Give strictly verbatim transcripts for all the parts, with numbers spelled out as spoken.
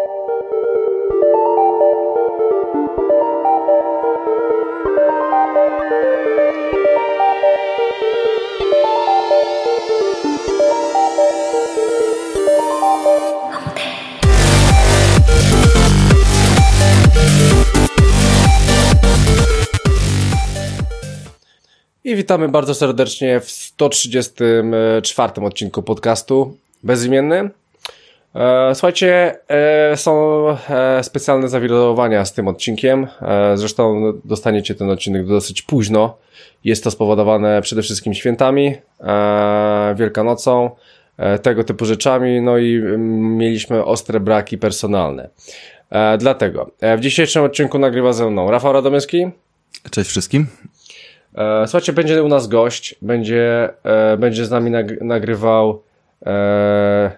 I witamy bardzo serdecznie w sto trzydziestym czwartym odcinku podcastu Bezimienny. Słuchajcie, są specjalne zawirowania z tym odcinkiem. Zresztą dostaniecie ten odcinek dosyć późno. Jest to spowodowane przede wszystkim świętami, Wielkanocą, tego typu rzeczami, no i mieliśmy ostre braki personalne. Dlatego w dzisiejszym odcinku nagrywa ze mną Rafał Radomyski. Cześć wszystkim. Słuchajcie, będzie u nas gość, będzie, e, będzie z nami nag- nagrywał e,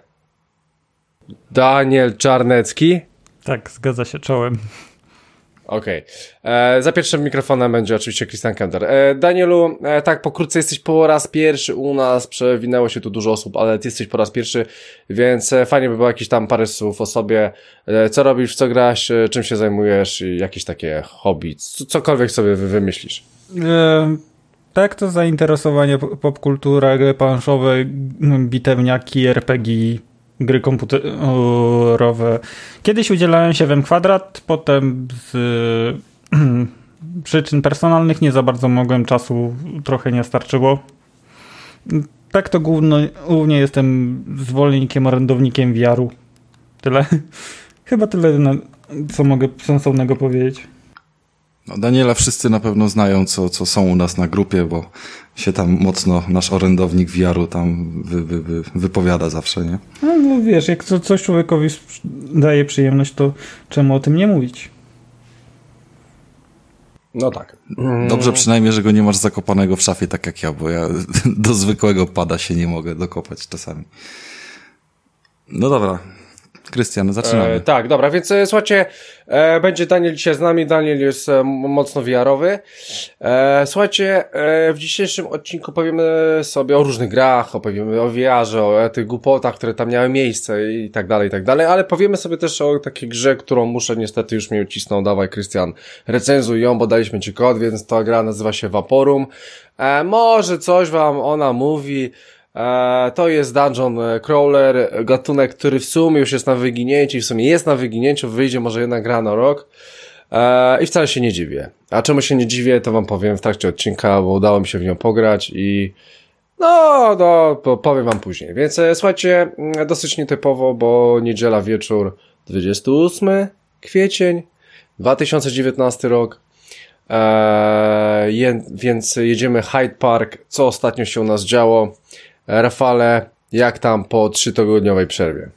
Daniel Czarnecki. Tak, zgadza się, czołem. Okej. Okay. Za pierwszym mikrofonem będzie oczywiście Christian Kender. E, Danielu, e, tak pokrótce jesteś po raz pierwszy u nas, przewinęło się tu dużo osób, ale ty jesteś po raz pierwszy, więc e, fajnie by było jakieś tam parę słów o sobie, e, co robisz, w co grasz, e, czym się zajmujesz i jakieś takie hobby, c- cokolwiek sobie wy- wymyślisz. E, tak, to zainteresowanie popkultura, gry planszowe, bitewniaki, er pe gie, gry komputerowe. Kiedyś udzielałem się w M Kwadrat, potem z przyczyn personalnych nie za bardzo mogłem, czasu trochę nie starczyło. Tak to głównie, głównie jestem zwolennikiem, orędownikiem V R-u. Tyle. Chyba tyle, co mogę sensownego powiedzieć. No, Daniela wszyscy na pewno znają, co, co są u nas na grupie, bo się tam mocno nasz orędownik V R-u tam wy, wy, wy, wypowiada zawsze, nie? No, no wiesz, jak co, coś człowiekowi daje przyjemność, to czemu o tym nie mówić? No tak. Dobrze przynajmniej, że go nie masz zakopanego w szafie tak jak ja, bo ja do zwykłego pada się nie mogę dokopać czasami. No dobra. Krystian, zaczynamy. E, tak, dobra, więc e, słuchajcie, e, będzie Daniel dzisiaj z nami. Daniel jest e, mocno V R-owy. E, słuchajcie, e, w dzisiejszym odcinku powiemy sobie o różnych grach, opowiemy o V R-ze, o tych głupotach, które tam miały miejsce i tak dalej, i tak dalej, ale powiemy sobie też o takiej grze, którą muszę niestety już mi ucisnął. Dawaj, Krystian, recenzuj ją, bo daliśmy ci kod, więc ta gra nazywa się Vaporum. E, może coś wam ona mówi. E, to jest dungeon crawler, gatunek, który w sumie już jest na wyginięciu, w sumie jest na wyginięciu, wyjdzie może jedna gra na rok e, i wcale się nie dziwię. A czemu się nie dziwię, to wam powiem w trakcie odcinka, bo udało mi się w nią pograć i no, no powiem wam później. Więc e, słuchajcie, dosyć nietypowo, bo niedziela wieczór, dwudziestego ósmego kwiecień, dwa tysiące dziewiętnasty rok. E, je, więc jedziemy Hyde Park, co ostatnio się u nas działo. Rafale, jak tam po trzytygodniowej przerwie?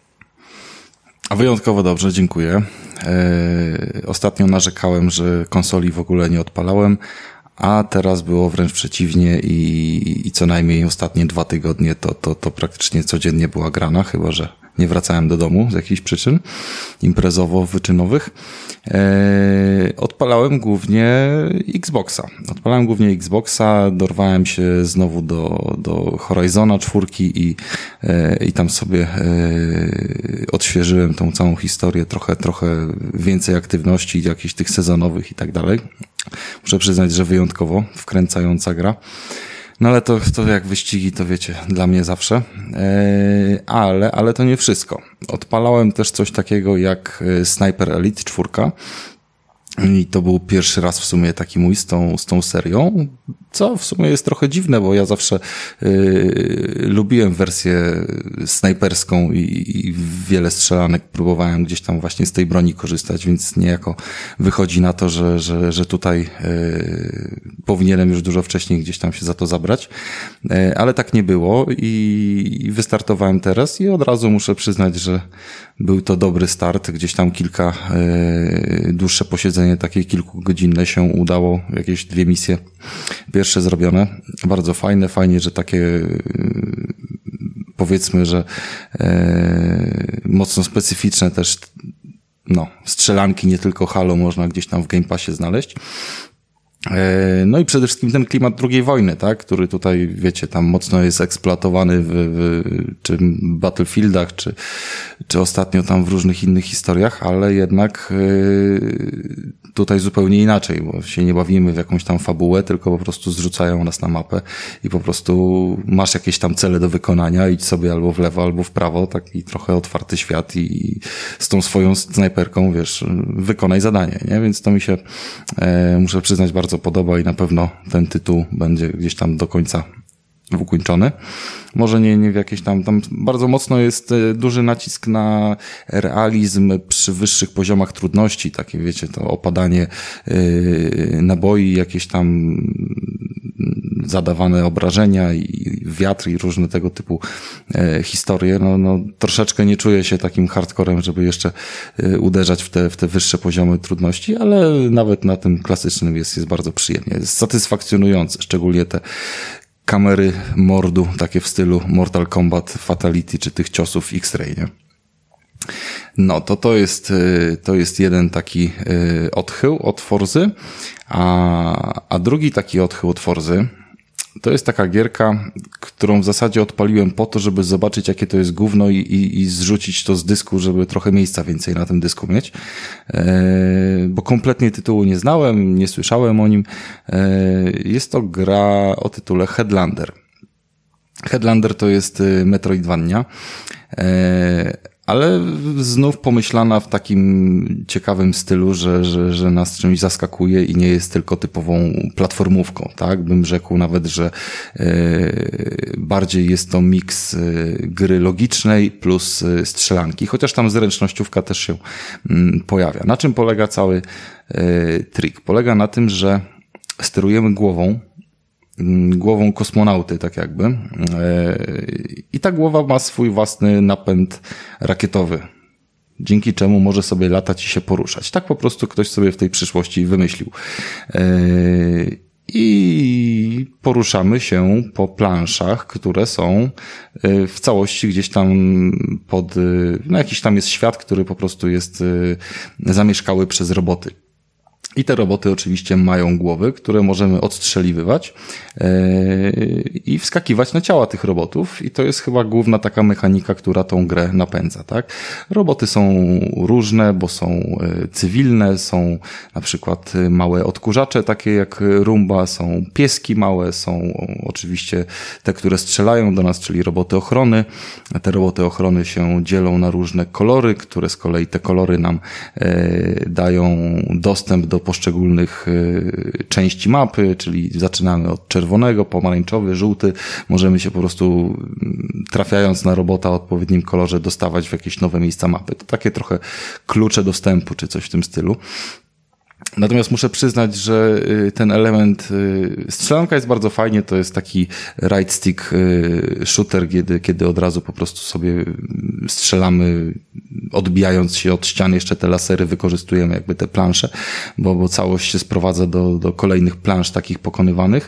A wyjątkowo dobrze, dziękuję. Eee, ostatnio narzekałem, że konsoli w ogóle nie odpalałem, a teraz było wręcz przeciwnie i, i co najmniej ostatnie dwa tygodnie to, to, to praktycznie codziennie była grana, chyba że nie wracałem do domu z jakichś przyczyn imprezowo-wyczynowych. Eee, odpalałem głównie Xboxa. Odpalałem głównie Xboxa, dorwałem się znowu do, do Horizona czwórki i, e, i tam sobie e, odświeżyłem tą całą historię, trochę, trochę więcej aktywności, jakichś tych sezonowych i tak dalej. Muszę przyznać, że wyjątkowo wkręcająca gra. No ale to, to jak wyścigi, to wiecie, dla mnie zawsze. Eee, ale, ale to nie wszystko. Odpalałem też coś takiego jak Sniper Elite cztery. I to był pierwszy raz w sumie taki mój z tą, z tą serią, co w sumie jest trochę dziwne, bo ja zawsze yy, lubiłem wersję snajperską i, i wiele strzelanek próbowałem gdzieś tam właśnie z tej broni korzystać, więc niejako wychodzi na to, że, że, że tutaj yy, powinienem już dużo wcześniej gdzieś tam się za to zabrać, yy, ale tak nie było i, i wystartowałem teraz i od razu muszę przyznać, że był to dobry start, gdzieś tam kilka yy, dłuższe posiedzenie, takie kilkugodzinne się udało, jakieś dwie misje pierwsze zrobione, bardzo fajne, fajnie, że takie yy, powiedzmy, że yy, mocno specyficzne też no, strzelanki, nie tylko Halo można gdzieś tam w Game Passie znaleźć. No i przede wszystkim ten klimat drugiej wojny, tak, który tutaj, wiecie, tam mocno jest eksploatowany w, w czy Battlefieldach, czy, czy ostatnio tam w różnych innych historiach, ale jednak yy, tutaj zupełnie inaczej, bo się nie bawimy w jakąś tam fabułę, tylko po prostu zrzucają nas na mapę i po prostu masz jakieś tam cele do wykonania, idź sobie albo w lewo, albo w prawo, taki trochę otwarty świat i z tą swoją snajperką, wiesz, wykonaj zadanie, nie? Więc to mi się, e, muszę przyznać, bardzo podoba i na pewno ten tytuł będzie gdzieś tam do końca ukończony. Może nie, nie w jakieś tam, tam bardzo mocno jest duży nacisk na realizm przy wyższych poziomach trudności, takie wiecie, to opadanie yy, naboi, jakieś tam zadawane obrażenia i wiatr i różne tego typu e, historie. No, no, troszeczkę nie czuję się takim hardcorem, żeby jeszcze e, uderzać w te, w te wyższe poziomy trudności, ale nawet na tym klasycznym jest, jest bardzo przyjemnie. Jest satysfakcjonujące, szczególnie te kamery mordu, takie w stylu Mortal Kombat, Fatality, czy tych ciosów X-Ray, nie? No, to to jest, to jest jeden taki odchył od Forzy, a, a drugi taki odchył od Forzy to jest taka gierka, którą w zasadzie odpaliłem po to, żeby zobaczyć, jakie to jest gówno i, i, i zrzucić to z dysku, żeby trochę miejsca więcej na tym dysku mieć. E, bo kompletnie tytułu nie znałem, nie słyszałem o nim. E, jest to gra o tytule Headlander. Headlander to jest Metroidvania. E, ale znów pomyślana w takim ciekawym stylu, że, że, że nas czymś zaskakuje i nie jest tylko typową platformówką, tak? Bym rzekł nawet, że yy, bardziej jest to miks yy, gry logicznej plus yy, strzelanki, chociaż tam zręcznościówka też się yy, pojawia. Na czym polega cały yy, trik? Polega na tym, że sterujemy głową, głową kosmonauty, tak jakby. I ta głowa ma swój własny napęd rakietowy, dzięki czemu może sobie latać i się poruszać. Tak po prostu ktoś sobie w tej przyszłości wymyślił. I poruszamy się po planszach, które są w całości gdzieś tam pod, no jakiś tam jest świat, który po prostu jest zamieszkały przez roboty. I te roboty oczywiście mają głowy, które możemy odstrzeliwywać yy, i wskakiwać na ciała tych robotów i to jest chyba główna taka mechanika, która tą grę napędza, tak? Roboty są różne, bo są yy, cywilne, są na przykład małe odkurzacze, takie jak Rumba, są pieski małe, są oczywiście te, które strzelają do nas, czyli roboty ochrony. Te roboty ochrony się dzielą na różne kolory, które z kolei te kolory nam yy, dają dostęp do poszczególnych y, części mapy, czyli zaczynamy od czerwonego, pomarańczowy, żółty. Możemy się po prostu trafiając na robota o odpowiednim kolorze dostawać w jakieś nowe miejsca mapy. To takie trochę klucze dostępu, czy coś w tym stylu. Natomiast muszę przyznać, że ten element strzelanka jest bardzo fajnie, to jest taki right stick shooter, kiedy, kiedy od razu po prostu sobie strzelamy, odbijając się od ścian, jeszcze te lasery wykorzystujemy jakby te plansze, bo, bo całość się sprowadza do, do kolejnych plansz takich pokonywanych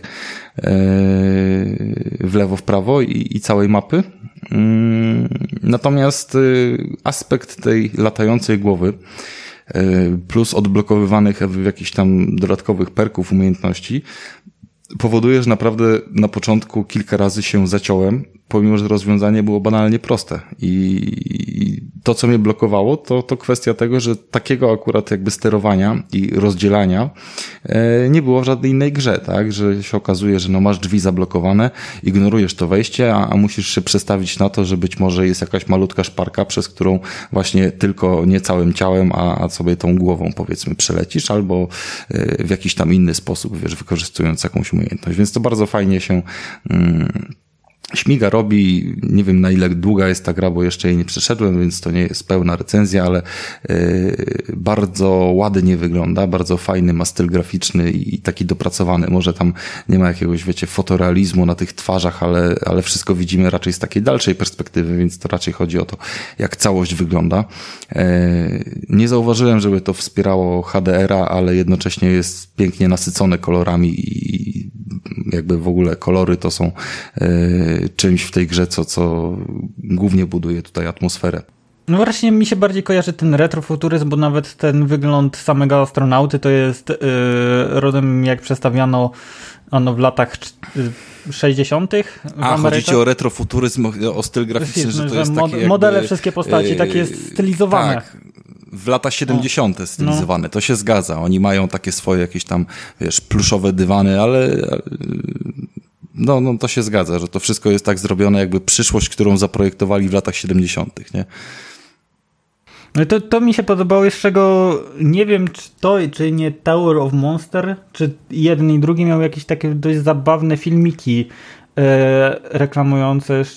w lewo, w prawo i, i całej mapy. Natomiast aspekt tej latającej głowy plus odblokowywanych w jakichś tam dodatkowych perków, umiejętności powoduje, że naprawdę na początku kilka razy się zaciąłem, pomimo że rozwiązanie było banalnie proste i to, co mnie blokowało, to, to kwestia tego, że takiego akurat jakby sterowania i rozdzielania e, nie było w żadnej innej grze, tak, że się okazuje, że no masz drzwi zablokowane, ignorujesz to wejście, a, a musisz się przestawić na to, że być może jest jakaś malutka szparka, przez którą właśnie tylko nie całym ciałem, a, a sobie tą głową powiedzmy przelecisz, albo e, w jakiś tam inny sposób, wiesz, wykorzystując jakąś umiejętność, więc to bardzo fajnie się mm, śmiga, robi, nie wiem na ile długa jest ta gra, bo jeszcze jej nie przeszedłem, więc to nie jest pełna recenzja, ale yy, bardzo ładnie wygląda, bardzo fajny, ma styl graficzny i taki dopracowany. Może tam nie ma jakiegoś, wiecie, fotorealizmu na tych twarzach, ale, ale wszystko widzimy raczej z takiej dalszej perspektywy, więc to raczej chodzi o to, jak całość wygląda. Yy, nie zauważyłem, żeby to wspierało H D R a, ale jednocześnie jest pięknie nasycone kolorami i jakby w ogóle kolory to są yy, czymś w tej grze, co, co głównie buduje tutaj atmosferę. No właśnie mi się bardziej kojarzy ten retrofuturyzm, bo nawet ten wygląd samego astronauty to jest yy, rodem, jak przedstawiano ono w latach sześćdziesiątych w A, Ameryce. chodzi ci o retrofuturyzm, o styl graficzny, Wiesz, że to że jest mod- takie jakby, modele, wszystkie postaci yy, takie stylizowane. Tak, w lata siedemdziesiąte stylizowane, no. To się zgadza. Oni mają takie swoje jakieś tam, wiesz, pluszowe dywany, ale no, no to się zgadza, że to wszystko jest tak zrobione, jakby przyszłość, którą zaprojektowali w latach siedemdziesiątych, nie? No to, to mi się podobało, z czego nie wiem, czy to, czy nie Tower of Monster, czy jeden i drugi miał jakieś takie dość zabawne filmiki e, reklamujące, e,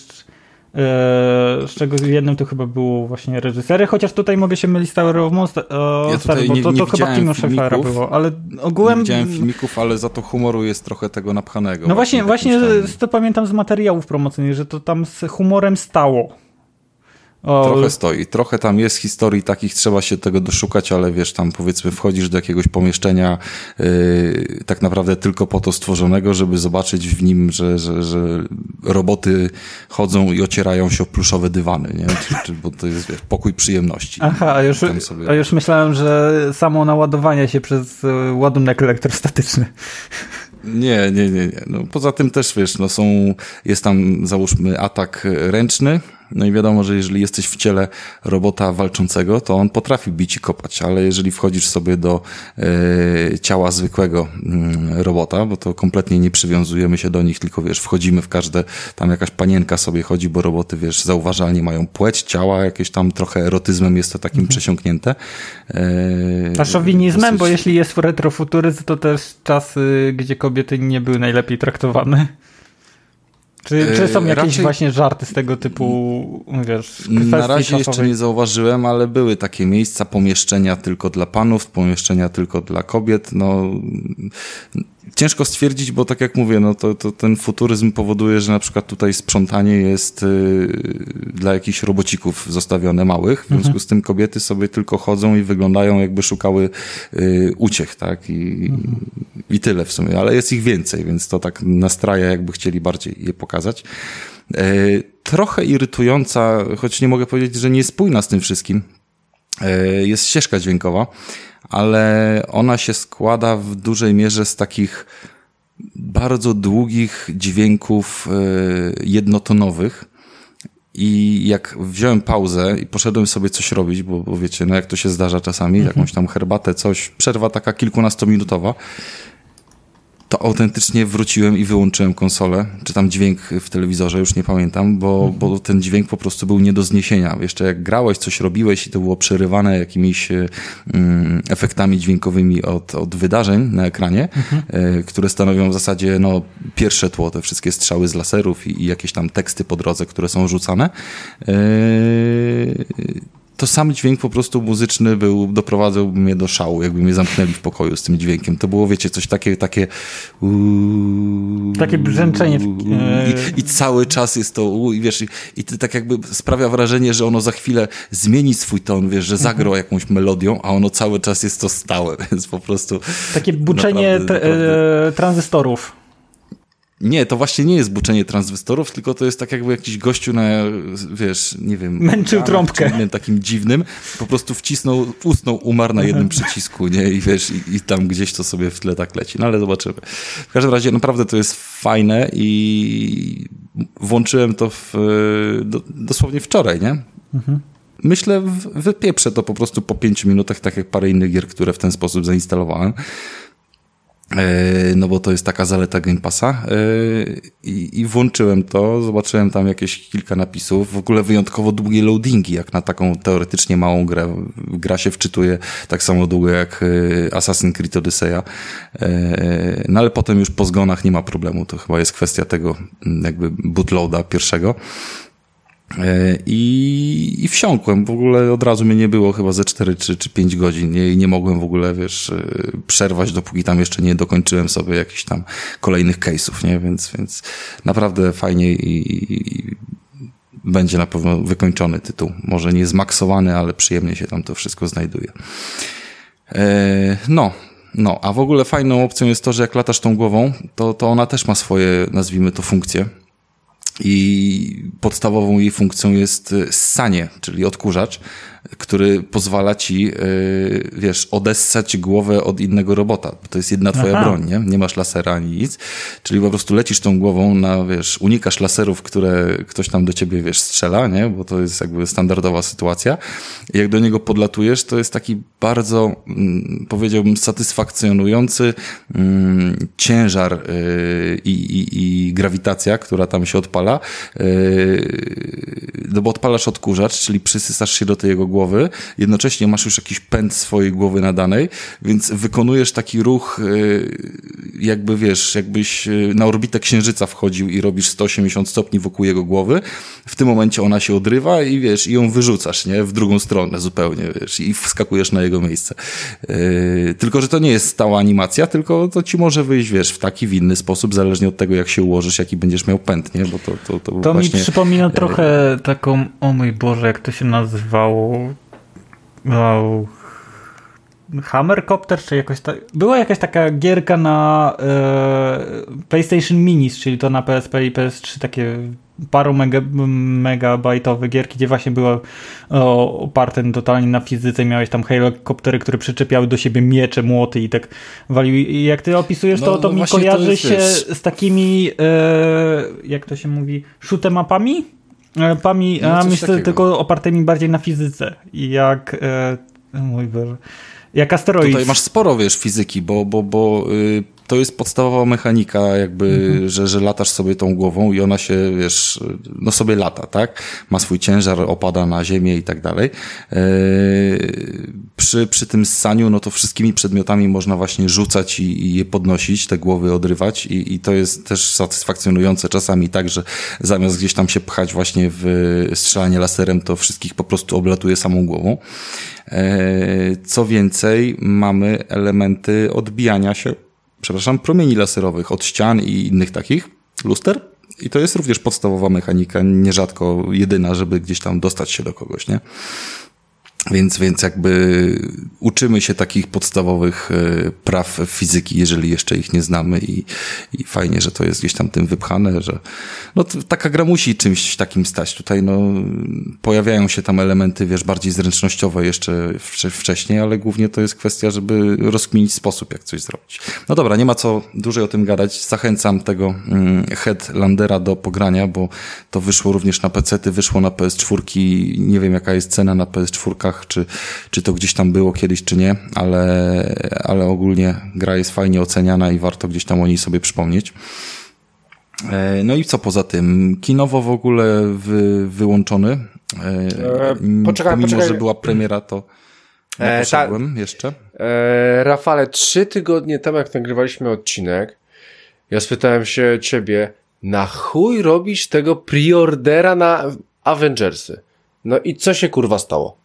z czego jednym to chyba było właśnie reżysery, chociaż tutaj mogę się mylić z Tower of Monster, o, ja stary, bo nie, to, nie to chyba Timo Schäfera było, ale ogółem... Nie widziałem filmików, ale za to humoru jest trochę tego napchanego. No właśnie, właśnie, właśnie właśnie to pamiętam z materiałów promocyjnych, że to tam z humorem stało. O. Trochę stoi. Trochę tam jest historii takich, trzeba się tego doszukać, ale wiesz, tam powiedzmy wchodzisz do jakiegoś pomieszczenia yy, tak naprawdę tylko po to stworzonego, żeby zobaczyć w nim, że, że, że roboty chodzą i ocierają się o pluszowe dywany, nie? Czy, czy, bo to jest wiesz, pokój przyjemności. Aha, a już, sobie... a już myślałem, że samo naładowanie się przez ładunek elektrostatyczny. Nie, nie, nie, nie. No, poza tym też, wiesz, no są, jest tam, załóżmy, atak ręczny, no i wiadomo, że jeżeli jesteś w ciele robota walczącego, to on potrafi bić i kopać, ale jeżeli wchodzisz sobie do e, ciała zwykłego mm, robota, bo to kompletnie nie przywiązujemy się do nich, tylko wiesz, wchodzimy w każde, tam jakaś panienka sobie chodzi, bo roboty, wiesz, zauważalnie mają płeć ciała, jakieś tam trochę erotyzmem jest to takim mhm. przesiąknięte. E, A szowinizmem, dosyć... bo jeśli jest retrofuturyzm, to też czasy, gdzie kobiety nie były najlepiej traktowane. Czy, czy są jakieś Raczej... właśnie żarty z tego typu, wiesz, kwestii Na razie czasowej? jeszcze nie zauważyłem, ale były takie miejsca, pomieszczenia tylko dla panów, pomieszczenia tylko dla kobiet. No, ciężko stwierdzić, bo tak jak mówię, no to, to ten futuryzm powoduje, że na przykład tutaj sprzątanie jest y, dla jakichś robocików zostawione małych. W związku mhm. z tym kobiety sobie tylko chodzą i wyglądają, jakby szukały y, uciech, tak? I, mhm. i tyle w sumie, ale jest ich więcej, więc to tak nastraja, jakby chcieli bardziej je pokazać. Y, trochę irytująca, choć nie mogę powiedzieć, że niespójna z tym wszystkim, y, jest ścieżka dźwiękowa, ale ona się składa w dużej mierze z takich bardzo długich dźwięków jednotonowych i jak wziąłem pauzę i poszedłem sobie coś robić, bo, bo wiecie, no jak to się zdarza czasami, mhm. jakąś tam herbatę, coś, przerwa taka kilkunastominutowa, to autentycznie wróciłem i wyłączyłem konsolę, czy tam dźwięk w telewizorze, już nie pamiętam, bo, mhm. bo ten dźwięk po prostu był nie do zniesienia. Jeszcze jak grałeś, coś robiłeś i to było przerywane jakimiś mm, efektami dźwiękowymi od, od wydarzeń na ekranie, mhm. y, które stanowią w zasadzie no, pierwsze tło, te wszystkie strzały z laserów i, i jakieś tam teksty po drodze, które są rzucane. Y, to sam dźwięk po prostu muzyczny był, doprowadzał mnie do szału, jakby mnie zamknęli w pokoju z tym dźwiękiem. To było, wiecie, coś takie, takie uuu, takie brzęczenie. I, I cały czas jest to uuu, i wiesz, i, i to tak jakby sprawia wrażenie, że ono za chwilę zmieni swój ton, wiesz, że zagrał mhm. jakąś melodią, a ono cały czas jest to stałe, więc po prostu... Takie buczenie naprawdę, te, naprawdę... tranzystorów. Nie, to właśnie nie jest buczenie tranzystorów, tylko to jest tak jakby jakiś gościu na, wiesz, nie wiem... Męczył trąbkę. Innym, takim dziwnym, po prostu wcisnął, usnął, umarł na jednym przycisku, nie? I wiesz, i, i tam gdzieś to sobie w tle tak leci. No ale zobaczymy. W każdym razie naprawdę to jest fajne i włączyłem to w, do, dosłownie wczoraj, nie? Mhm. Myślę, wypieprzę to po prostu po pięciu minutach, tak jak parę innych gier, które w ten sposób zainstalowałem. No bo to jest taka zaleta Game Passa I, i włączyłem to, zobaczyłem tam jakieś kilka napisów, w ogóle wyjątkowo długie loadingi, jak na taką teoretycznie małą grę. Gra się wczytuje tak samo długo jak Assassin's Creed Odyssey. No ale potem już po zgonach nie ma problemu, to chyba jest kwestia tego jakby bootloada pierwszego. I, i wsiąkłem, w ogóle od razu mnie nie było chyba ze cztery czy, czy pięć godzin nie, i nie mogłem w ogóle, wiesz, przerwać, dopóki tam jeszcze nie dokończyłem sobie jakichś tam kolejnych case'ów, nie, więc, więc naprawdę fajnie i, i będzie na pewno wykończony tytuł, może nie zmaksowany, ale przyjemnie się tam to wszystko znajduje. E, no, no, a w ogóle fajną opcją jest to, że jak latasz tą głową, to, to ona też ma swoje, nazwijmy to, funkcje. i podstawową jej funkcją jest ssanie, czyli odkurzacz, który pozwala ci, yy, wiesz, odessać głowę od innego robota. Bo to jest jedna twoja Aha. broń, nie? Nie masz lasera ani nic. Czyli po prostu lecisz tą głową na, wiesz, unikasz laserów, które ktoś tam do ciebie, wiesz, strzela, nie? Bo to jest jakby standardowa sytuacja. I jak do niego podlatujesz, to jest taki bardzo, mm, powiedziałbym, satysfakcjonujący mm, ciężar yy, i, i, i grawitacja, która tam się odpala. Yy, no bo odpalasz odkurzacz, czyli przysysasz się do tej jego głowy, jednocześnie masz już jakiś pęd swojej głowy nadanej, więc wykonujesz taki ruch, jakby wiesz, jakbyś na orbitę Księżyca wchodził i robisz sto osiemdziesiąt stopni wokół jego głowy. W tym momencie ona się odrywa i wiesz, i ją wyrzucasz, nie? W drugą stronę zupełnie, wiesz, i wskakujesz na jego miejsce. Yy, tylko, że to nie jest stała animacja, tylko to ci może wyjść, wiesz, w taki, w inny sposób, zależnie od tego, jak się ułożysz, jaki będziesz miał pęd, nie? Bo to, to, to, to właśnie... mi przypomina trochę taką, o mój Boże, jak to się nazywało? Wow. Hammercopter, czy jakoś tak. Była jakaś taka gierka na e, PlayStation Minis, czyli to na P S P i P S trzy, takie paru mega, megabajtowe gierki, gdzie właśnie było o, oparte totalnie na fizyce. Miałeś tam helikoptery, które przyczepiały do siebie miecze, młoty i tak waliły. I jak ty opisujesz, to, no, to no mi kojarzy to jest, się wiesz... z takimi, e, jak to się mówi, shoot'em upami? Pami, no, a myślę, tylko opartymi bardziej na fizyce. I jak e, mój Boże, jak asteroid. Tutaj masz sporo, wiesz, fizyki, bo, bo, bo y, to jest podstawowa mechanika, jakby, mhm. że, że latasz sobie tą głową i ona się, wiesz, no sobie lata, tak? Ma swój ciężar, opada na ziemię i tak dalej. Yy, przy, przy tym ssaniu, no to wszystkimi przedmiotami można właśnie rzucać i, i je podnosić, te głowy odrywać i, i to jest też satysfakcjonujące czasami tak, że zamiast gdzieś tam się pchać właśnie w strzelanie laserem, to wszystkich po prostu oblatuje samą głową. Yy, co więcej, mamy elementy odbijania się przepraszam, promieni laserowych od ścian i innych takich luster. I to jest również podstawowa mechanika, nierzadko jedyna, żeby gdzieś tam dostać się do kogoś, nie? Więc, więc jakby uczymy się takich podstawowych praw fizyki, jeżeli jeszcze ich nie znamy i, i fajnie, że to jest gdzieś tam tym wypchane, że no taka gra musi czymś takim stać. Tutaj no pojawiają się tam elementy, wiesz, bardziej zręcznościowe jeszcze wcześniej, ale głównie to jest kwestia, żeby rozkminić sposób, jak coś zrobić. No dobra, nie ma co dłużej o tym gadać. Zachęcam tego Headlandera do pogrania, bo to wyszło również na pecety, wyszło na P S cztery. Nie wiem, jaka jest cena na P S cztery, czy, czy to gdzieś tam było kiedyś, czy nie, ale, ale ogólnie gra jest fajnie oceniana i warto gdzieś tam o niej sobie przypomnieć. No i co poza tym? Kinowo w ogóle wy, wyłączony. E, poczekaj, Pomimo, poczekaj. że była premiera, to nie e, poszedłem ta, jeszcze. E, Rafale, trzy tygodnie temu, jak nagrywaliśmy odcinek, ja spytałem się ciebie, na chuj robisz tego preordera na Avengersy? No i co się kurwa stało?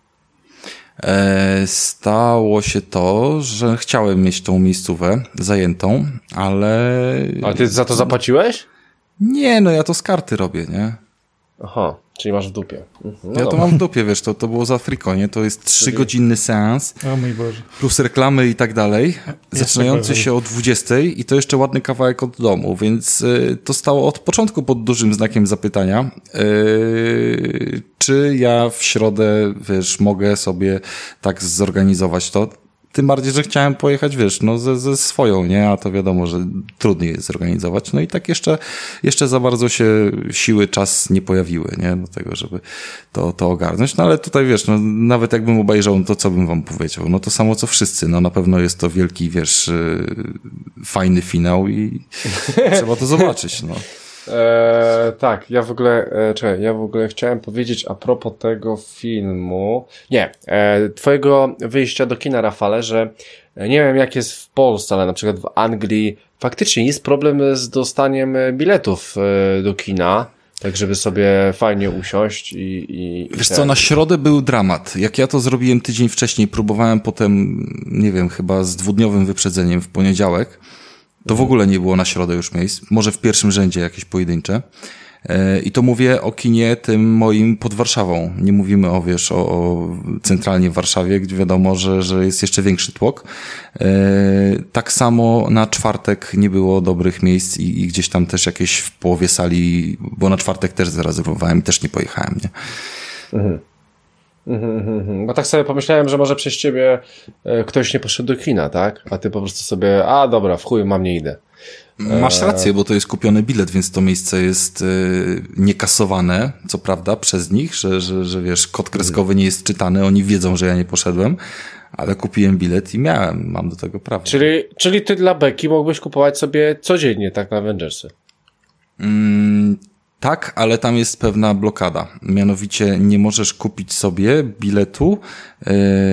E, stało się to, że chciałem mieć tą miejscówę zajętą, ale... A ty za to zapłaciłeś? Nie, no ja to z karty robię, nie? Aha, czyli masz w dupie. Mhm, no ja dobra. to mam w dupie, wiesz, to, to było za frikonie, to jest trzygodzinny seans, o mój Boże. plus reklamy i tak dalej, zaczynający się o dwudziestej i to jeszcze ładny kawałek od domu, więc y, to stało od początku pod dużym znakiem zapytania, y, czy ja w środę, wiesz, mogę sobie tak zorganizować to. Tym bardziej, że chciałem pojechać, wiesz, no ze, ze swoją, nie? A to wiadomo, że trudniej jest zorganizować. No i tak jeszcze, jeszcze za bardzo się siły, czas nie pojawiły, nie? Do tego, żeby to, to ogarnąć. No ale tutaj, wiesz, no nawet jakbym obejrzał, no to co bym wam powiedział? No to samo co wszyscy. No na pewno jest to wielki, wiesz, fajny finał i trzeba to zobaczyć, no. Eee, tak, ja w ogóle, e, czekaj, ja w ogóle chciałem powiedzieć a propos tego filmu, nie, e, twojego wyjścia do kina, Rafale, że nie wiem jak jest w Polsce, ale na przykład w Anglii faktycznie jest problem z dostaniem biletów e, do kina, tak żeby sobie fajnie usiąść i... i Wiesz i co, na środę był dramat. Jak ja to zrobiłem tydzień wcześniej, próbowałem potem, nie wiem, chyba z dwudniowym wyprzedzeniem w poniedziałek, to w ogóle nie było na środę już miejsc. Może w pierwszym rzędzie jakieś pojedyncze. I to mówię o kinie tym moim pod Warszawą. Nie mówimy o, wiesz, o, o centralnie w Warszawie, gdzie wiadomo, że, że jest jeszcze większy tłok. Tak samo na czwartek nie było dobrych miejsc i, i gdzieś tam też jakieś w połowie sali, bo na czwartek też zarezerwowałem i też nie pojechałem, nie? Mhm. Mhm, mhm. Bo tak sobie pomyślałem, że może przez ciebie ktoś nie poszedł do kina, tak? A ty po prostu sobie, a dobra, w chuj, mam, nie idę. Masz rację, bo to jest kupiony bilet, więc to miejsce jest y, niekasowane, co prawda, przez nich, że, że, że wiesz, kod kreskowy nie jest czytany, oni wiedzą, że ja nie poszedłem, ale kupiłem bilet i miałem, mam do tego prawo. Czyli, czyli ty dla beki mógłbyś kupować sobie codziennie tak na Avengersy? Mm, tak, ale tam jest pewna blokada. Mianowicie nie możesz kupić sobie biletu yy,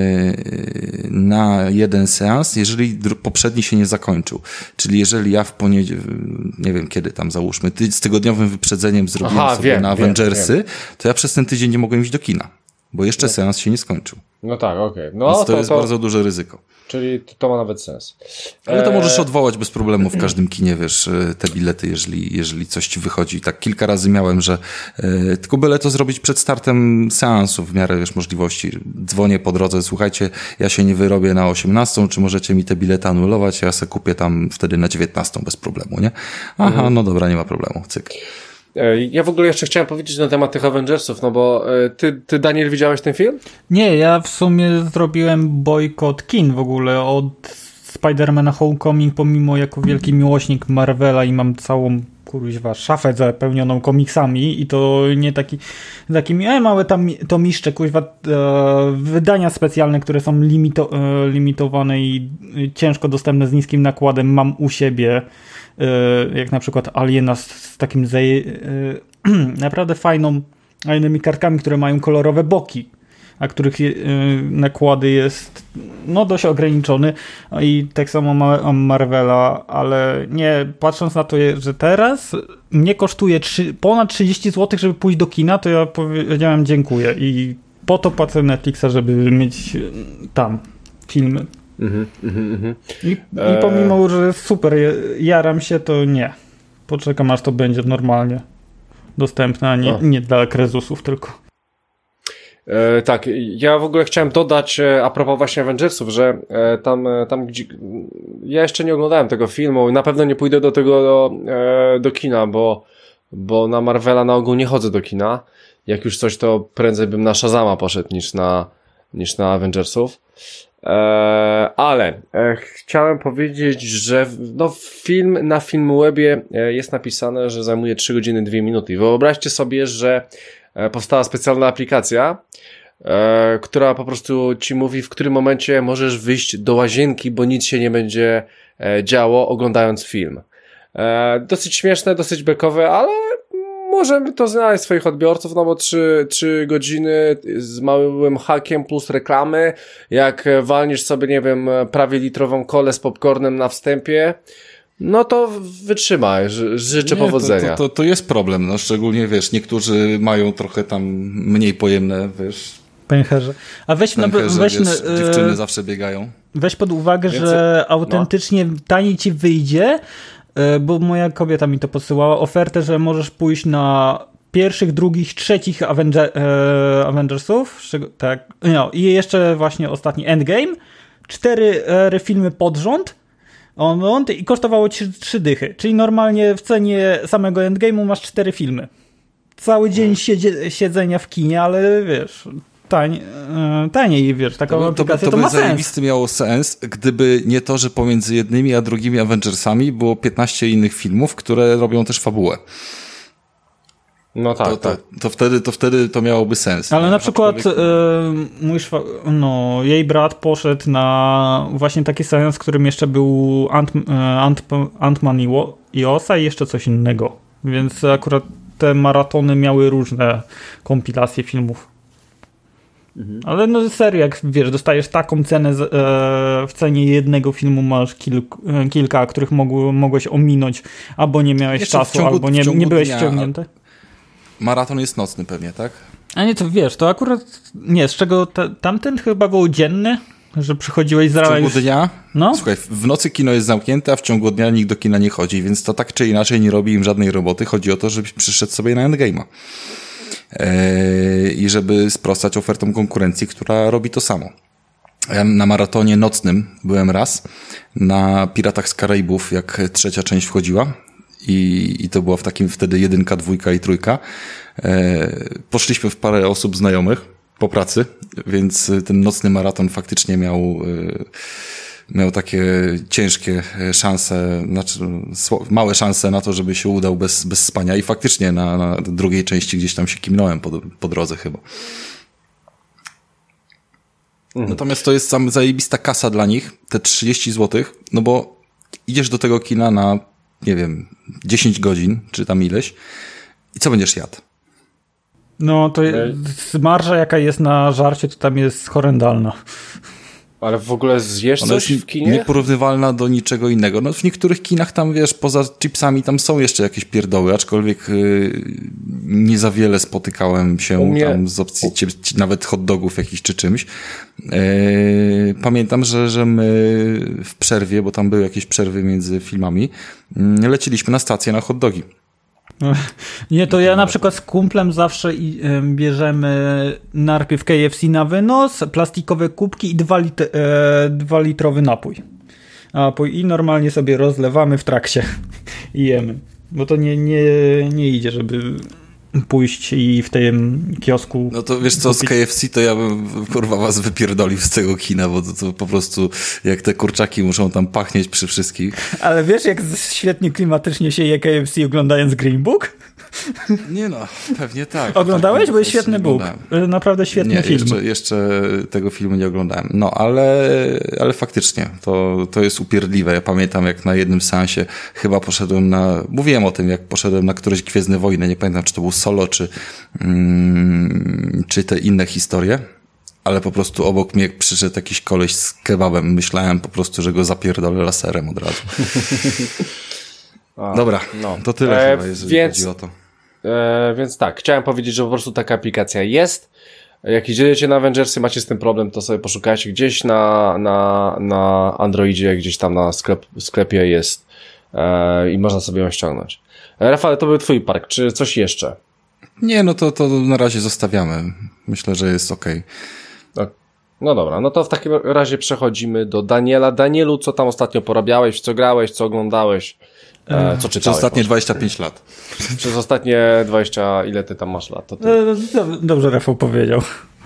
na jeden seans, jeżeli poprzedni się nie zakończył. Czyli jeżeli ja w poniedziałek, nie wiem kiedy tam załóżmy, ty z tygodniowym wyprzedzeniem zrobiłem Aha, sobie wiem, na wiem, Avengersy, wiem. to ja przez ten tydzień nie mogłem iść do kina, bo jeszcze no. seans się nie skończył. No tak, okej. Okay. No, Więc to, to jest to... bardzo duże ryzyko. Czyli to ma nawet sens. Ale to eee... możesz odwołać bez problemu w każdym kinie, wiesz, te bilety, jeżeli, jeżeli coś ci wychodzi. Tak kilka razy miałem, że e, tylko byle to zrobić przed startem seansu w miarę, wiesz, możliwości. Dzwonię po drodze, słuchajcie, ja się nie wyrobię na osiemnastą, czy możecie mi te bilety anulować? Ja se kupię tam wtedy na dziewiętnastą bez problemu, nie? Aha, mhm. No dobra, nie ma problemu, cyk. Ja w ogóle jeszcze chciałem powiedzieć na temat tych Avengersów, no bo ty, ty Daniel, widziałeś ten film? Nie, ja w sumie zrobiłem bojkot kin w ogóle od Spidermana Homecoming, pomimo jako wielki miłośnik Marvela i mam całą kuźwa szafę zapełnioną komiksami i to nie taki takimi e, małe tam tomiszcze, kuźwa e, wydania specjalne, które są limito, e, limitowane i ciężko dostępne z niskim nakładem mam u siebie. Jak na przykład Aliena z, z takim zaje, naprawdę fajną, fajnymi kartkami, które mają kolorowe boki, a których nakłady jest no dość ograniczony i tak samo ma Marvela, ale nie, patrząc na to, że teraz mnie kosztuje trzy, ponad trzydzieści złotych, żeby pójść do kina, to ja powiedziałem dziękuję i po to płacę Netflixa, żeby mieć tam filmy. Mm-hmm, mm-hmm. I, I pomimo, że super, jaram się, to nie. Poczekam, aż to będzie normalnie dostępne, a nie, nie dla krezusów tylko. E, tak, ja w ogóle chciałem dodać a propos właśnie Avengersów, że e, tam, tam gdzie ja jeszcze nie oglądałem tego filmu i na pewno nie pójdę do tego do, e, do kina, bo, bo na Marvela na ogół nie chodzę do kina. Jak już coś, to prędzej bym na Shazama poszedł niż na, niż na Avengersów. Eee, ale e, chciałem powiedzieć, że no, film na Filmwebie e, jest napisane, że zajmuje trzy godziny dwie minuty. Wyobraźcie sobie, że e, powstała specjalna aplikacja, e, która po prostu ci mówi, w którym momencie możesz wyjść do łazienki, bo nic się nie będzie e, działo oglądając film. E, dosyć śmieszne, dosyć bekowe, ale możemy to znaleźć swoich odbiorców, no bo trzy, trzy godziny z małym hakiem plus reklamy, jak walniesz sobie, nie wiem, prawie litrową kolę z popcornem na wstępie, no to wytrzymaj, życzę nie, powodzenia. To, to, to jest problem, no szczególnie, wiesz, niektórzy mają trochę tam mniej pojemne, wiesz... Pęcherze. A weź, pęcherze, na, weź wiesz, na, dziewczyny zawsze biegają. Weź pod uwagę, Więc, że autentycznie no. taniej ci wyjdzie, bo moja kobieta mi to podsyłała, ofertę, że możesz pójść na pierwszych, drugich, trzecich Avenger, e, Avengersów, tak, no, i jeszcze właśnie ostatni Endgame, cztery e, filmy pod rząd on, i kosztowało ci trzy dychy, czyli normalnie w cenie samego Endgame'u masz cztery filmy. Cały dzień siedzie, siedzenia w kinie, ale wiesz... Tań, taniej, wiesz, taką to, aplikację, to, to, to ma by zajebisty miało sens, gdyby nie to, że pomiędzy jednymi a drugimi Avengersami było piętnaście innych filmów, które robią też fabułę. No tak, to, tak. To, to, wtedy, to wtedy to miałoby sens. Ale na przykład człowiek... y, mój szwa... no, jej brat poszedł na właśnie taki seans, w którym jeszcze był Ant, Ant, Ant-Man i, i Osa i jeszcze coś innego. Więc akurat te maratony miały różne kompilacje filmów. Mhm. Ale no serio, jak wiesz, dostajesz taką cenę, z, e, w cenie jednego filmu masz kilk, e, kilka, których mogły, mogłeś ominąć, albo nie miałeś Jeszcze czasu, ciągu, albo nie, nie byłeś dnia, wciągnięty. Maraton jest nocny pewnie, tak? A nie, to wiesz, to akurat nie, z czego ta, tamten chyba był dzienny, Że przychodziłeś z rana W ciągu już... dnia? No? Słuchaj, w nocy kino jest zamknięte, a w ciągu dnia nikt do kina nie chodzi, więc to tak czy inaczej nie robi im żadnej roboty. Chodzi o to, żebyś przyszedł sobie na Endgame'a. Eee, I żeby sprostać ofertom konkurencji, która robi to samo. Ja na maratonie nocnym byłem raz, na Piratach z Karaibów, jak trzecia część wchodziła i, i to była w takim wtedy jedynka, dwójka i trójka. Eee, poszliśmy w parę osób znajomych po pracy, więc ten nocny maraton faktycznie miał, e, miał takie ciężkie szanse, znaczy małe szanse na to, żeby się udał bez, bez spania i faktycznie na, na drugiej części gdzieś tam się kimnąłem po, po drodze chyba. Mhm. Natomiast to jest sam zajebista kasa dla nich, te trzydzieści złotych, no bo idziesz do tego kina na, nie wiem, dziesięć godzin, czy tam ileś i co będziesz jadł? No to jest, marża jaka jest na żarcie, to tam jest horrendalna. Ale w ogóle zjesz Ona coś jest w kinie? nieporównywalna do niczego innego. No w niektórych kinach tam, wiesz, poza chipsami tam są jeszcze jakieś pierdoły, aczkolwiek yy, nie za wiele spotykałem się mnie... tam z opcji cie, nawet hot dogów jakichś czy czymś. Yy, pamiętam, że, że my w przerwie, bo tam były jakieś przerwy między filmami, yy, leciliśmy na stację na hot dogi. Nie, to ja na przykład z kumplem zawsze bierzemy najpierw K F C na wynos, plastikowe kubki i dwa lit- e, dwulitrowy napój. napój. I normalnie sobie rozlewamy w trakcie i jemy. Bo to nie, nie, nie idzie, żeby pójść i w tym kiosku... No to wiesz co, kupić... z K F C to ja bym kurwa was wypierdolił z tego kina, bo to, to po prostu jak te kurczaki muszą tam pachnieć przy wszystkich. Ale wiesz jak świetnie klimatycznie się je K F C oglądając Green Book? Nie no, pewnie tak. Oglądałeś? Tak, bo jest świetny Bóg. Naprawdę świetny nie, film. Jeszcze, jeszcze tego filmu nie oglądałem. No ale, ale faktycznie to, to jest upierdliwe. Ja pamiętam jak na jednym seansie chyba poszedłem na... Mówiłem o tym, jak poszedłem na któreś Gwiezdne Wojny. Nie pamiętam, czy to był Solo, czy, mm, czy te inne historie. Ale po prostu obok mnie przyszedł jakiś koleś z kebabem. Myślałem po prostu, że go zapierdolę laserem od razu. A, Dobra, no. to tyle e, chyba, jeżeli więc, chodzi o to. E, więc tak, chciałem powiedzieć, że po prostu taka aplikacja jest. Jak idziecie na Avengersy, macie z tym problem, to sobie poszukajcie gdzieś na, na, na Androidzie, gdzieś tam na sklep, sklepie jest e, i można sobie ją ściągnąć. E, Rafał, to był twój park, czy coś jeszcze? Nie, no to, to na razie zostawiamy. Myślę, że jest okej. Okay. No dobra, no to w takim razie przechodzimy do Daniela. Danielu, co tam ostatnio porabiałeś, w co grałeś, co oglądałeś? E, co czytałeś? Przez ostatnie dwadzieścia pięć lat. Przez ostatnie dwadzieścia, ile ty tam masz lat? To ty... e, dobrze Rafał powiedział.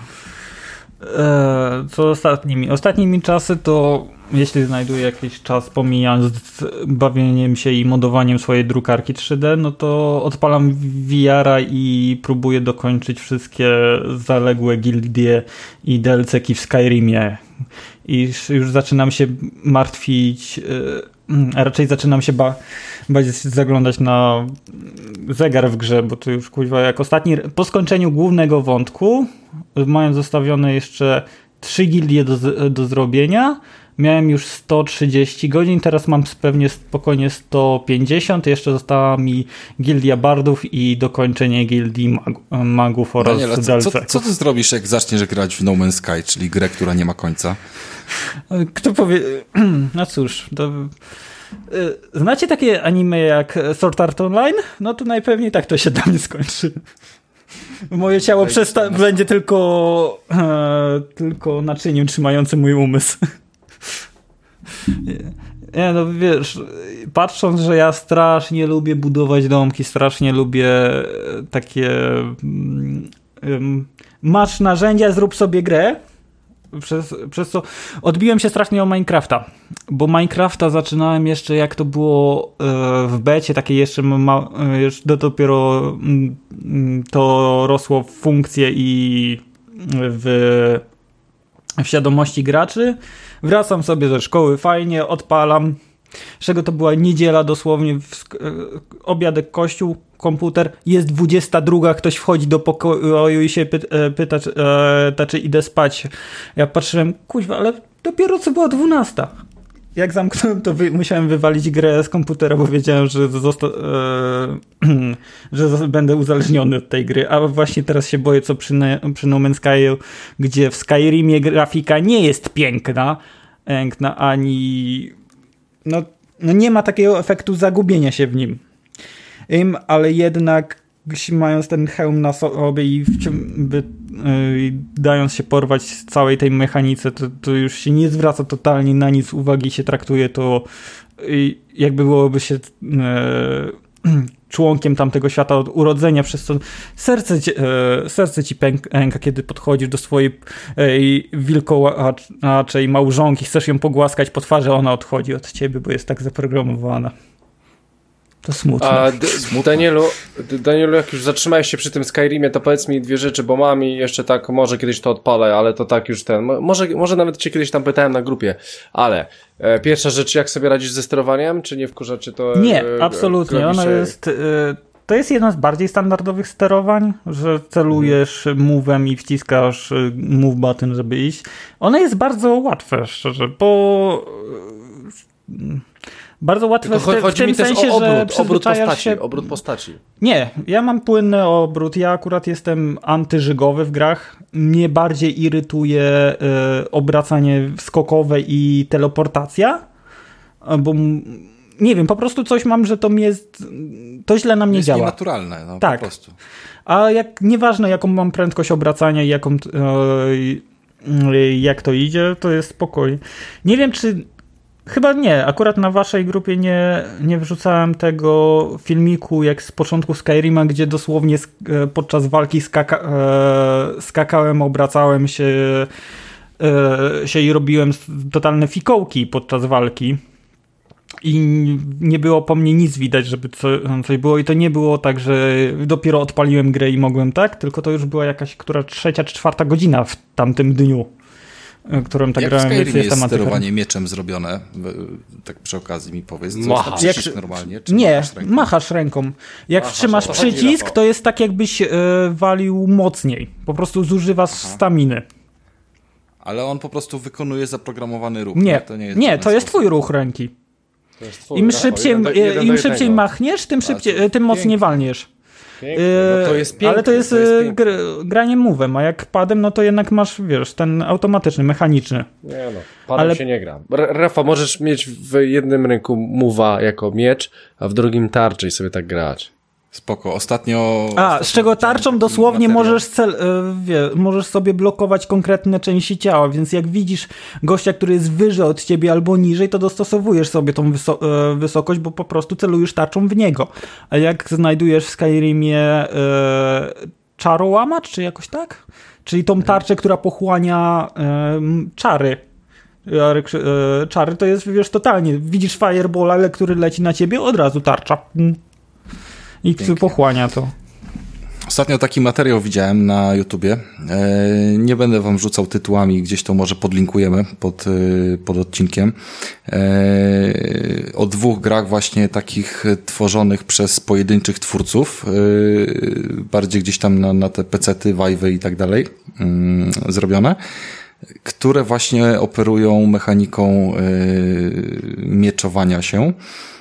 E, co ostatnimi? Ostatnimi czasy to, jeśli znajduję jakiś czas pomijając bawieniem się i modowaniem swojej drukarki trzy D, no to odpalam V R-a i próbuję dokończyć wszystkie zaległe gildie i D L C-ki w Skyrimie. I już zaczynam się martwić, a raczej zaczynam się ba- bać zaglądać na zegar w grze, bo to już kuźwa jak ostatni, po skończeniu głównego wątku, mając zostawione jeszcze trzy gildie do, do zrobienia, miałem już sto trzydzieści godzin, teraz mam pewnie spokojnie sto pięćdziesiąt, jeszcze została mi gildia bardów i dokończenie gildii mag- magów oraz Daniela, D L C. Co, co, co ty zrobisz, jak zaczniesz grać w No Man's Sky, czyli grę, która nie ma końca? Kto powie... No cóż, to... Znacie takie anime jak Sword Art Online? No to najpewniej tak to się dla mnie skończy. Moje ciało przesta- będzie tylko e, tylko naczyniem trzymającym mój umysł. Nie, no wiesz, patrząc, że ja strasznie lubię budować domki, strasznie lubię takie um, masz narzędzia, zrób sobie grę. Przez, przez co odbiłem się strasznie o Minecrafta, bo Minecrafta zaczynałem jeszcze jak to było w becie, takie jeszcze, ma, jeszcze dopiero to rosło w funkcje i w, w świadomości graczy. Wracam sobie ze szkoły, fajnie, odpalam. Z czego to była niedziela dosłownie, w, obiadek, kościół, komputer, jest dwudziesta druga, ktoś wchodzi do pokoju i się pyta, pyta, czy, e, ta, czy idę spać. Ja patrzyłem, kuźwa, ale dopiero co była dwunasta. jak zamknąłem, to wy, musiałem wywalić grę z komputera, bo wiedziałem, że, zosta- e, że będę uzależniony od tej gry. A właśnie teraz się boję, co przy, przy No Man's Sky, gdzie w Skyrimie grafika nie jest piękna, piękna ani... No, no nie ma takiego efektu zagubienia się w nim. Im, ale jednak mając ten hełm na sobie i by, yy, dając się porwać całej tej mechanice, to, to już się nie zwraca totalnie na nic uwagi, się traktuje to yy, jakby byłoby się yy, członkiem tamtego świata od urodzenia, przez co serce, ci, yy, serce ci pęka, kiedy podchodzisz do swojej yy, wilkołaczej małżonki, chcesz ją pogłaskać po twarzy, a ona odchodzi od ciebie, bo jest tak zaprogramowana. To smutne. A D- Danielu, Danielu, jak już zatrzymałeś się przy tym Skyrimie, to powiedz mi dwie rzeczy, bo mam i jeszcze tak, może kiedyś to odpalę, ale to tak już ten, może, może nawet cię kiedyś tam pytałem na grupie, ale e, pierwsza rzecz, jak sobie radzisz ze sterowaniem, czy nie wkurza, czy to... Nie, e, absolutnie, ono się... jest... E, to jest jedno z bardziej standardowych sterowań, że celujesz hmm. move'em i wciskasz move button, żeby iść. Ono jest bardzo łatwe, szczerze, bo... Bardzo łatwe w, te, w tym sensie, o obrót, że obrót postaci, się... obrót postaci. Nie, ja mam płynny obrót. Ja akurat jestem antyżygowy w grach. Mnie bardziej irytuje y, obracanie skokowe i teleportacja, bo nie wiem, po prostu coś mam, że to mi jest, to źle na mnie jest działa. Jest nienaturalne, no tak. po prostu. A jak nieważne jaką mam prędkość obracania i jaką y, y, jak to idzie, to jest spokojnie. Nie wiem, czy chyba nie, akurat na waszej grupie nie, nie wrzucałem tego filmiku jak z początku Skyrima, gdzie dosłownie sk- podczas walki skaka- e, skakałem, obracałem się, e, się i robiłem totalne fikołki podczas walki i nie było po mnie nic widać, żeby co, coś było i to nie było tak, że dopiero odpaliłem grę i mogłem tak, tylko to już była jakaś która trzecia czy czwarta godzina w tamtym dniu, którą tak jak grałem. Jak w Skyrimie jest sterowanie antyka. Mieczem zrobione? Tak przy okazji mi powiedz. Co machasz. jest jak, normalnie? Czy nie, machasz ręką? machasz ręką. Jak machasz, wtrzymasz to przycisk, chodzi, to jest tak jakbyś e, walił mocniej. Po prostu zużywasz Aha. staminy. Ale on po prostu wykonuje zaprogramowany ruch. Nie, nie, to, nie jest, nie, to jest twój ruch ręki. Twój, Im tak? szybciej, jeden do, jeden im do szybciej machniesz, tym, szybciej, tym mocniej walniesz. Pięknie. No to jest piękne, ale to jest, to jest gr- granie move'em, a jak padem, no to jednak masz, wiesz, ten automatyczny, mechaniczny. Nie no, padem ale... się nie gra. R- Rafa, możesz mieć w jednym ręku move'a jako miecz, a w drugim tarczę i sobie tak grać. Spoko. Ostatnio... A, ostatnio z czego tarczą dosłownie możesz, cel, wie, możesz sobie blokować konkretne części ciała, więc jak widzisz gościa, który jest wyżej od ciebie albo niżej, to dostosowujesz sobie tą wyso- wysokość, bo po prostu celujesz tarczą w niego. A jak znajdujesz w Skyrimie e, czarołamacz, czy jakoś tak? Czyli tą tarczę, która pochłania e, czary. E, czary to jest, wiesz, totalnie. Widzisz fireballa, który leci na ciebie, od razu tarcza. I Pięknie. Pochłania to. Ostatnio taki materiał widziałem na YouTubie. E, nie będę wam rzucał tytułami, gdzieś to może podlinkujemy pod, pod odcinkiem. E, o dwóch grach właśnie takich tworzonych przez pojedynczych twórców. E, bardziej gdzieś tam na, na te pecety, Vive'y i tak dalej mm, zrobione. Które właśnie operują mechaniką e, mieczowania się.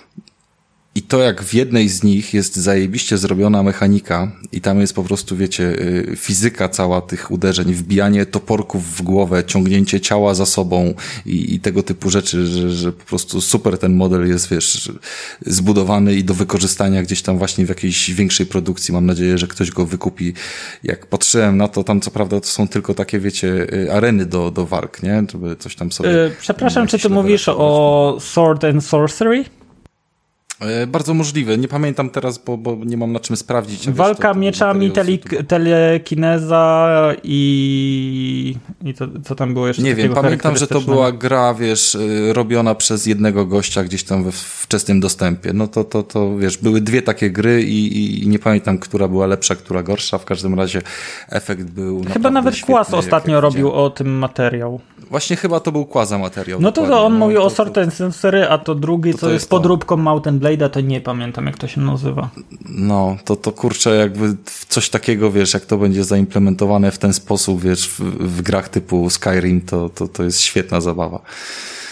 I to jak w jednej z nich jest zajebiście zrobiona mechanika i tam jest po prostu, wiecie, fizyka cała tych uderzeń, wbijanie toporków w głowę, ciągnięcie ciała za sobą i, i tego typu rzeczy, że, że po prostu super ten model jest, wiesz, zbudowany i do wykorzystania gdzieś tam właśnie w jakiejś większej produkcji. Mam nadzieję, że ktoś go wykupi. Jak patrzyłem na to, tam co prawda to są tylko takie, wiecie, areny do, do walk, nie? Żeby coś tam sobie... Yy, przepraszam, czy ty mówisz o Sword and Sorcery? Bardzo możliwe. Nie pamiętam teraz, bo, bo nie mam na czym sprawdzić. Walka wiesz, to, to mieczami, tele- telekineza i, i to, co tam było jeszcze? Nie wiem, pamiętam, że to była gra, wiesz, robiona przez jednego gościa gdzieś tam we wczesnym dostępie. No to, to, to wiesz, były dwie takie gry i, i nie pamiętam, która była lepsza, która gorsza. W każdym razie efekt był chyba nawet Kłas ostatnio jak robił o tym materiał. Właśnie chyba to był Kłaza materiał. No to, to on no, mówił to, o Sword and Sorcery, a to drugi, to, co to jest, jest podróbką Mountain Blade'a, to nie pamiętam, jak to się nazywa. No, to, to kurczę, jakby coś takiego, wiesz, jak to będzie zaimplementowane w ten sposób, wiesz, w, w grach typu Skyrim, to, to, to jest świetna zabawa.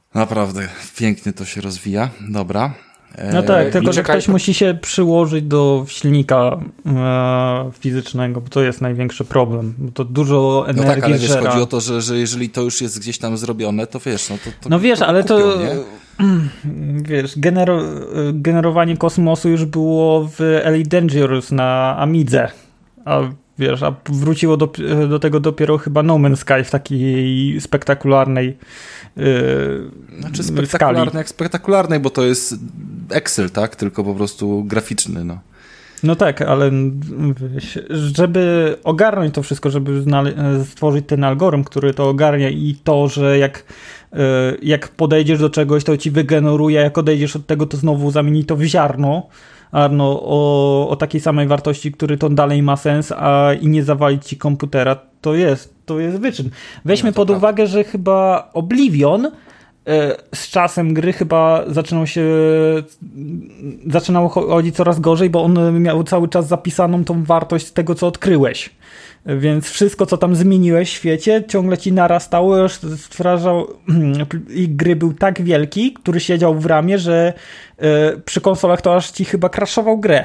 Naprawdę, pięknie to się rozwija. Dobra. No tak, tylko że czekaj... ktoś musi się przyłożyć do silnika e, fizycznego, bo to jest największy problem. Bo to dużo energii No tak, ale wiesz, żera. chodzi o to, że, że jeżeli to już jest gdzieś tam zrobione, to wiesz, no to, to No wiesz, to ale kupią, to nie? wiesz, genero, generowanie kosmosu już było w Elite Dangerous na Amidze, a wiesz, a wróciło do, do tego dopiero chyba No Man's Sky w takiej spektakularnej yy, Znaczy spektakularnej skali. jak spektakularnej, bo to jest Excel, tak? Tylko po prostu graficzny, no. No tak, ale wiesz, żeby ogarnąć to wszystko, żeby stworzyć ten algorytm, który to ogarnia i to, że jak, jak podejdziesz do czegoś, to ci wygeneruje, jak odejdziesz od tego, to znowu zamieni to w ziarno, no, o, o takiej samej wartości, który to dalej ma sens, a i nie zawalić ci komputera, to jest, to jest wyczyn. Weźmy no pod prawda. uwagę, że chyba Oblivion z czasem gry chyba zaczynał się zaczynało chodzić coraz gorzej, bo on miał cały czas zapisaną tą wartość tego, co odkryłeś. Więc wszystko, co tam zmieniłeś w świecie, ciągle ci narastało, już stwarzał i gry był tak wielki, który siedział w ramie, że przy konsolach to aż ci chyba crashował grę.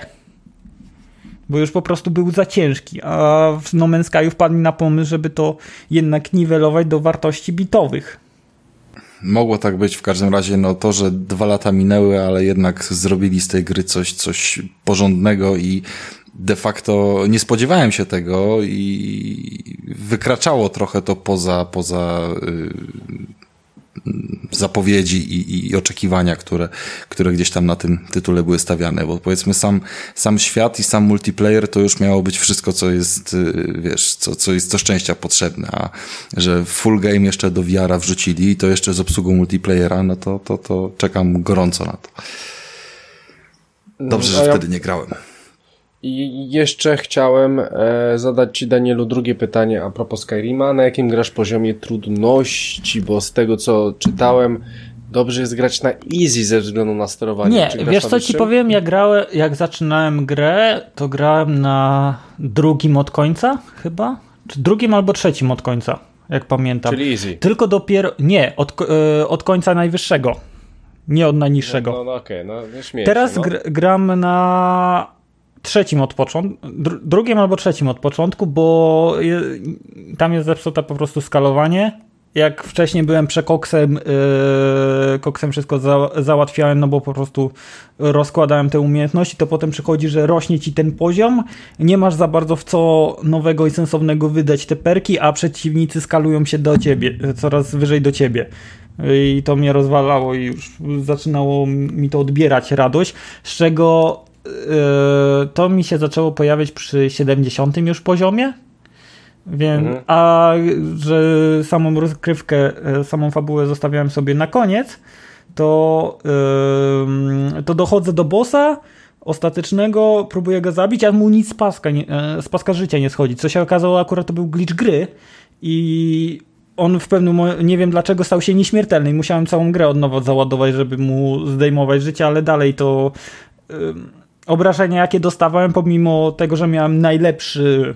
Bo już po prostu był za ciężki, a w No Man's Sky wpadli na pomysł, żeby to jednak niwelować do wartości bitowych. Mogło tak być, w każdym razie no to, że dwa lata minęły, ale jednak zrobili z tej gry coś, coś porządnego i de facto nie spodziewałem się tego i wykraczało trochę to poza, poza yy, zapowiedzi i, i oczekiwania, które, które gdzieś tam na tym tytule były stawiane, bo powiedzmy sam, sam świat i sam multiplayer to już miało być wszystko, co jest, wiesz, co, co jest do szczęścia potrzebne, a że full game jeszcze do V R-a wrzucili i to jeszcze z obsługą multiplayera, no to, to, to czekam gorąco na to. Dobrze, że ja... wtedy nie grałem. I jeszcze chciałem e, zadać Ci, Danielu, drugie pytanie a propos Skyrima. Na jakim grasz poziomie trudności? Bo z tego, co czytałem, dobrze jest grać na easy ze względu na sterowanie. Nie, Czy wiesz co Ci powiem? Jak, grałem, jak zaczynałem grę, to grałem na drugim od końca chyba? Czy drugim albo trzecim od końca, jak pamiętam. Czyli easy. Tylko dopiero... Nie, od, e, od końca najwyższego. Nie od najniższego. No, no okej, okay, no śmiesznie. Teraz no. gr gram na trzecim od początku, dr- drugim albo trzecim od początku, bo je, tam jest zepsute po prostu skalowanie. Jak wcześniej byłem przekoksem, yy, koksem wszystko za, załatwiałem, no bo po prostu rozkładałem te umiejętności, to potem przychodzi, że rośnie ci ten poziom, nie masz za bardzo w co nowego i sensownego wydać te perki, a przeciwnicy skalują się do ciebie, coraz wyżej do ciebie. I to mnie rozwalało i już zaczynało mi to odbierać radość, z czego yy, to mi się zaczęło pojawiać przy siedemdziesiątym już poziomie. Więc, mhm. A że samą rozgrywkę, samą fabułę zostawiałem sobie na koniec, to, yy, to dochodzę do bossa ostatecznego, próbuję go zabić, a mu nic z paska, nie, z paska życia nie schodzi. Co się okazało, akurat to był glitch gry i on w pewnym momencie, nie wiem dlaczego, stał się nieśmiertelny i musiałem całą grę od nowa załadować, żeby mu zdejmować życie, ale dalej to yy, obrażenia, jakie dostawałem, pomimo tego, że miałem najlepszy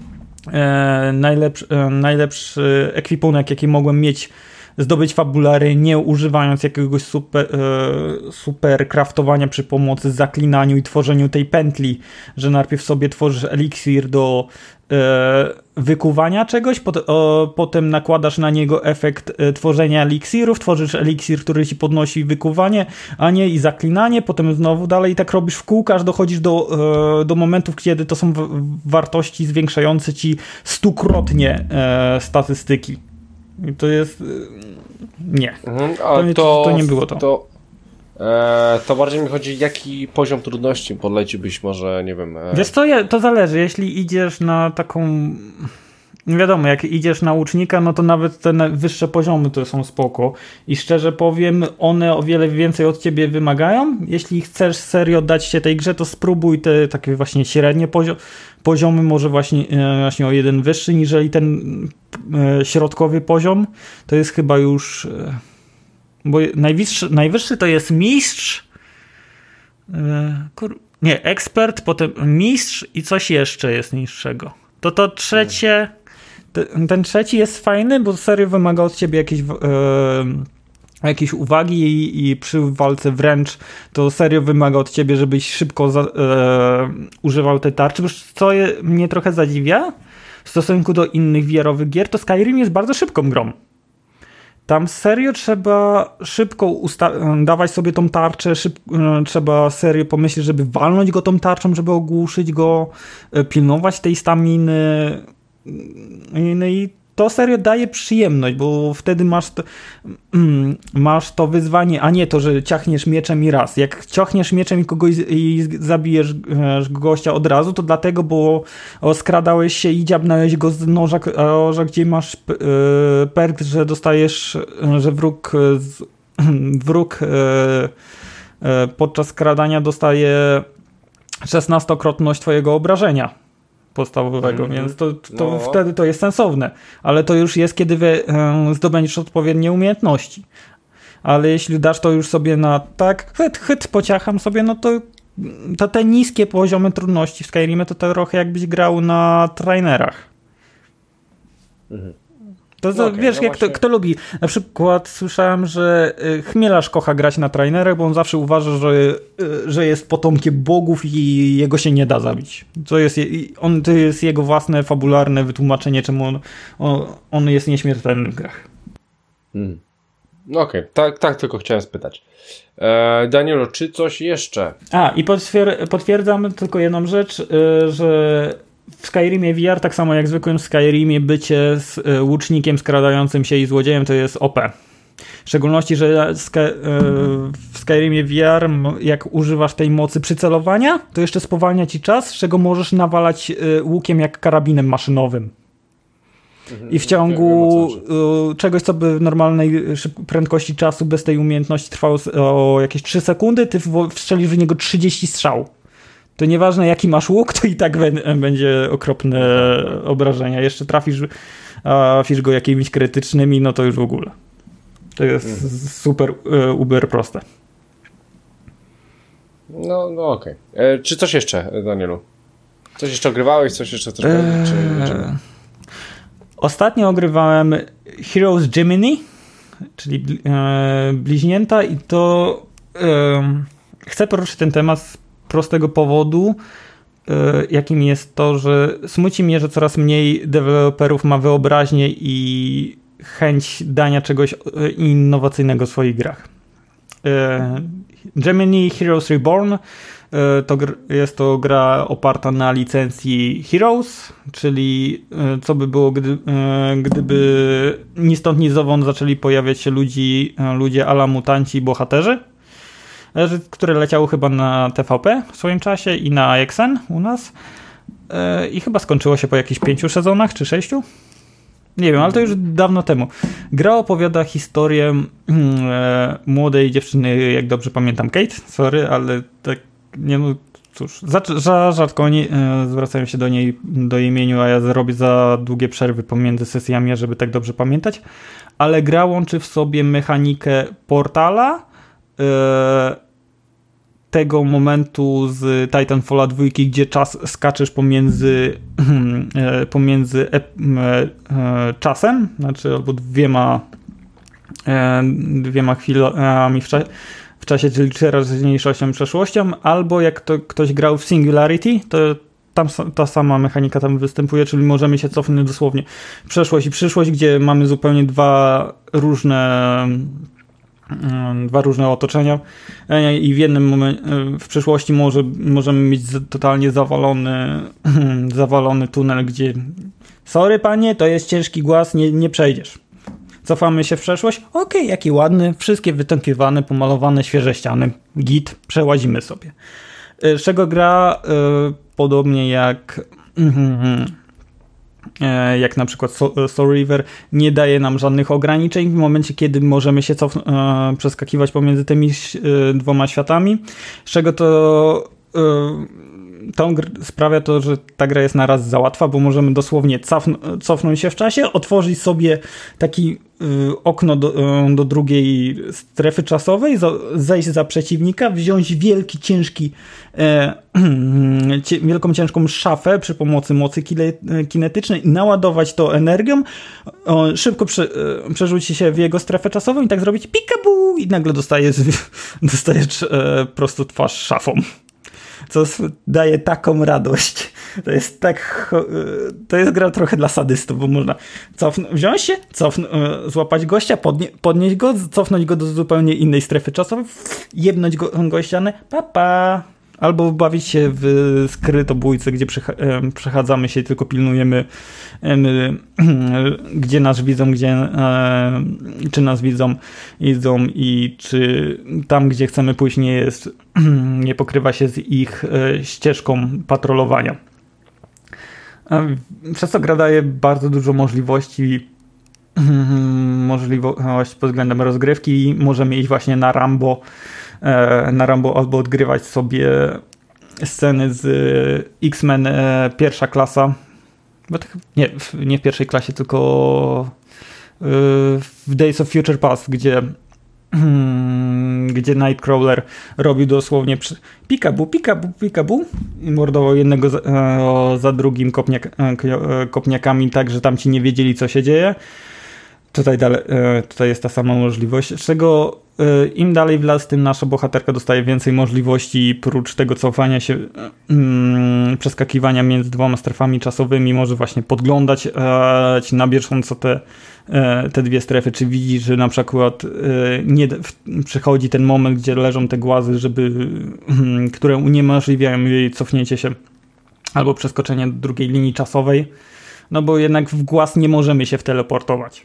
E, najlepszy, e, najlepszy ekwipunek, jaki mogłem mieć, zdobyć fabulary, nie używając jakiegoś super, e, super craftowania przy pomocy zaklinaniu i tworzeniu tej pętli, że najpierw sobie tworzysz eliksir do e, wykuwania czegoś, pot, e, potem nakładasz na niego efekt e, tworzenia eliksirów, tworzysz eliksir, który ci podnosi wykuwanie, a nie i zaklinanie, potem znowu dalej i tak robisz w kółko, aż dochodzisz do, e, do momentów, kiedy to są w, wartości zwiększające ci stukrotnie e, statystyki. I to jest... Nie. Mhm, to, to, nie to, to nie było to. To, e, to bardziej mi chodzi, jaki poziom trudności poleciłbyś może, nie wiem... E... Wiesz co, to zależy. Jeśli idziesz na taką... Wiadomo, jak idziesz na łucznika, no to nawet te wyższe poziomy to są spoko. I szczerze powiem, one o wiele więcej od ciebie wymagają. Jeśli chcesz serio dać się tej grze, to spróbuj te takie właśnie średnie poziomy. Poziomy może właśnie, właśnie o jeden wyższy, niżeli ten e, środkowy poziom. To jest chyba już... E, bo najwyższy, najwyższy to jest mistrz, e, kur, nie, ekspert, potem mistrz i coś jeszcze jest niższego. To to trzecie... Ten, ten trzeci jest fajny, bo serio wymaga od ciebie jakiejś e, jakieś uwagi i, i przy walce wręcz to serio wymaga od ciebie, żebyś szybko za, e, używał tej tarczy. Co je, mnie trochę zadziwia w stosunku do innych V R-owych gier, to Skyrim jest bardzo szybką grą. Tam serio trzeba szybko usta- dawać sobie tą tarczę, szyb- trzeba serio pomyśleć, żeby walnąć go tą tarczą, żeby ogłuszyć go, pilnować tej staminy. No i to serio daje przyjemność, bo wtedy masz to, mm, masz to wyzwanie, a nie to, że ciachniesz mieczem i raz. Jak ciachniesz mieczem i kogoś i zabijesz gościa od razu, to dlatego, bo skradałeś się i dziabnąłeś go z noża, że gdzie masz perk, że dostajesz, że wróg, wróg podczas skradania dostaje szesnastokrotność twojego obrażenia podstawowego, mm-hmm. więc to, to no. wtedy to jest sensowne, ale to już jest, kiedy wy, e, zdobędziesz odpowiednie umiejętności. Ale jeśli dasz to już sobie na tak, chyt, chyt, pociacham sobie, no to, to te niskie poziomy trudności w Skyrimie to trochę jakbyś grał na trainerach. Mhm. To no okay, wiesz, no jak to, kto lubi. Na przykład słyszałem, że Chmielarz kocha grać na trainerach, bo on zawsze uważa, że, że jest potomkiem bogów i jego się nie da zabić. To jest, on, to jest jego własne fabularne wytłumaczenie, czemu on, on, on jest nieśmiertelny w grach. Hmm. No okej, okay. tak, tak tylko chciałem spytać. E, Danielu, czy coś jeszcze? A, i potwier- potwierdzam tylko jedną rzecz, yy, że w Skyrimie V R, tak samo jak w zwykłym Skyrimie, bycie z y, łucznikiem skradającym się i złodziejem to jest O P. W szczególności, że Sky, y, w Skyrimie V R, jak używasz tej mocy przycelowania, to jeszcze spowalnia ci czas, z czego możesz nawalać y, łukiem jak karabinem maszynowym. I w ciągu y, czegoś, co by w normalnej prędkości czasu bez tej umiejętności trwało o jakieś trzy sekundy, ty wstrzelisz w niego trzydzieści strzał. To nieważne jaki masz łuk, to i tak będzie okropne obrażenia. Jeszcze trafisz, a trafisz go jakimiś krytycznymi, no to już w ogóle. To jest mhm. super, uber proste. No, no okej. Okay. Czy coś jeszcze, Danielu? Coś jeszcze ogrywałeś? Coś jeszcze chcesz powiedzieć? Eee... Czy... Ostatnio ogrywałem Heroes Gemini, czyli e, bliźnięta i to e, chcę poruszyć ten temat z prostego powodu, jakim jest to, że smuci mnie, że coraz mniej deweloperów ma wyobraźnię i chęć dania czegoś innowacyjnego w swoich grach. Gemini Heroes Reborn to jest to gra oparta na licencji Heroes, czyli co by było, gdy, gdyby ni stąd ni zowąd zaczęli pojawiać się ludzi, ludzie a la mutanci i bohaterzy, które leciały chyba na T V P w swoim czasie i na A X N u nas i chyba skończyło się po jakichś pięciu sezonach czy sześciu. Nie wiem, ale to już dawno temu. Gra opowiada historię e, młodej dziewczyny, jak dobrze pamiętam, Kate, sorry, ale tak nie no cóż, za, za rzadko nie, e, zwracają się do niej, do imieniu, a ja zrobię za długie przerwy pomiędzy sesjami, żeby tak dobrze pamiętać, ale gra łączy w sobie mechanikę portala, tego momentu z Titanfalla dwa, gdzie czas skaczesz pomiędzy pomiędzy e, e, czasem, znaczy albo dwiema e, dwiema chwilami w, cza, w czasie, czyli teraźniejszością i przeszłością, albo jak to ktoś grał w Singularity, to tam ta sama mechanika tam występuje, czyli możemy się cofnąć dosłownie w przeszłość i przyszłość, gdzie mamy zupełnie dwa różne dwa różne otoczenia i w jednym momencie, w przyszłości może, możemy mieć totalnie zawalony zawalony tunel, gdzie sorry panie, to jest ciężki głaz, nie, nie przejdziesz. Cofamy się w przeszłość, okej, okay, jaki ładny, wszystkie wytękiwane, pomalowane, świeże ściany, git, przełazimy sobie. Z czego gra y, podobnie jak jak na przykład Soul River, nie daje nam żadnych ograniczeń w momencie, kiedy możemy się cof- e, przeskakiwać pomiędzy tymi e, dwoma światami, z czego to e, tą gr- sprawia to, że ta gra jest naraz za łatwa, bo możemy dosłownie cofn- cofnąć się w czasie, otworzyć sobie taki okno do, do drugiej strefy czasowej, zejść za przeciwnika, wziąć wielki, ciężki, e, cie, wielką, ciężką szafę przy pomocy mocy kile, kinetycznej i naładować to energią, o, szybko prze, przerzucić się w jego strefę czasową i tak zrobić pikabu i nagle dostajesz, dostajesz e, prosto twarz szafą. Co daje taką radość. To jest tak... To jest gra trochę dla sadystów, bo można cofnąć, wziąć się, cofnąć, złapać gościa, podnie, podnieść go, cofnąć go do zupełnie innej strefy czasowej, jebnąć go, gościany, pa, pa. Albo bawić się w skrytobójce, gdzie przechadzamy się i tylko pilnujemy, gdzie nas widzą, gdzie, czy nas widzą, idą i czy tam, gdzie chcemy pójść, nie jest, nie pokrywa się z ich ścieżką patrolowania. Przez to gra daje bardzo dużo możliwości, możliwości pod względem rozgrywki i możemy iść właśnie na Rambo, na Rambo albo odgrywać sobie sceny z X-Men pierwsza klasa. Nie, nie w pierwszej klasie, tylko w Days of Future Past, gdzie gdzie Nightcrawler robił dosłownie pikabu, pikabu, pikabu i mordował jednego za, za drugim kopniak, kopniakami tak, że tam ci nie wiedzieli, co się dzieje. Tutaj, dalej, tutaj jest ta sama możliwość, z czego im dalej w las, tym nasza bohaterka dostaje więcej możliwości, prócz tego cofania się, mm, przeskakiwania między dwoma strefami czasowymi, może właśnie podglądać e, na bieżąco te, e, te dwie strefy, czy widzi, że na przykład e, nie, w, przychodzi ten moment, gdzie leżą te głazy, żeby, mm, które uniemożliwiają jej cofnięcie się albo przeskoczenie do drugiej linii czasowej, no bo jednak w głaz nie możemy się wteleportować.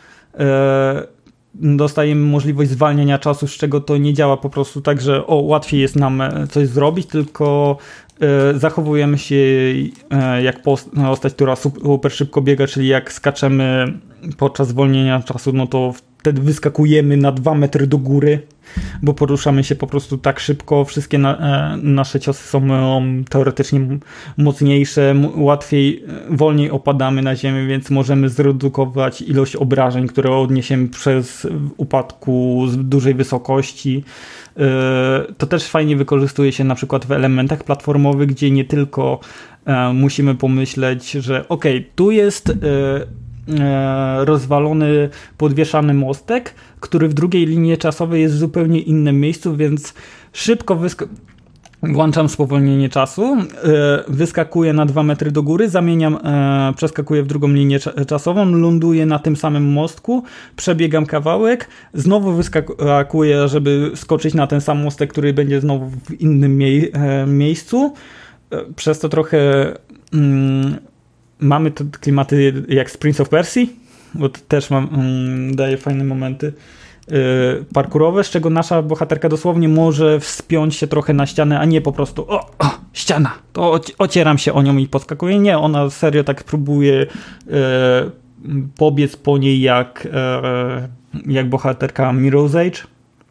Dostajemy możliwość zwalniania czasu, z czego to nie działa po prostu tak, że o, łatwiej jest nam coś zrobić, tylko zachowujemy się jak postać, która super szybko biega, czyli jak skaczemy podczas zwolnienia czasu, no to wtedy wyskakujemy na dwa metry do góry, bo poruszamy się po prostu tak szybko, wszystkie na, e, nasze ciosy są um, teoretycznie mocniejsze, m- łatwiej, wolniej opadamy na ziemię, więc możemy zredukować ilość obrażeń, które odniesiemy przez upadku z dużej wysokości. E, to też fajnie wykorzystuje się na przykład w elementach platformowych, gdzie nie tylko e, musimy pomyśleć, że okej, okay, tu jest... E, rozwalony, podwieszany mostek, który w drugiej linii czasowej jest w zupełnie innym miejscu, więc szybko wysk- włączam spowolnienie czasu, wyskakuję na dwa metry do góry, zamieniam, przeskakuję w drugą linię czasową, ląduję na tym samym mostku, przebiegam kawałek, znowu wyskakuję, żeby skoczyć na ten sam mostek, który będzie znowu w innym mie- miejscu. Przez to trochę mm, mamy te klimaty jak z Prince of Persia, bo to też mam, um, daje fajne momenty yy, parkurowe, z czego nasza bohaterka dosłownie może wspiąć się trochę na ścianę, a nie po prostu o, o ściana, to oci- ocieram się o nią i podskakuję. Nie, ona serio tak próbuje yy, pobiec po niej jak, yy, jak bohaterka Mirror's Edge.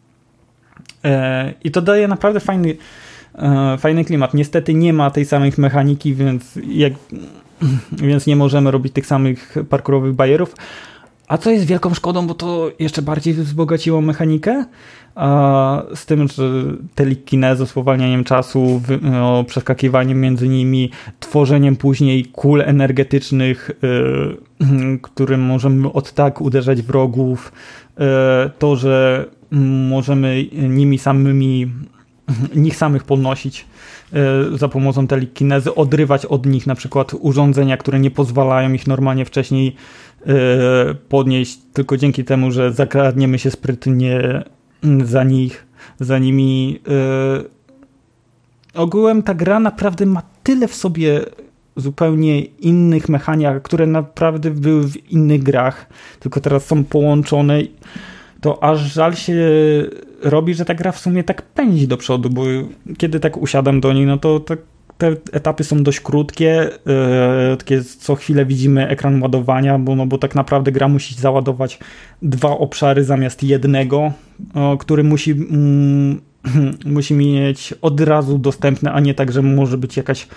Yy, I to daje naprawdę fajny, yy, fajny klimat. Niestety nie ma tej samej mechaniki, więc jak więc nie możemy robić tych samych parkurowych bajerów, a co jest wielką szkodą, bo to jeszcze bardziej wzbogaciło mechanikę, a z tym, że telekinezą, spowalnianiem czasu, wy, no, przeskakiwaniem między nimi, tworzeniem później kul energetycznych, yy, którym możemy od tak uderzać wrogów, yy, to, że możemy nimi samymi, nich samych podnosić za pomocą telekinezy, odrywać od nich na przykład urządzenia, które nie pozwalają ich normalnie wcześniej podnieść, tylko dzięki temu, że zakradniemy się sprytnie za nich, za nimi. Ogółem ta gra naprawdę ma tyle w sobie zupełnie innych mechanik, które naprawdę były w innych grach, tylko teraz są połączone. To aż żal się robi, że ta gra w sumie tak pędzi do przodu, bo kiedy tak usiadam do niej, no to te, te etapy są dość krótkie, yy, takie co chwilę widzimy ekran ładowania, bo, no, bo tak naprawdę gra musi załadować dwa obszary zamiast jednego, yy, który musi, yy, musi mieć od razu dostępne, a nie tak, że może być jakaś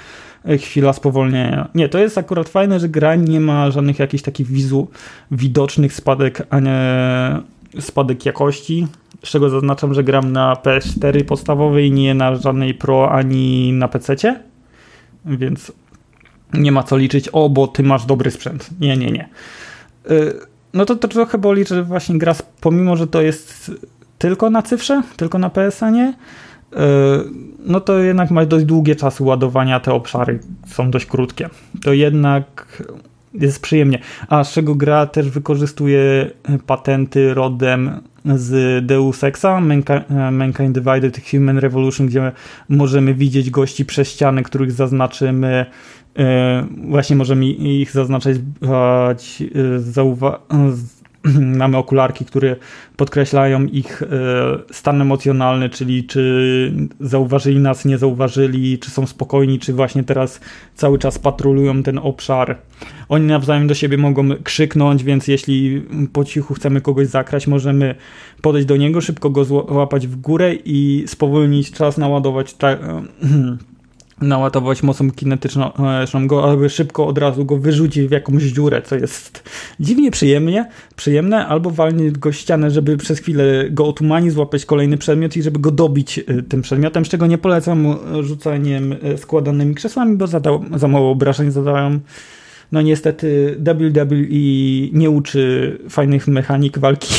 chwila spowolnienia. Nie, to jest akurat fajne, że gra nie ma żadnych jakichś takich wizu, widocznych spadek, a nie spadek jakości, z czego zaznaczam, że gram na P S cztery podstawowej, nie na żadnej Pro ani na pececie, więc nie ma co liczyć, o, bo ty masz dobry sprzęt. Nie, nie, nie. No to, to trochę boli, że właśnie gra, pomimo że to jest tylko na cyfrze, tylko na P S a nie, no to jednak ma dość długie czasy ładowania, te obszary są dość krótkie. To jednak jest przyjemnie. A z czego gra też wykorzystuje patenty rodem z Deus Exa, Mankind Divided Human Revolution, gdzie możemy widzieć gości przez ściany, których zaznaczymy. Właśnie możemy ich zaznaczać, zauwa- mamy okularki, które podkreślają ich stan emocjonalny, czyli czy zauważyli nas, nie zauważyli, czy są spokojni, czy właśnie teraz cały czas patrolują ten obszar. Oni nawzajem do siebie mogą krzyknąć, więc jeśli po cichu chcemy kogoś zakraść, możemy podejść do niego, szybko go złapać w górę i spowolnić czas, naładować ta- naładować mocą kinetyczną go, aby szybko od razu go wyrzucić w jakąś dziurę, co jest dziwnie przyjemnie, przyjemne, albo walnąć go ścianę, żeby przez chwilę go otumanić, złapać kolejny przedmiot i żeby go dobić tym przedmiotem, z czego nie polecam rzucaniem składanymi krzesłami, bo zada, za mało obrażeń zadają. No niestety W W E nie uczy fajnych mechanik walki.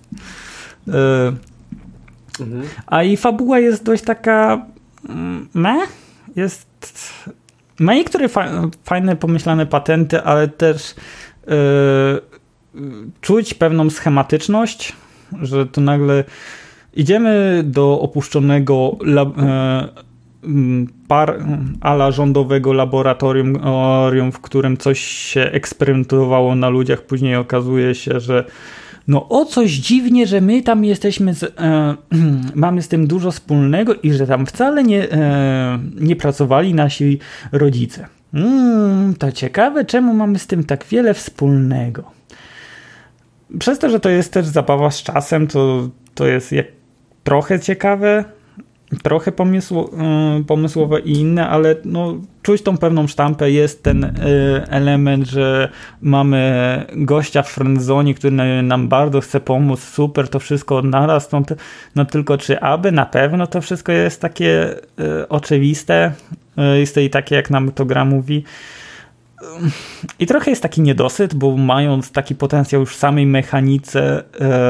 mhm. A i fabuła jest dość taka meh. Jest ma niektóre fa- fajne, pomyślane patenty, ale też yy, czuć pewną schematyczność, że to nagle idziemy do opuszczonego lab- yy, par, ala rządowego laboratorium, w którym coś się eksperymentowało na ludziach. Później okazuje się, że no o coś dziwnie, że my tam jesteśmy, z, e, mamy z tym dużo wspólnego i że tam wcale nie, e, nie pracowali nasi rodzice. Mm, to ciekawe, czemu mamy z tym tak wiele wspólnego. Przez to, że to jest też zabawa z czasem, to, to jest jak, trochę ciekawe, trochę pomysł, y, pomysłowe i inne, ale no, czuć tą pewną sztampę. Jest ten y, element, że mamy gościa w friendzone, który nam bardzo chce pomóc, super, to wszystko naraz, no, no tylko czy aby, na pewno to wszystko jest takie y, oczywiste, y, jest i takie, jak nam to gra mówi. I trochę jest taki niedosyt, bo mając taki potencjał już w samej mechanice,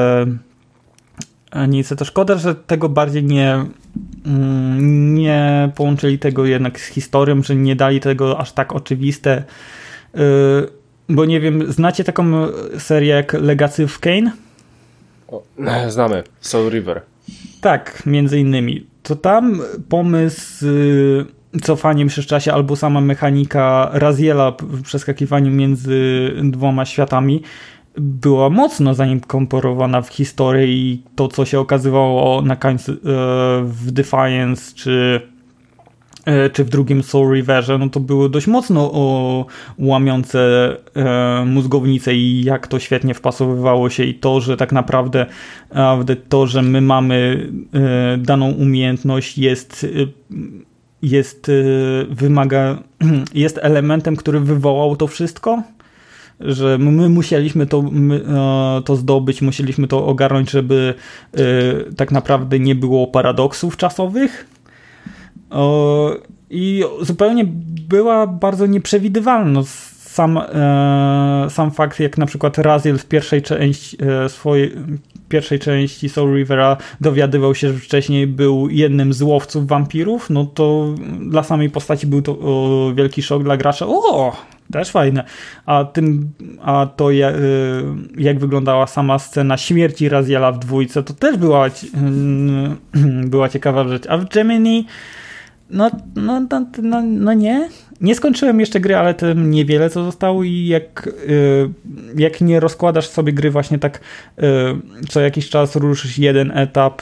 y, nic, to szkoda, że tego bardziej nie nie połączyli tego jednak z historią, że nie dali tego aż tak oczywiste, bo nie wiem, znacie taką serię jak Legacy of Kain? O, znamy, Soul River. Tak, między innymi. To tam pomysł z cofaniem się w czasie albo sama mechanika Raziela w przeskakiwaniu między dwoma światami była mocno zainkorporowana w historię i to, co się okazywało na końcu e, w Defiance czy, e, czy w drugim Soul Riverze, no to było dość mocno o, łamiące e, mózgownicę i jak to świetnie wpasowywało się i to, że tak naprawdę e, to, że my mamy e, daną umiejętność jest e, jest e, wymaga jest elementem, który wywołał to wszystko, że my musieliśmy to, my, to zdobyć, musieliśmy to ogarnąć, żeby y, tak naprawdę nie było paradoksów czasowych. O, I zupełnie była bardzo nieprzewidywalna. Sam, e, sam fakt, jak na przykład Raziel w pierwszej części e, swojej pierwszej części Soul Rivera dowiadywał się, że wcześniej był jednym z łowców wampirów, no to dla samej postaci był to o, wielki szok dla gracza. O, też fajne. A, tym, a to jak, jak wyglądała sama scena śmierci Raziela w dwójce, to też była, była ciekawa rzecz. A w Gemini no, no, no, no, no nie. Nie skończyłem jeszcze gry, ale tym niewiele co zostało i jak, jak nie rozkładasz sobie gry właśnie tak co jakiś czas ruszysz jeden etap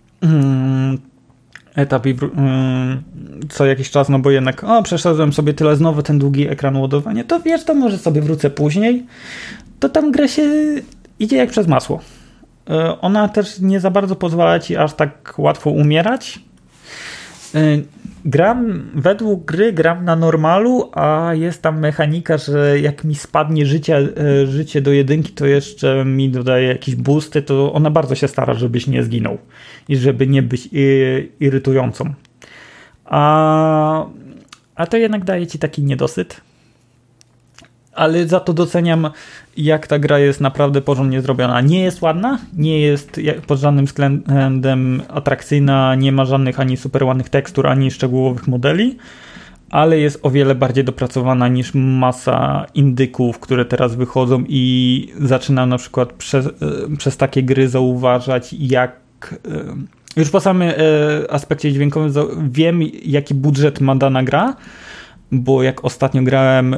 etap i co jakiś czas, no bo jednak o, przeszedłem sobie tyle, znowu ten długi ekran ładowania, to wiesz, to może sobie wrócę później, to tam gra się idzie jak przez masło. Ona też nie za bardzo pozwala ci aż tak łatwo umierać. gram, według gry gram na normalu, a jest tam mechanika, że jak mi spadnie życie, życie do jedynki, to jeszcze mi dodaje jakieś boosty, to ona bardzo się stara, żebyś nie zginął i żeby nie być irytującą. A, a to jednak daje ci taki niedosyt. Ale za to doceniam, jak ta gra jest naprawdę porządnie zrobiona. Nie jest ładna, nie jest pod żadnym względem atrakcyjna, nie ma żadnych ani super ładnych tekstur, ani szczegółowych modeli, ale jest o wiele bardziej dopracowana niż masa indyków, które teraz wychodzą i zaczynam na przykład przez, przez takie gry zauważać, jak... Już po samym aspekcie dźwiękowym wiem, jaki budżet ma dana gra, bo jak ostatnio grałem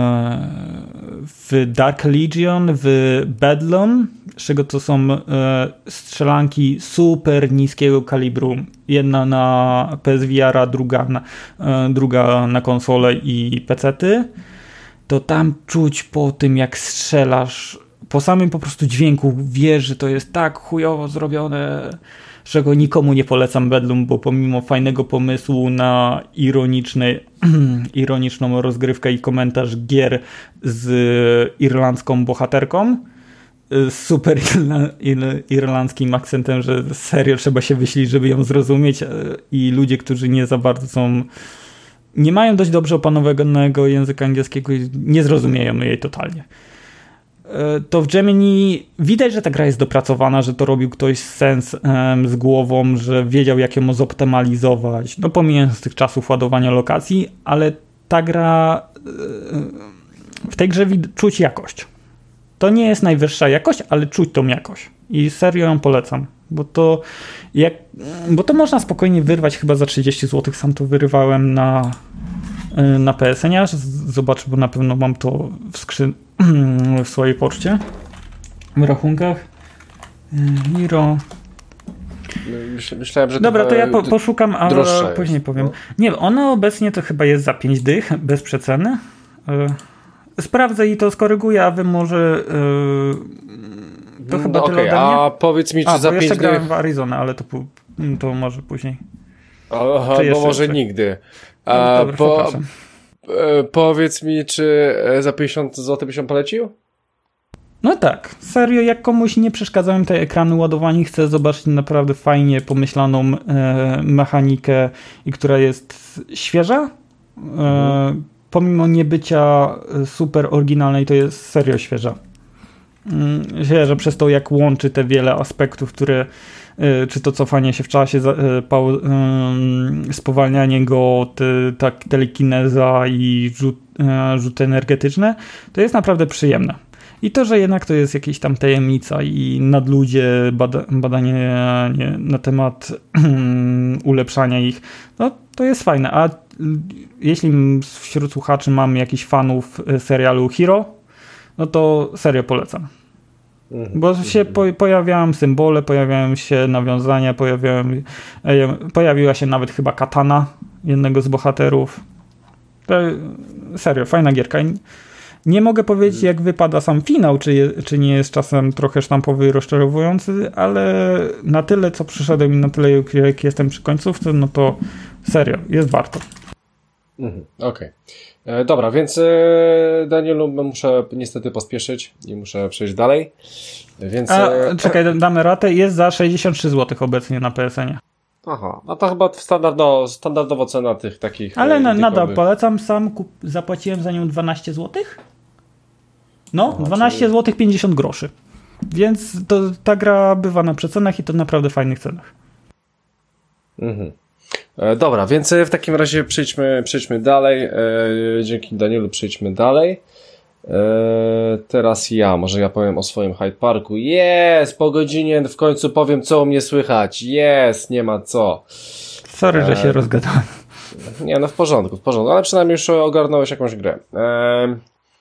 w Dark Legion, w Bedlam, z czego to są strzelanki super niskiego kalibru. Jedna na P S V R a, druga na, druga na konsolę i pecety, to tam czuć po tym, jak strzelasz, po samym po prostu dźwięku wiesz, że to jest tak chujowo zrobione, czego nikomu nie polecam Bedlam, bo pomimo fajnego pomysłu na ironiczny, ironiczną rozgrywkę i komentarz gier z irlandzką bohaterką, z super irlandzkim akcentem, że serio trzeba się wyślić, żeby ją zrozumieć, i ludzie, którzy nie za bardzo są, nie mają dość dobrze opanowanego języka angielskiego, nie zrozumieją jej totalnie. To w Gemini widać, że ta gra jest dopracowana, że to robił ktoś z sens um, z głową, że wiedział, jak ją zoptymalizować, no pomijając tych czasów ładowania lokacji, ale ta gra, w tej grze czuć jakość. To nie jest najwyższa jakość, ale czuć tą jakość i serio ją polecam, bo to jak, bo to można spokojnie wyrwać chyba za trzydzieści złotych, sam to wyrywałem na na P S N. Zobacz, bo na pewno mam to w skrzyn w swojej poczcie, w rachunkach. Hero. Myślałem, że dobra, to ja po, poszukam, a później jest, powiem. No. Nie, ona obecnie to chyba jest za pięć dych, bez przeceny. Sprawdzę i to skoryguję, a wy może to chyba no, tyle okay, ode mnie. A powiedz mi, czy a, za bo pięć jeszcze dych... grałem w Arizona, ale to, to może później. Aha, bo jeszcze, może czy... nigdy. No, a, dobra, po, e, powiedz mi, czy za pięćdziesiąt złotych byś ją polecił? No tak, serio, jak komuś nie przeszkadzają te ekrany ładowania, chce zobaczyć naprawdę fajnie pomyślaną e, mechanikę, i która jest świeża, e, mhm. pomimo niebycia super oryginalnej, to jest serio świeża. Mm, świeża przez to, jak łączy te wiele aspektów, które czy to cofanie się w czasie, spowalnianie go, ta telekineza i rzut, rzuty energetyczne, to jest naprawdę przyjemne. I to, że jednak to jest jakaś tam tajemnica i nadludzie, bada, badanie nie, na temat ulepszania ich, no to jest fajne. A jeśli wśród słuchaczy mam jakichś fanów serialu Hero, no to serio polecam. Bo się po, pojawiają symbole, pojawiają się nawiązania, pojawiają, pojawiła się nawet chyba katana jednego z bohaterów. To, serio, fajna gierka. Nie mogę powiedzieć, jak wypada sam finał, czy, je, czy nie jest czasem trochę sztampowy i rozczarowujący, ale na tyle, co przyszedłem i na tyle, jak jestem przy końcówce, no to serio, jest warto. Mhm, okej. Okay. Dobra, więc e, Danielu, muszę niestety pospieszyć i muszę przejść dalej. Więc, A, e, czekaj, damy ratę. Jest za sześćdziesiąt trzy złotych obecnie na P S N-ie. Aha, no to chyba standardowo, standardowo cena tych takich... Ale na, nadal polecam, sam kup, zapłaciłem za nią dwanaście złotych. No, Aha, dwanaście złotych pięćdziesiąt groszy. Więc to, ta gra bywa na przecenach i to naprawdę fajnych cenach. Mhm. E, dobra, więc w takim razie przejdźmy, przejdźmy dalej. E, dzięki Danielu przejdźmy dalej. E, teraz ja, może ja powiem o swoim Hyde Parku. Jest, po godzinie w końcu powiem, co u mnie słychać. Jest, nie ma co. Sorry, e, że się rozgadałem. Nie, no w porządku, w porządku, ale przynajmniej już ogarnąłeś jakąś grę. E,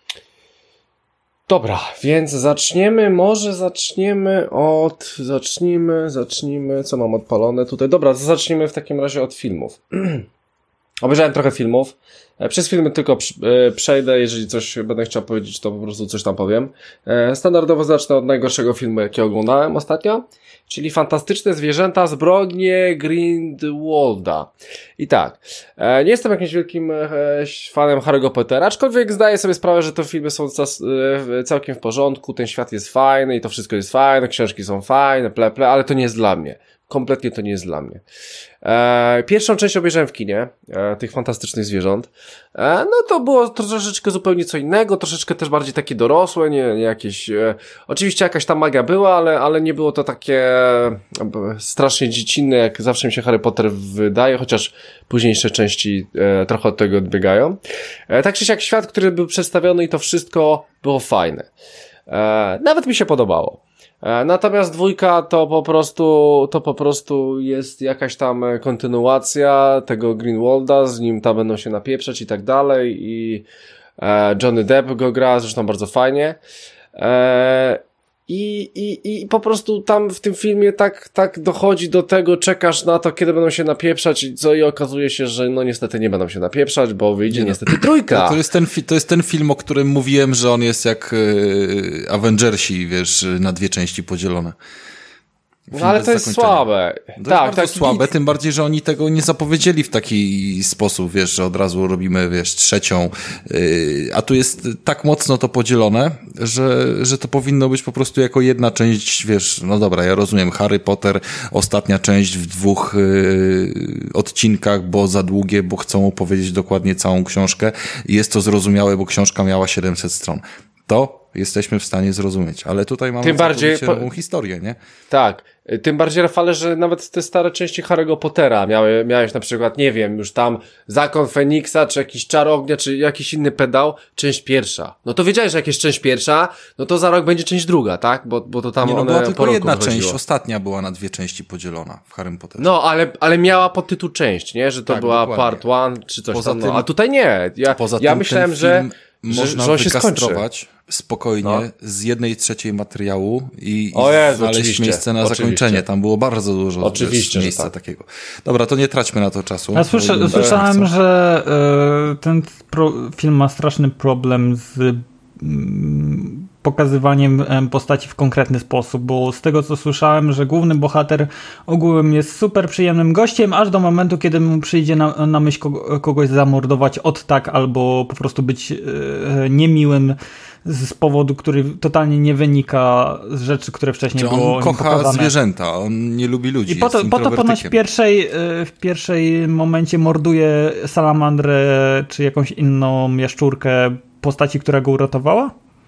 Dobra, więc zaczniemy, może zaczniemy od, zacznijmy, zacznijmy, co mam odpalone tutaj. Dobra, zacznijmy w takim razie od filmów. Obejrzałem trochę filmów. Przez filmy tylko przejdę, jeżeli coś będę chciał powiedzieć, to po prostu coś tam powiem. Standardowo zacznę od najgorszego filmu, jaki oglądałem ostatnio, czyli Fantastyczne Zwierzęta Zbrodnie Grindelwalda. I tak, nie jestem jakimś wielkim fanem Harry'ego Pottera, aczkolwiek zdaję sobie sprawę, że te filmy są całkiem w porządku, ten świat jest fajny i to wszystko jest fajne, książki są fajne, ple, ple, ale to nie jest dla mnie. Kompletnie to nie jest dla mnie. E, pierwszą część obejrzałem w kinie, e, tych fantastycznych zwierząt. E, no to było troszeczkę zupełnie co innego, troszeczkę też bardziej takie dorosłe, nie, nie jakieś... E, oczywiście jakaś tam magia była, ale, ale nie było to takie e, strasznie dziecinne, jak zawsze mi się Harry Potter wydaje, chociaż późniejsze części e, trochę od tego odbiegają. E, tak czy siak świat, który był przedstawiony i to wszystko było fajne. E, nawet mi się podobało. Natomiast dwójka to po prostu, to po prostu jest jakaś tam kontynuacja tego Greenwalda, z nim tam będą się napieprzać i tak dalej i e, Johnny Depp go gra, zresztą bardzo fajnie. E, i, i, I po prostu tam w tym filmie tak, tak dochodzi do tego, czekasz na to, kiedy będą się napieprzać i co i okazuje się, że no niestety nie będą się napieprzać, bo wyjdzie nie niestety no. trójka. To jest, ten, to jest ten film, o którym mówiłem, że on jest jak y, Avengersi, wiesz, na dwie części podzielone. Film no ale to jest słabe. To tak, jest bardzo tak, słabe, tym bardziej, że oni tego nie zapowiedzieli w taki sposób, wiesz, że od razu robimy, wiesz, trzecią, yy, a tu jest tak mocno to podzielone, że, że to powinno być po prostu jako jedna część, wiesz, no dobra, ja rozumiem, Harry Potter, ostatnia część w dwóch yy, odcinkach, bo za długie, bo chcą opowiedzieć dokładnie całą książkę i jest to zrozumiałe, bo książka miała siedemset stron. To jesteśmy w stanie zrozumieć, ale tutaj mamy tym bardziej nową historię, nie? Tak, tym bardziej, Rafale, że nawet te stare części Harry'ego Pottera miały, miałeś na przykład, nie wiem, już tam Zakon Feniksa, czy jakiś Czar Ognia, czy jakiś inny pedał, część pierwsza. No to wiedziałeś, że jak jest część pierwsza, no to za rok będzie część druga, tak? Bo, bo to tam nie, no one była tylko po roku jedna wychodziło. część, ostatnia była na dwie części podzielona w Harrym Potterze. No, ale, ale miała podtytuł część, nie? Że to tak, była dokładnie. part one, czy coś poza tam, tym, no. A tutaj nie. Ja, poza ja tym myślałem, ten że, film że, można że on się skończy. wykastrować spokojnie no. z jednej trzeciej materiału i, o Jezu, i znaleźć oczywiście, miejsce na oczywiście. zakończenie. Tam było bardzo dużo oczywiście, wiesz, miejsca tak. takiego. Dobra, to nie traćmy na to czasu. Ja słysza, bo, słyszałem, bo, że y, ten pro, film ma straszny problem z y, pokazywaniem y, postaci w konkretny sposób, bo z tego co słyszałem, że główny bohater ogółem jest super przyjemnym gościem, aż do momentu, kiedy mu przyjdzie na, na myśl kogo, kogoś zamordować od tak, albo po prostu być y, niemiłym z powodu, który totalnie nie wynika z rzeczy, które wcześniej on było kocha pokazane. zwierzęta, on nie lubi ludzi. I po to, po to ponoć w pierwszej, w pierwszej momencie morduje salamandrę czy jakąś inną jaszczurkę postaci, która go uratowała?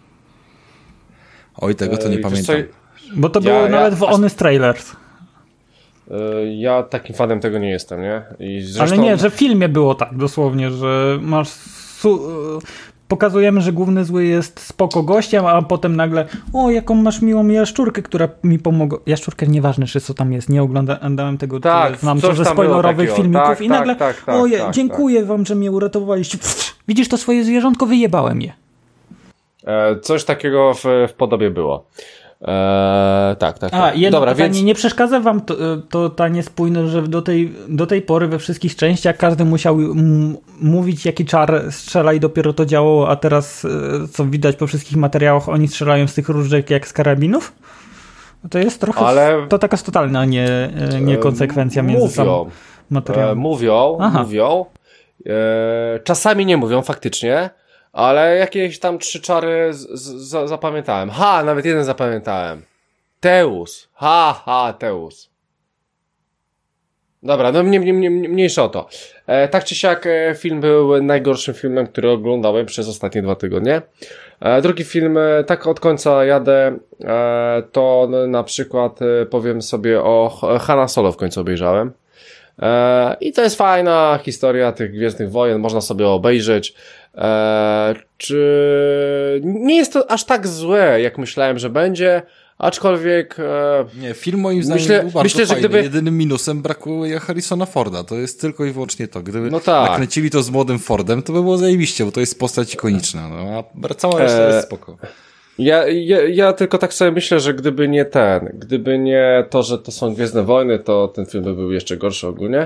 Oj, tego to nie Ej, pamiętam. Bo to ja, było ja, nawet w Honest Trailers. Ja takim fanem tego nie jestem, nie? I zresztą... Ale nie, że w filmie było tak dosłownie, że masz... Su- pokazujemy, że główny zły jest spoko gościem, a potem nagle o, jaką masz miłą jaszczurkę, która mi pomogła. Jaszczurkę, nieważne, czy co tam jest, nie oglądałem tego, tak, znam co, że spoilerowych filmików tak, i nagle tak, tak, tak, o, tak, dziękuję tak. wam, że mnie uratowaliście. Pff, widzisz to swoje zwierzątko? Wyjebałem je. E, coś takiego w, w podobie było. Eee, tak, tak. A, tak. jedno Dobra, pytanie, więc... nie przeszkadza wam to, to ta niespójność, że do tej, do tej pory we wszystkich częściach każdy musiał m- mówić, jaki czar strzela i dopiero to działało, a teraz, co widać po wszystkich materiałach, oni strzelają z tych różdżek jak z karabinów? To jest trochę, Ale... to taka totalna nie, niekonsekwencja między mówią, samym materiałem. E, mówią, Aha. mówią. E, czasami nie mówią faktycznie, ale jakieś tam trzy czary z, z, zapamiętałem. Ha, nawet jeden zapamiętałem. Teus. Ha, ha, Teus. Dobra, no mnie, mnie, mnie, mniejsza o to. E, tak czy siak e, film był najgorszym filmem, który oglądałem przez ostatnie dwa tygodnie. E, drugi film, e, tak od końca jadę, e, to no, na przykład e, powiem sobie o Hanna Solo w końcu obejrzałem. E, I to jest fajna historia tych Gwiezdnych Wojen, można sobie obejrzeć. E, czy nie jest to aż tak złe, jak myślałem, że będzie, aczkolwiek... E, nie, film moim zdaniem myślę, był bardzo myślę, fajny. Że gdyby... Jedynym minusem brakuje Harrisona Forda. To jest tylko i wyłącznie to. Gdyby no tak. nakręcili to z młodym Fordem, to by było zajebiście, bo to jest postać ikoniczna. No, a cała reszta e... jest spoko. Ja, ja, ja tylko tak sobie myślę, że gdyby nie ten, gdyby nie to, że to są Gwiezdne Wojny, to ten film by był jeszcze gorszy ogólnie.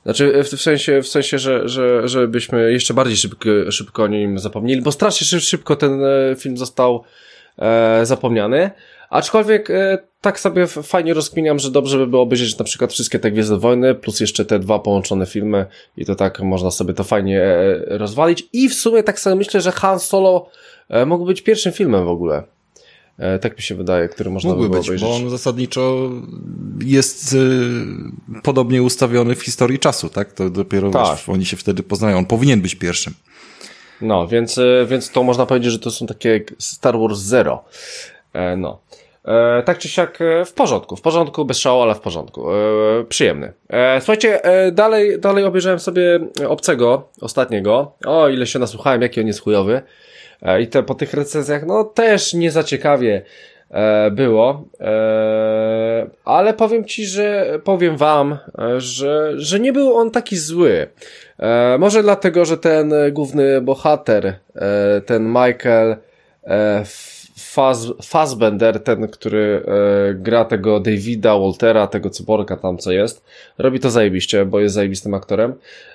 Znaczy w, w sensie, w sensie, że, że, żebyśmy jeszcze bardziej szybko, szybko o nim zapomnieli, bo strasznie szybko ten film został e, zapomniany. Aczkolwiek e, tak sobie fajnie rozkminiam, że dobrze by było obejrzeć na przykład wszystkie te Gwiezdne Wojny, plus jeszcze te dwa połączone filmy i to tak można sobie to fajnie e, rozwalić. I w sumie tak sobie myślę, że Han Solo e, mógł być pierwszym filmem w ogóle. E, tak mi się wydaje, który można Mógłby by było być, obejrzeć. bo on zasadniczo jest y, podobnie ustawiony w historii czasu, tak? To dopiero tak. Wiesz, oni się wtedy poznają. On powinien być pierwszym. No, więc, więc to można powiedzieć, że to są takie Star Wars Zero. E, no. E, tak czy siak w porządku, w porządku, bez szału, ale w porządku. E, przyjemny. E, słuchajcie, e, dalej, dalej obejrzałem sobie Obcego, ostatniego. O, ile się nasłuchałem, jaki on jest chujowy. E, I te, po tych recenzjach, no też nie za ciekawie e, było. E, ale powiem ci, że powiem wam, e, że, że nie był on taki zły. E, może dlatego, że ten główny bohater, e, ten Michael e, Faz, Fassbender, ten, który e, gra tego Davida Waltera, tego cyborga tam co jest, robi to zajebiście, bo jest zajebistym aktorem.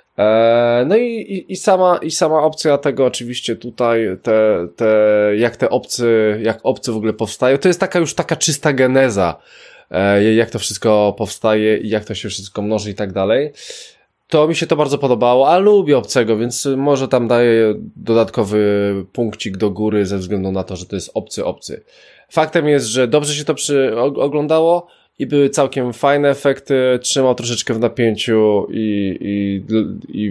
E, no i, i, i sama i sama opcja tego oczywiście tutaj, te, te, jak te obcy, jak obcy w ogóle powstają, to jest taka już taka czysta geneza, e, jak to wszystko powstaje i jak to się wszystko mnoży i tak dalej. To mi się to bardzo podobało, a lubię Obcego, więc może tam daję dodatkowy punkcik do góry ze względu na to, że to jest obcy obcy. Faktem jest, że dobrze się to przy, oglądało i były całkiem fajne efekty, trzymał troszeczkę w napięciu i, i, i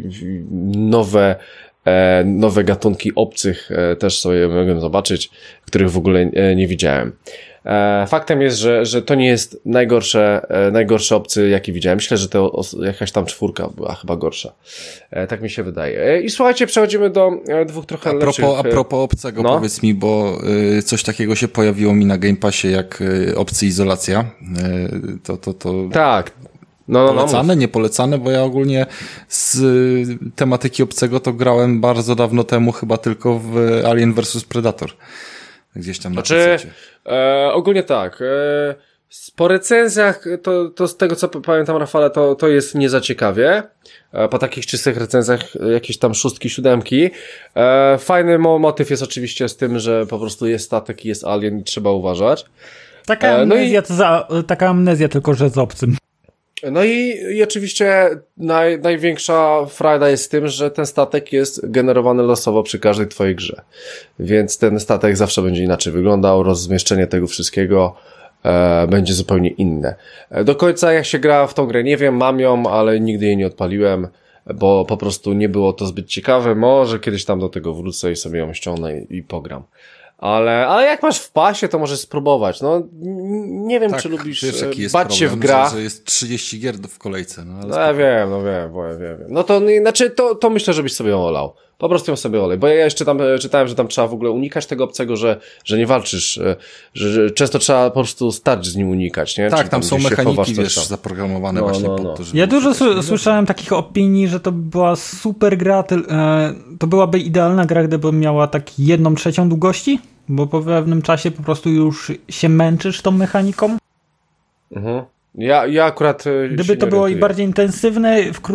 nowe, e, nowe gatunki obcych e, też sobie mogłem zobaczyć, których w ogóle e, nie widziałem. E, faktem jest, że, że to nie jest najgorsze, e, najgorszy obcy, jaki widziałem. Myślę, że to os- jakaś tam czwórka była chyba gorsza. E, tak mi się wydaje. E, I słuchajcie, przechodzimy do e, dwóch trochę A propos, lepszych. a propos Obcego, no? powiedz mi, bo y, coś takiego się pojawiło mi na Game Passie jak y, Obcy Izolacja. Y, to, to, to... Tak. No, no, Polecane, no, nie polecane, bo ja ogólnie z y, tematyki Obcego to grałem bardzo dawno temu, chyba tylko w Alien versus Predator. Gdzieś tam na Znaczy, P C. e, ogólnie tak. E, po recenzjach, to, to z tego co pamiętam, Rafale, to, to jest nie za ciekawie. E, po takich czystych recenzjach jakieś tam szóstki, siódemki. E, fajny mo- motyw jest oczywiście z tym, że po prostu jest statek i jest alien i trzeba uważać. Taka E, no amnezja, i... to za, taka amnezja tylko, że z obcym. No i, i oczywiście naj, największa frajda jest z tym, że ten statek jest generowany losowo przy każdej twojej grze. Więc ten statek zawsze będzie inaczej wyglądał, rozmieszczenie tego wszystkiego e, będzie zupełnie inne. E, do końca jak się gra w tą grę nie wiem, mam ją, ale nigdy jej nie odpaliłem, bo po prostu nie było to zbyt ciekawe. Może kiedyś tam do tego wrócę i sobie ją ściągnę i, i pogram. Ale, ale jak masz w pasie, to możesz spróbować. No, nie wiem, Tak, czy lubisz wiesz, jaki jest bać się w problem, grach. Że, że jest trzydzieści gier w kolejce. No, ale No ja wiem, no wiem, wiem, wiem. No to, znaczy, to, to myślę, żebyś sobie ją olał. Po prostu ją sobie olej. Bo ja jeszcze tam e, czytałem, że tam trzeba w ogóle unikać tego obcego, że, że nie walczysz, e, że, że często trzeba po prostu stać z nim unikać, nie? Tak, Czyli tam są gdzieś się mechaniki, chowasz, coś wiesz, tam. zaprogramowane No, właśnie no, po no. to, żeby... Ja dużo uciekać. s- słyszałem takich opinii, że to była super gra, ty, e, to byłaby idealna gra, gdyby miała tak jedną trzecią długości, bo po pewnym czasie po prostu już się męczysz tą mechaniką. Mhm. Ja, ja akurat e, Gdyby się to nie było i orientuję. bardziej intensywne, w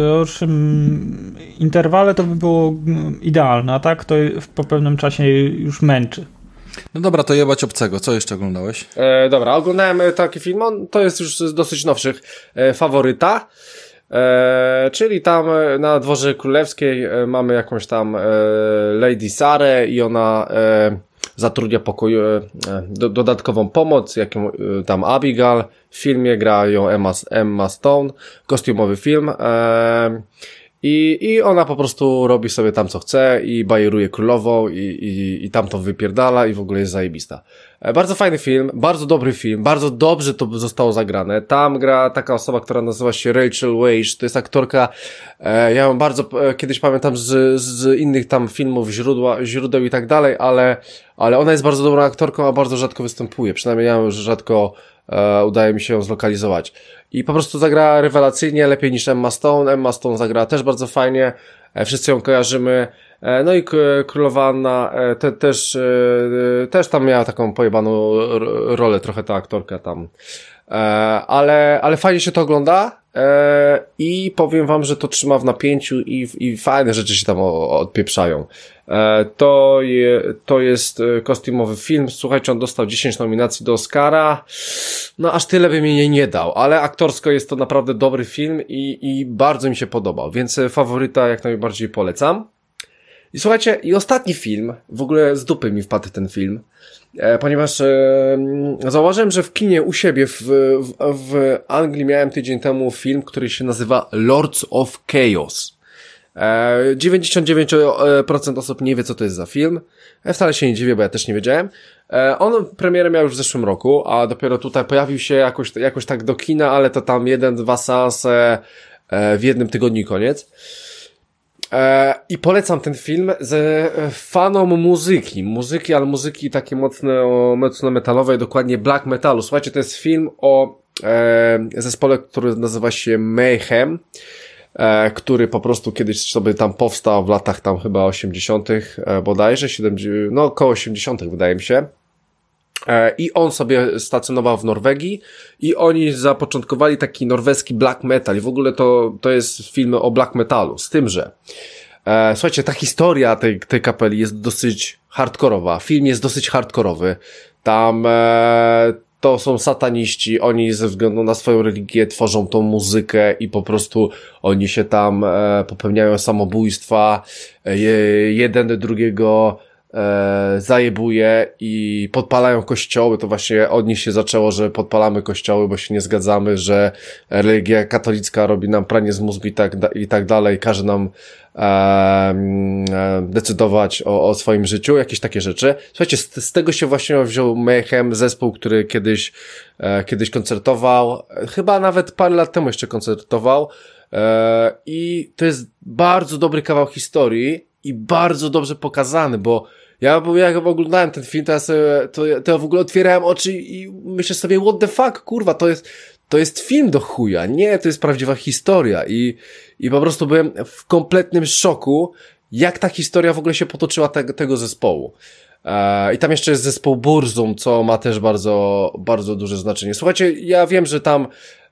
krótszym interwale, to by było mm, idealne, a tak to w, po pewnym czasie już męczy. No dobra, to jebać Obcego. Co jeszcze oglądałeś? E, dobra, oglądałem e, taki film, on, to jest już z dosyć nowszych, e, Faworyta, e, czyli tam e, na dworze królewskiej e, mamy jakąś tam e, Lady Sarę i ona e, zatrudnia pokoju, e, do, dodatkową pomoc, jaką e, tam Abigail, w filmie gra ją Emma, Emma Stone, kostiumowy film, e, I, I ona po prostu robi sobie tam co chce i bajeruje królową i, i, i tam to wypierdala i w ogóle jest zajebista. E, bardzo fajny film, bardzo dobry film, bardzo dobrze to zostało zagrane. Tam gra taka osoba, która nazywa się Rachel Weisz, to jest aktorka, e, ja ją bardzo e, kiedyś pamiętam z, z innych tam filmów, źródła, źródeł i tak dalej, ale, ale ona jest bardzo dobrą aktorką, a bardzo rzadko występuje, przynajmniej ja już rzadko e, udaje mi się ją zlokalizować. I po prostu zagrała rewelacyjnie, lepiej niż Emma Stone. Emma Stone zagrała też bardzo fajnie. Wszyscy ją kojarzymy. No i Królowa Anna te, też, też tam miała taką pojebaną rolę, trochę ta aktorka tam. Ale, ale fajnie się to ogląda i powiem wam, że to trzyma w napięciu i, i fajne rzeczy się tam odpieprzają. To, je, to jest kostiumowy film. Słuchajcie, on dostał dziesięć nominacji do Oscara. No aż tyle by mi jej nie dał, ale aktorsko jest to naprawdę dobry film i, i bardzo mi się podobał, więc faworyta jak najbardziej polecam. I słuchajcie, i ostatni film, w ogóle z dupy mi wpadł ten film, e, ponieważ e, zauważyłem, że w kinie u siebie w, w, w Anglii miałem tydzień temu film, który się nazywa Lords of Chaos. E, dziewięćdziesiąt dziewięć procent osób nie wie, co to jest za film. Ja wcale się nie dziwię, bo ja też nie wiedziałem. E, on premierę miał już w zeszłym roku, a dopiero tutaj pojawił się jakoś, jakoś tak do kina, ale to tam jeden, dwa seanse e, w jednym tygodniu i koniec. E, I polecam ten film z fanom muzyki. Muzyki, ale muzyki takiej mocno, mocno metalowej, dokładnie black metalu. Słuchajcie, to jest film o e, zespole, który nazywa się Mayhem, e, który po prostu kiedyś sobie tam powstał w latach tam chyba osiemdziesiątych e, bodajże, siedemdziesiątych, no około osiemdziesiątych wydaje mi się. I on sobie stacjonował w Norwegii i oni zapoczątkowali taki norweski black metal i w ogóle to, to jest film o black metalu, z tym, że e, słuchajcie, ta historia tej, tej kapeli jest dosyć hardkorowa, film jest dosyć hardkorowy, tam e, to są sataniści, oni ze względu na swoją religię tworzą tą muzykę i po prostu oni się tam e, popełniają samobójstwa, e, jeden do drugiego E, zajebuje i podpalają kościoły. To właśnie od nich się zaczęło, że podpalamy kościoły, bo się nie zgadzamy, że religia katolicka robi nam pranie z mózgu i tak, da, i tak dalej, każe nam e, e, decydować o, o swoim życiu, jakieś takie rzeczy. Słuchajcie, z, z tego się właśnie wziął Mayhem, zespół, który kiedyś e, kiedyś koncertował, chyba nawet parę lat temu jeszcze koncertował e, i to jest bardzo dobry kawał historii i bardzo dobrze pokazany, bo ja, bo jak oglądałem ten film, to ja, sobie, to, to ja w ogóle otwierałem oczy i myślę sobie, what the fuck, kurwa, to jest, to jest film do chuja, nie, to jest prawdziwa historia i, i po prostu byłem w kompletnym szoku, jak ta historia w ogóle się potoczyła te, tego zespołu. E, I tam jeszcze jest zespół Burzum, co ma też bardzo, bardzo duże znaczenie. Słuchajcie, ja wiem, że tam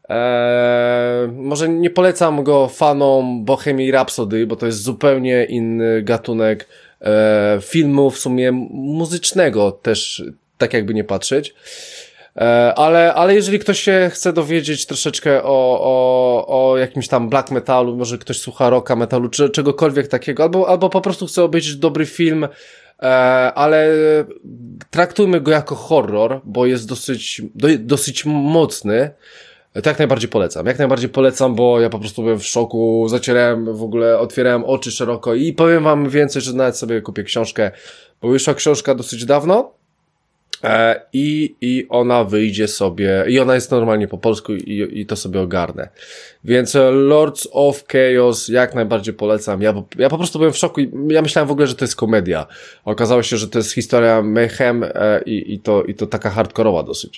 Eee, może nie polecam go fanom Bohemian Rhapsody, bo to jest zupełnie inny gatunek e, filmu, w sumie muzycznego też, tak jakby nie patrzeć. E, ale, ale jeżeli ktoś się chce dowiedzieć troszeczkę o, o, o jakimś tam black metalu, może ktoś słucha rocka, metalu, czy czegokolwiek takiego, albo, albo po prostu chce obejrzeć dobry film, e, ale traktujmy go jako horror, bo jest dosyć, do, dosyć mocny. To jak najbardziej polecam, jak najbardziej polecam, bo ja po prostu byłem w szoku, zacierałem w ogóle, otwierałem oczy szeroko i powiem wam więcej, że nawet sobie kupię książkę, bo wyszła książka dosyć dawno e, i, i ona wyjdzie sobie, i ona jest normalnie po polsku i, i to sobie ogarnę. Więc Lords of Chaos jak najbardziej polecam, ja, ja po prostu byłem w szoku i ja myślałem w ogóle, że to jest komedia. Okazało się, że to jest historia Mayhem e, i, i, to, i to taka hardkorowa dosyć.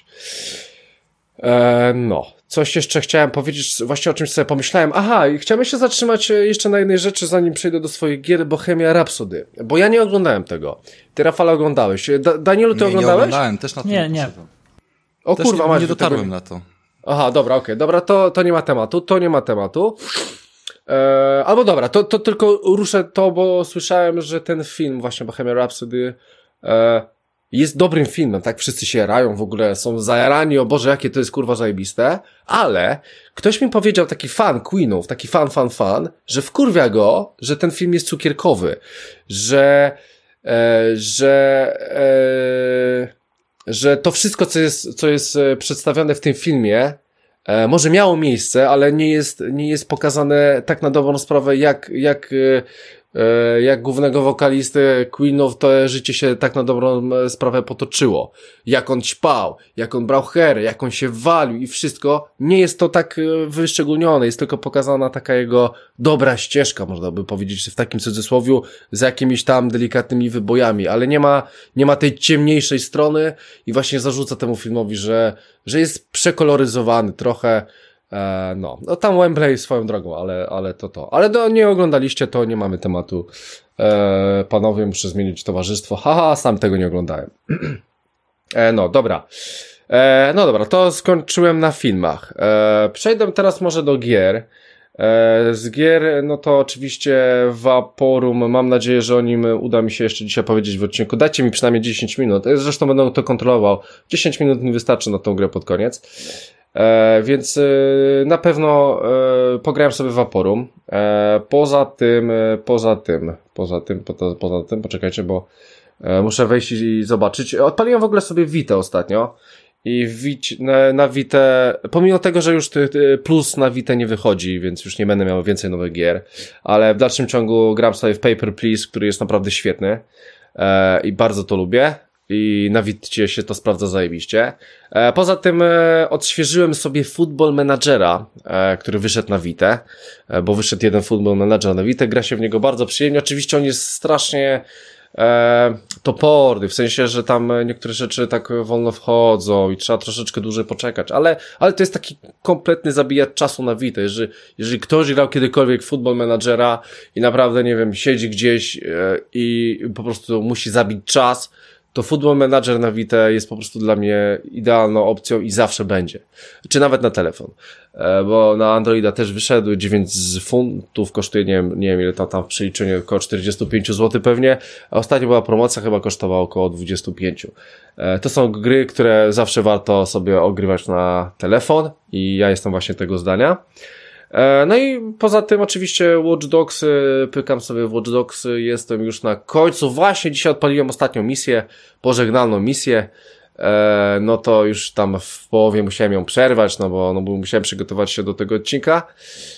E, no. Coś jeszcze chciałem powiedzieć, właśnie o czymś sobie pomyślałem. Aha, i chciałem się zatrzymać jeszcze na jednej rzeczy, zanim przejdę do swoich gier, Bohemia Rhapsody. Bo ja nie oglądałem tego. Ty, Rafale, oglądałeś. Da- Danielu, ty nie, oglądałeś? Nie oglądałem, też na to nie, nie. O też kurwa, nie, masz nie dotarłem tego... na to. Aha, dobra, okej, okay. Dobra, to, to nie ma tematu, to nie ma tematu. Eee, albo dobra, to, to tylko ruszę to, bo słyszałem, że ten film, właśnie Bohemia Rhapsody, e, jest dobrym filmem, tak? Wszyscy się jarają, w ogóle są zajarani, o Boże, jakie to jest kurwa zajebiste, ale ktoś mi powiedział, taki fan Queenów, taki fan, fan, fan, że wkurwia go, że ten film jest cukierkowy, że, e, że, e, że to wszystko, co jest, co jest przedstawione w tym filmie, e, może miało miejsce, ale nie jest, nie jest pokazane tak na dobrą sprawę, jak, jak, jak głównego wokalisty Queenów to życie się tak na dobrą sprawę potoczyło. Jak on ćpał, jak on brał hery, jak on się walił i wszystko. Nie jest to tak wyszczególnione, jest tylko pokazana taka jego dobra ścieżka, można by powiedzieć, w takim cudzysłowiu, z jakimiś tam delikatnymi wybojami, ale nie ma, nie ma tej ciemniejszej strony i właśnie zarzuca temu filmowi, że, że jest przekoloryzowany trochę. E, no, no tam Wembley swoją drogą, ale, ale to to. Ale do, nie oglądaliście, to nie mamy tematu. E, panowie, muszę zmienić towarzystwo. Haha, sam tego nie oglądałem. e, no, dobra. E, no dobra, to skończyłem na filmach. E, przejdę teraz może do gier. E, z gier, no to oczywiście Vaporum, mam nadzieję, że o nim uda mi się jeszcze dzisiaj powiedzieć w odcinku. Dajcie mi przynajmniej dziesięć minut, zresztą będę to kontrolował. dziesięć minut mi wystarczy na tą grę pod koniec. E, więc e, na pewno e, pograłem sobie w Vaporum. E, poza tym, e, poza tym, poza tym, poza, poza tym, poczekajcie, bo e, muszę wejść i zobaczyć. Odpaliłem w ogóle sobie Vitę ostatnio. I Wit, na, na Vitę, pomimo tego, że już ty, ty plus na Vitę nie wychodzi, więc już nie będę miał więcej nowych gier, ale w dalszym ciągu gram sobie w Paper Please, który jest naprawdę świetny e, i bardzo to lubię i na Vicie się to sprawdza zajebiście. E, poza tym e, odświeżyłem sobie Football Managera, e, który wyszedł na Vitę, e, bo wyszedł jeden Football Manager na Vitę, gra się w niego bardzo przyjemnie, oczywiście on jest strasznie E, toporny, w sensie, że tam niektóre rzeczy tak wolno wchodzą i trzeba troszeczkę dłużej poczekać, ale, ale to jest taki kompletny zabijacz czasu na Vitę. Jeżeli, jeżeli ktoś grał kiedykolwiek Football Managera i naprawdę, nie wiem, siedzi gdzieś e, i po prostu musi zabić czas, to Football Manager na Vitę jest po prostu dla mnie idealną opcją i zawsze będzie. Czy nawet na telefon. E, bo na Androida też wyszedł, dziewięć funtów kosztuje, nie wiem, nie wiem ile to tam w przeliczeniu, około czterdzieści pięć złotych pewnie, a ostatnio była promocja, chyba kosztowała około dwadzieścia pięć. E, to są gry, które zawsze warto sobie ogrywać na telefon i ja jestem właśnie tego zdania. No i poza tym oczywiście Watch Dogs, pykam sobie w Watch Dogs, jestem już na końcu, właśnie dzisiaj odpaliłem ostatnią misję, pożegnalną misję, no to już tam w połowie musiałem ją przerwać, no bo, no bo musiałem przygotować się do tego odcinka,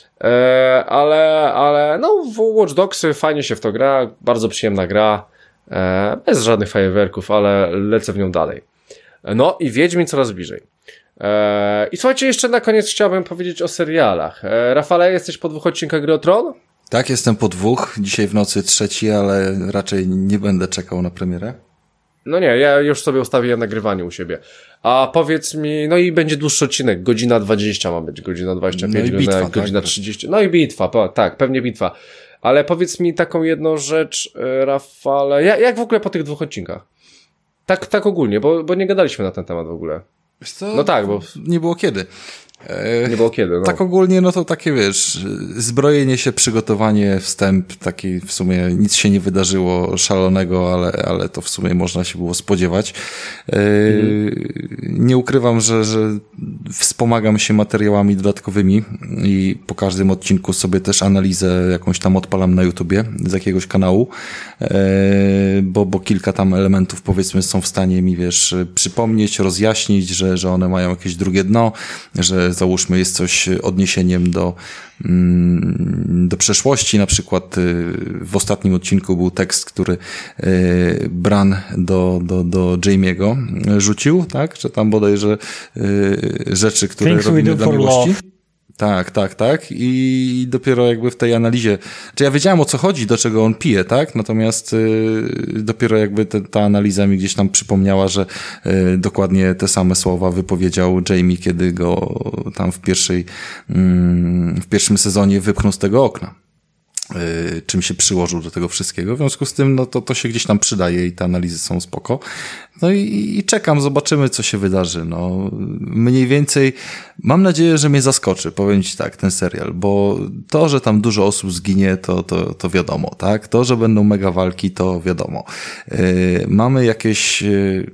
ale, ale no w Watch Dogs fajnie się w to gra, bardzo przyjemna gra, bez żadnych fajerwerków, ale lecę w nią dalej. No i Wiedźmin coraz bliżej. I słuchajcie, jeszcze na koniec chciałbym powiedzieć o serialach. Rafale, jesteś po dwóch odcinkach Gry o Tron? Tak, jestem po dwóch. Dzisiaj w nocy trzeci, ale raczej nie będę czekał na premierę. No nie, ja już sobie ustawiłem nagrywanie u siebie. A powiedz mi, no i będzie dłuższy odcinek, godzina dwadzieścia ma być, godzina dwadzieścia pięć, no godzina, bitwa, godzina tak? trzydzieści. No i bitwa, tak, pewnie bitwa. Ale powiedz mi taką jedną rzecz, Rafale, jak, jak w ogóle po tych dwóch odcinkach? Tak, tak ogólnie, bo, bo nie gadaliśmy na ten temat w ogóle. Wiesz co? No tak, bo nie było kiedy. E, nie było kiedy, no. Tak ogólnie, no to takie, wiesz, zbrojenie się, przygotowanie, wstęp, taki w sumie nic się nie wydarzyło szalonego, ale, ale to w sumie można się było spodziewać. E, mhm. Nie ukrywam, że, że wspomagam się materiałami dodatkowymi i po każdym odcinku sobie też analizę jakąś tam odpalam na YouTubie z jakiegoś kanału, e, bo, bo kilka tam elementów, powiedzmy, są w stanie mi, wiesz, przypomnieć, rozjaśnić, że, że one mają jakieś drugie dno, że załóżmy jest coś odniesieniem do, do przeszłości. Na przykład w ostatnim odcinku był tekst, który Bran do, do, do Jaimiego rzucił, tak? Że tam bodajże rzeczy, które Things robimy dla miłości. Love. Tak, tak, tak. I dopiero jakby w tej analizie, czy ja wiedziałem o co chodzi, do czego on pije, tak? Natomiast y, dopiero jakby te, ta analiza mi gdzieś tam przypomniała, że y, dokładnie te same słowa wypowiedział Jaime, kiedy go tam w pierwszej, y, w pierwszym sezonie wypchnął z tego okna. Y, czym się przyłożył do tego wszystkiego. W związku z tym, no to, to się gdzieś tam przydaje i te analizy są spoko. No i, i czekam, zobaczymy, co się wydarzy. No, mniej więcej mam nadzieję, że mnie zaskoczy, powiem ci tak, ten serial, bo to, że tam dużo osób zginie, to, to, to wiadomo, tak? To, że będą mega walki, to wiadomo. Yy, mamy jakieś yy,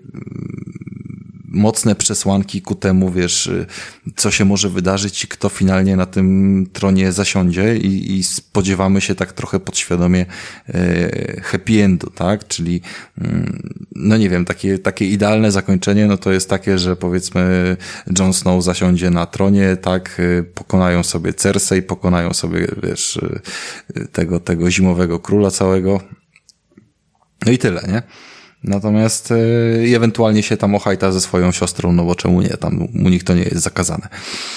mocne przesłanki ku temu, wiesz, co się może wydarzyć i kto finalnie na tym tronie zasiądzie i, i spodziewamy się tak trochę podświadomie e, happy endu, tak? Czyli no nie wiem, takie, takie idealne zakończenie, no to jest takie, że powiedzmy Jon Snow zasiądzie na tronie, tak? Pokonają sobie Cersei, pokonają sobie, wiesz, tego, tego zimowego króla całego. No i tyle, nie? Natomiast yy, ewentualnie się tam ochajta ze swoją siostrą, no bo czemu nie, tam u nich to nie jest zakazane.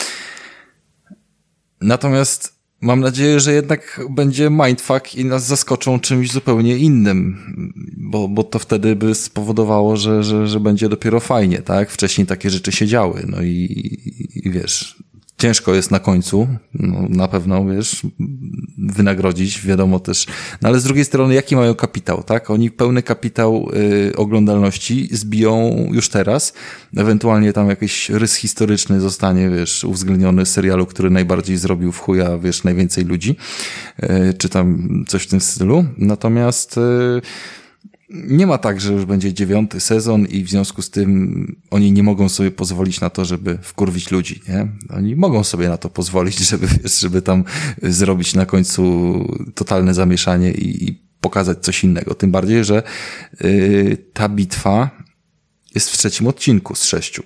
Natomiast mam nadzieję, że jednak będzie mindfuck i nas zaskoczą czymś zupełnie innym, bo, bo to wtedy by spowodowało, że, że, że będzie dopiero fajnie, tak? Wcześniej takie rzeczy się działy, no i, i wiesz, ciężko jest na końcu, no, na pewno, wiesz, wynagrodzić, wiadomo też, no ale z drugiej strony, jaki mają kapitał, tak? Oni pełny kapitał y, oglądalności zbiją już teraz, ewentualnie tam jakiś rys historyczny zostanie, wiesz, uwzględniony z serialu, który najbardziej zrobił w chuja, wiesz, najwięcej ludzi, y, czy tam coś w tym stylu, natomiast y, nie ma tak, że już będzie dziewiąty sezon i w związku z tym oni nie mogą sobie pozwolić na to, żeby wkurwić ludzi, nie? Oni mogą sobie na to pozwolić, żeby, wiesz, żeby tam zrobić na końcu totalne zamieszanie i, i pokazać coś innego. Tym bardziej, że yy, ta bitwa jest w trzecim odcinku z sześciu.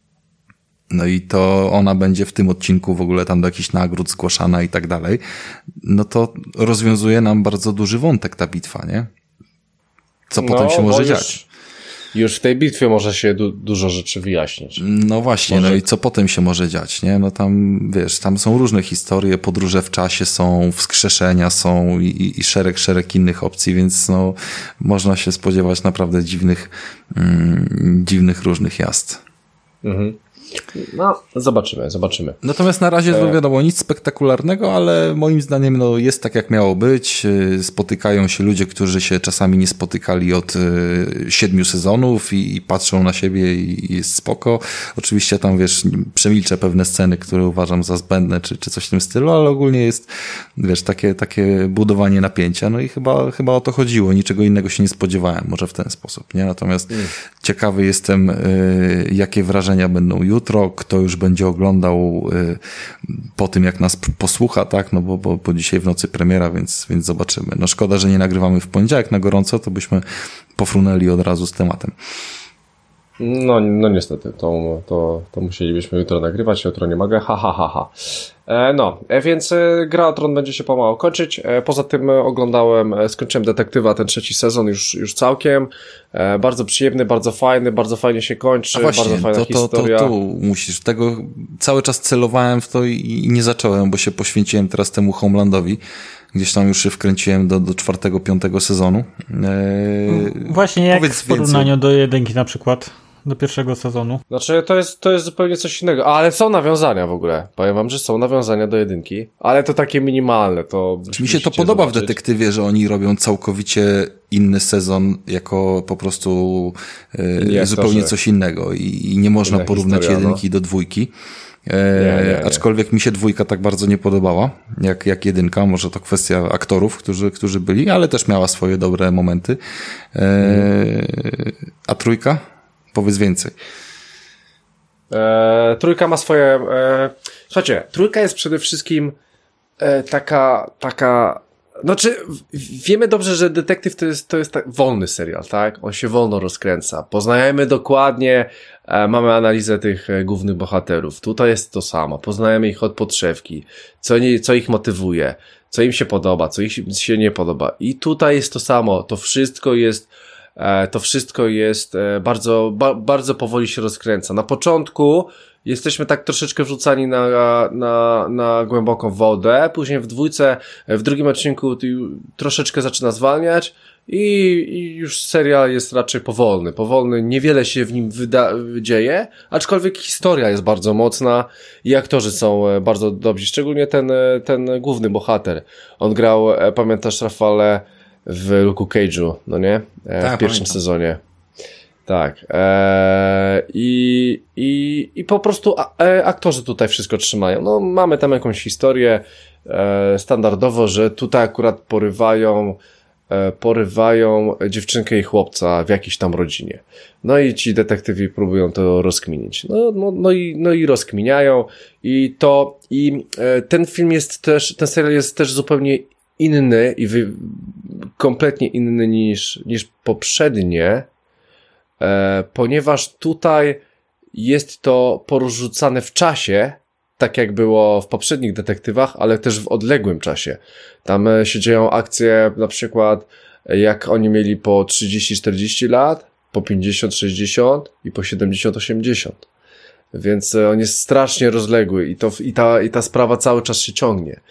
No i to ona będzie w tym odcinku w ogóle tam do jakichś nagród zgłaszana i tak dalej. No to rozwiązuje nam bardzo duży wątek ta bitwa, nie? Co potem no, się może dziać. Już w tej bitwie może się du- dużo rzeczy wyjaśnić. No właśnie, może... no i co potem się może dziać, nie? No tam, wiesz, tam są różne historie, podróże w czasie są, wskrzeszenia są i, i szereg, szereg innych opcji, więc no można się spodziewać naprawdę dziwnych, mm, dziwnych różnych jazd. Mhm. No, zobaczymy, zobaczymy. Natomiast na razie to wiadomo, nic spektakularnego, ale moim zdaniem no, jest tak, jak miało być. Spotykają się ludzie, którzy się czasami nie spotykali od y, siedmiu sezonów i, i patrzą na siebie i, i jest spoko. Oczywiście tam, wiesz, przemilczę pewne sceny, które uważam za zbędne, czy, czy coś w tym stylu, ale ogólnie jest, wiesz, takie, takie budowanie napięcia. No i chyba, chyba o to chodziło. Niczego innego się nie spodziewałem, może w ten sposób, nie? Natomiast mm. ciekawy jestem, y, jakie wrażenia będą jutro. Jutro, kto już będzie oglądał y, po tym, jak nas p- posłucha, tak, no bo, bo, bo dzisiaj w nocy premiera, więc, więc zobaczymy. No szkoda, że nie nagrywamy w poniedziałek na gorąco, to byśmy pofrunęli od razu z tematem. No, no niestety, to, to, to musielibyśmy jutro nagrywać, jutro nie mogę, ha, ha, ha, ha. E, no, e, więc e, Gra o Tron będzie się pomału kończyć, e, poza tym e, oglądałem, e, skończyłem Detektywa, ten trzeci sezon już, już całkiem, e, bardzo przyjemny, bardzo fajny, bardzo fajnie się kończy, właśnie, bardzo fajna to, to, historia. To, to, to musisz, tego cały czas celowałem w to i, i nie zacząłem, bo się poświęciłem teraz temu Homelandowi. Gdzieś tam już się wkręciłem do, do czwartego, piątego sezonu. Eee, Właśnie jak w porównaniu więcej. do jedynki na przykład, do pierwszego sezonu. Znaczy to jest, to jest zupełnie coś innego, ale są nawiązania w ogóle. Powiem wam, że są nawiązania do jedynki, ale to takie minimalne. To mi się to podoba zobaczyć. W Detektywie, że oni robią całkowicie inny sezon jako po prostu e, zupełnie to, coś innego i, i nie można porównać historia, jedynki no. do dwójki. E, nie, nie, nie. Aczkolwiek mi się dwójka tak bardzo nie podobała, jak, jak jedynka, może to kwestia aktorów, którzy, którzy byli, ale też miała swoje dobre momenty. E, hmm. A trójka? Powiedz więcej. E, trójka ma swoje... E, słuchajcie, trójka jest przede wszystkim e, taka, taka... Znaczy, wiemy dobrze, że Detektyw to jest, to jest tak wolny serial, tak? On się wolno rozkręca. Poznajemy dokładnie, e, mamy analizę tych e, głównych bohaterów. Tutaj jest to samo. Poznajemy ich od podszewki. Co, nie, co ich motywuje. Co im się podoba, co ich się nie podoba. I tutaj jest to samo. To wszystko jest... To wszystko jest bardzo, ba, bardzo powoli się rozkręca. Na początku jesteśmy tak troszeczkę wrzucani na, na, na głęboką wodę, później w dwójce, w drugim odcinku troszeczkę zaczyna zwalniać i, i już serial jest raczej powolny. Powolny, niewiele się w nim wyda, dzieje, aczkolwiek historia jest bardzo mocna i aktorzy są bardzo dobrzy, szczególnie ten, ten główny bohater. On grał, pamiętasz, Rafale, w Luke'u Cage'u, no nie? E, tak, w pierwszym pamiętam. sezonie. Tak. E, i, i, I po prostu a, e, aktorzy tutaj wszystko trzymają. No, mamy tam jakąś historię e, standardowo, że tutaj akurat porywają e, porywają dziewczynkę i chłopca w jakiejś tam rodzinie. No i ci detektywi próbują to rozkminić. No, no, no, i, no i rozkminiają i to i e, ten film jest też, ten serial jest też zupełnie inny i wy, kompletnie inny niż, niż poprzednie, e, ponieważ tutaj jest to porzucane w czasie, tak jak było w poprzednich Detektywach, ale też w odległym czasie. Tam e, się dzieją akcje, na przykład jak oni mieli po trzydzieści czterdzieści lat, po pięćdziesiąt sześćdziesiąt i po siedemdziesiąt osiemdziesiąt. Więc e, on jest strasznie rozległy i, to, i, ta, i ta sprawa cały czas się ciągnie.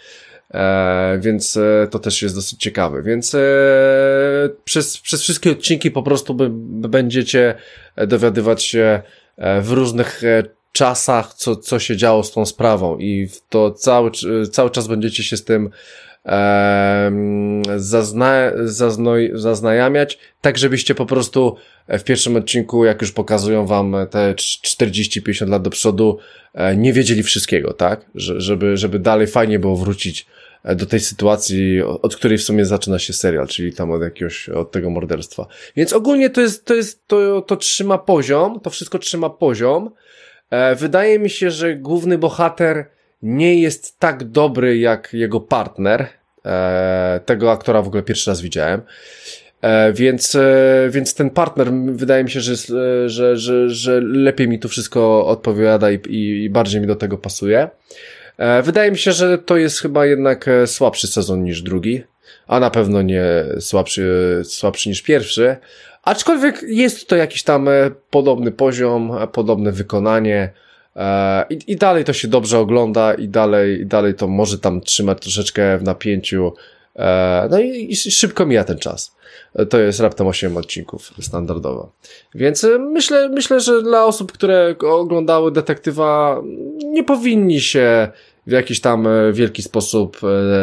E, więc e, to też jest dosyć ciekawe. Więc e, przez, przez wszystkie odcinki po prostu by, by będziecie dowiadywać się e, w różnych e, czasach, co, co się działo z tą sprawą i to cały, cały czas będziecie się z tym e, zazna, zaznoj, zaznajamiać, tak żebyście po prostu w pierwszym odcinku, jak już pokazują wam te czterdzieści pięćdziesiąt lat do przodu, e, nie wiedzieli wszystkiego, tak? Że, żeby, żeby dalej fajnie było wrócić do tej sytuacji, od której w sumie zaczyna się serial, czyli tam od jakiegoś, od tego morderstwa. Więc ogólnie to jest, to jest, to, to trzyma poziom, to wszystko trzyma poziom. E, wydaje mi się, że główny bohater nie jest tak dobry jak jego partner. E, tego aktora w ogóle pierwszy raz widziałem. E, więc, e, więc ten partner wydaje mi się, że, e, że, że, że lepiej mi tu wszystko odpowiada i, i bardziej mi do tego pasuje. Wydaje mi się, że to jest chyba jednak słabszy sezon niż drugi, a na pewno nie słabszy, słabszy niż pierwszy, aczkolwiek jest to jakiś tam podobny poziom, podobne wykonanie i, i dalej to się dobrze ogląda i dalej, i dalej to może tam trzymać troszeczkę w napięciu, no i, i szybko mija ten czas. To jest raptem osiem odcinków standardowo. Więc myślę, myślę, że dla osób, które oglądały Detektywa, nie powinni się w jakiś tam wielki sposób,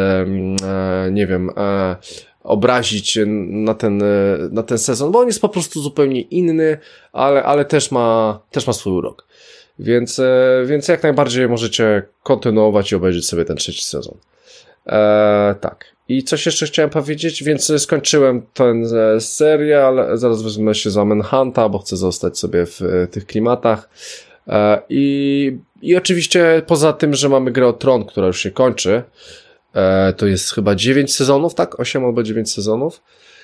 e, nie wiem, e, obrazić na ten, na ten sezon, bo on jest po prostu zupełnie inny, ale, ale też ma, też ma swój urok. Więc, e, więc jak najbardziej możecie kontynuować i obejrzeć sobie ten trzeci sezon. E, tak. I coś jeszcze chciałem powiedzieć, więc skończyłem ten serial, zaraz wezmę się za Manhunta, bo chcę zostać sobie w tych klimatach. I, i oczywiście poza tym, że mamy grę o Tron, która już się kończy, to jest chyba dziewięć sezonów, tak? osiem albo dziewięć sezonów.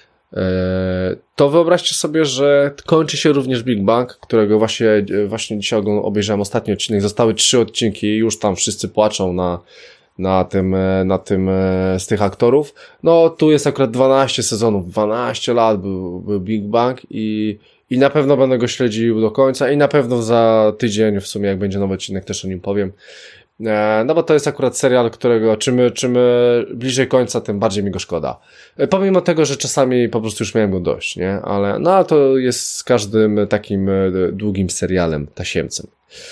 To wyobraźcie sobie, że kończy się również Big Bang, którego właśnie, właśnie dzisiaj obejrzałem ostatni odcinek. Zostały trzy odcinki i już tam wszyscy płaczą na na tym, na tym z tych aktorów. No tu jest akurat dwanaście sezonów, dwanaście lat był, był Big Bang i, i na pewno będę go śledził do końca i na pewno za tydzień w sumie jak będzie nowy odcinek też o nim powiem. No bo to jest akurat serial, którego czym, czym bliżej końca, tym bardziej mi go szkoda. Pomimo tego, że czasami po prostu już miałem go dość, nie? Ale no to jest z każdym takim długim serialem, tasiemcem.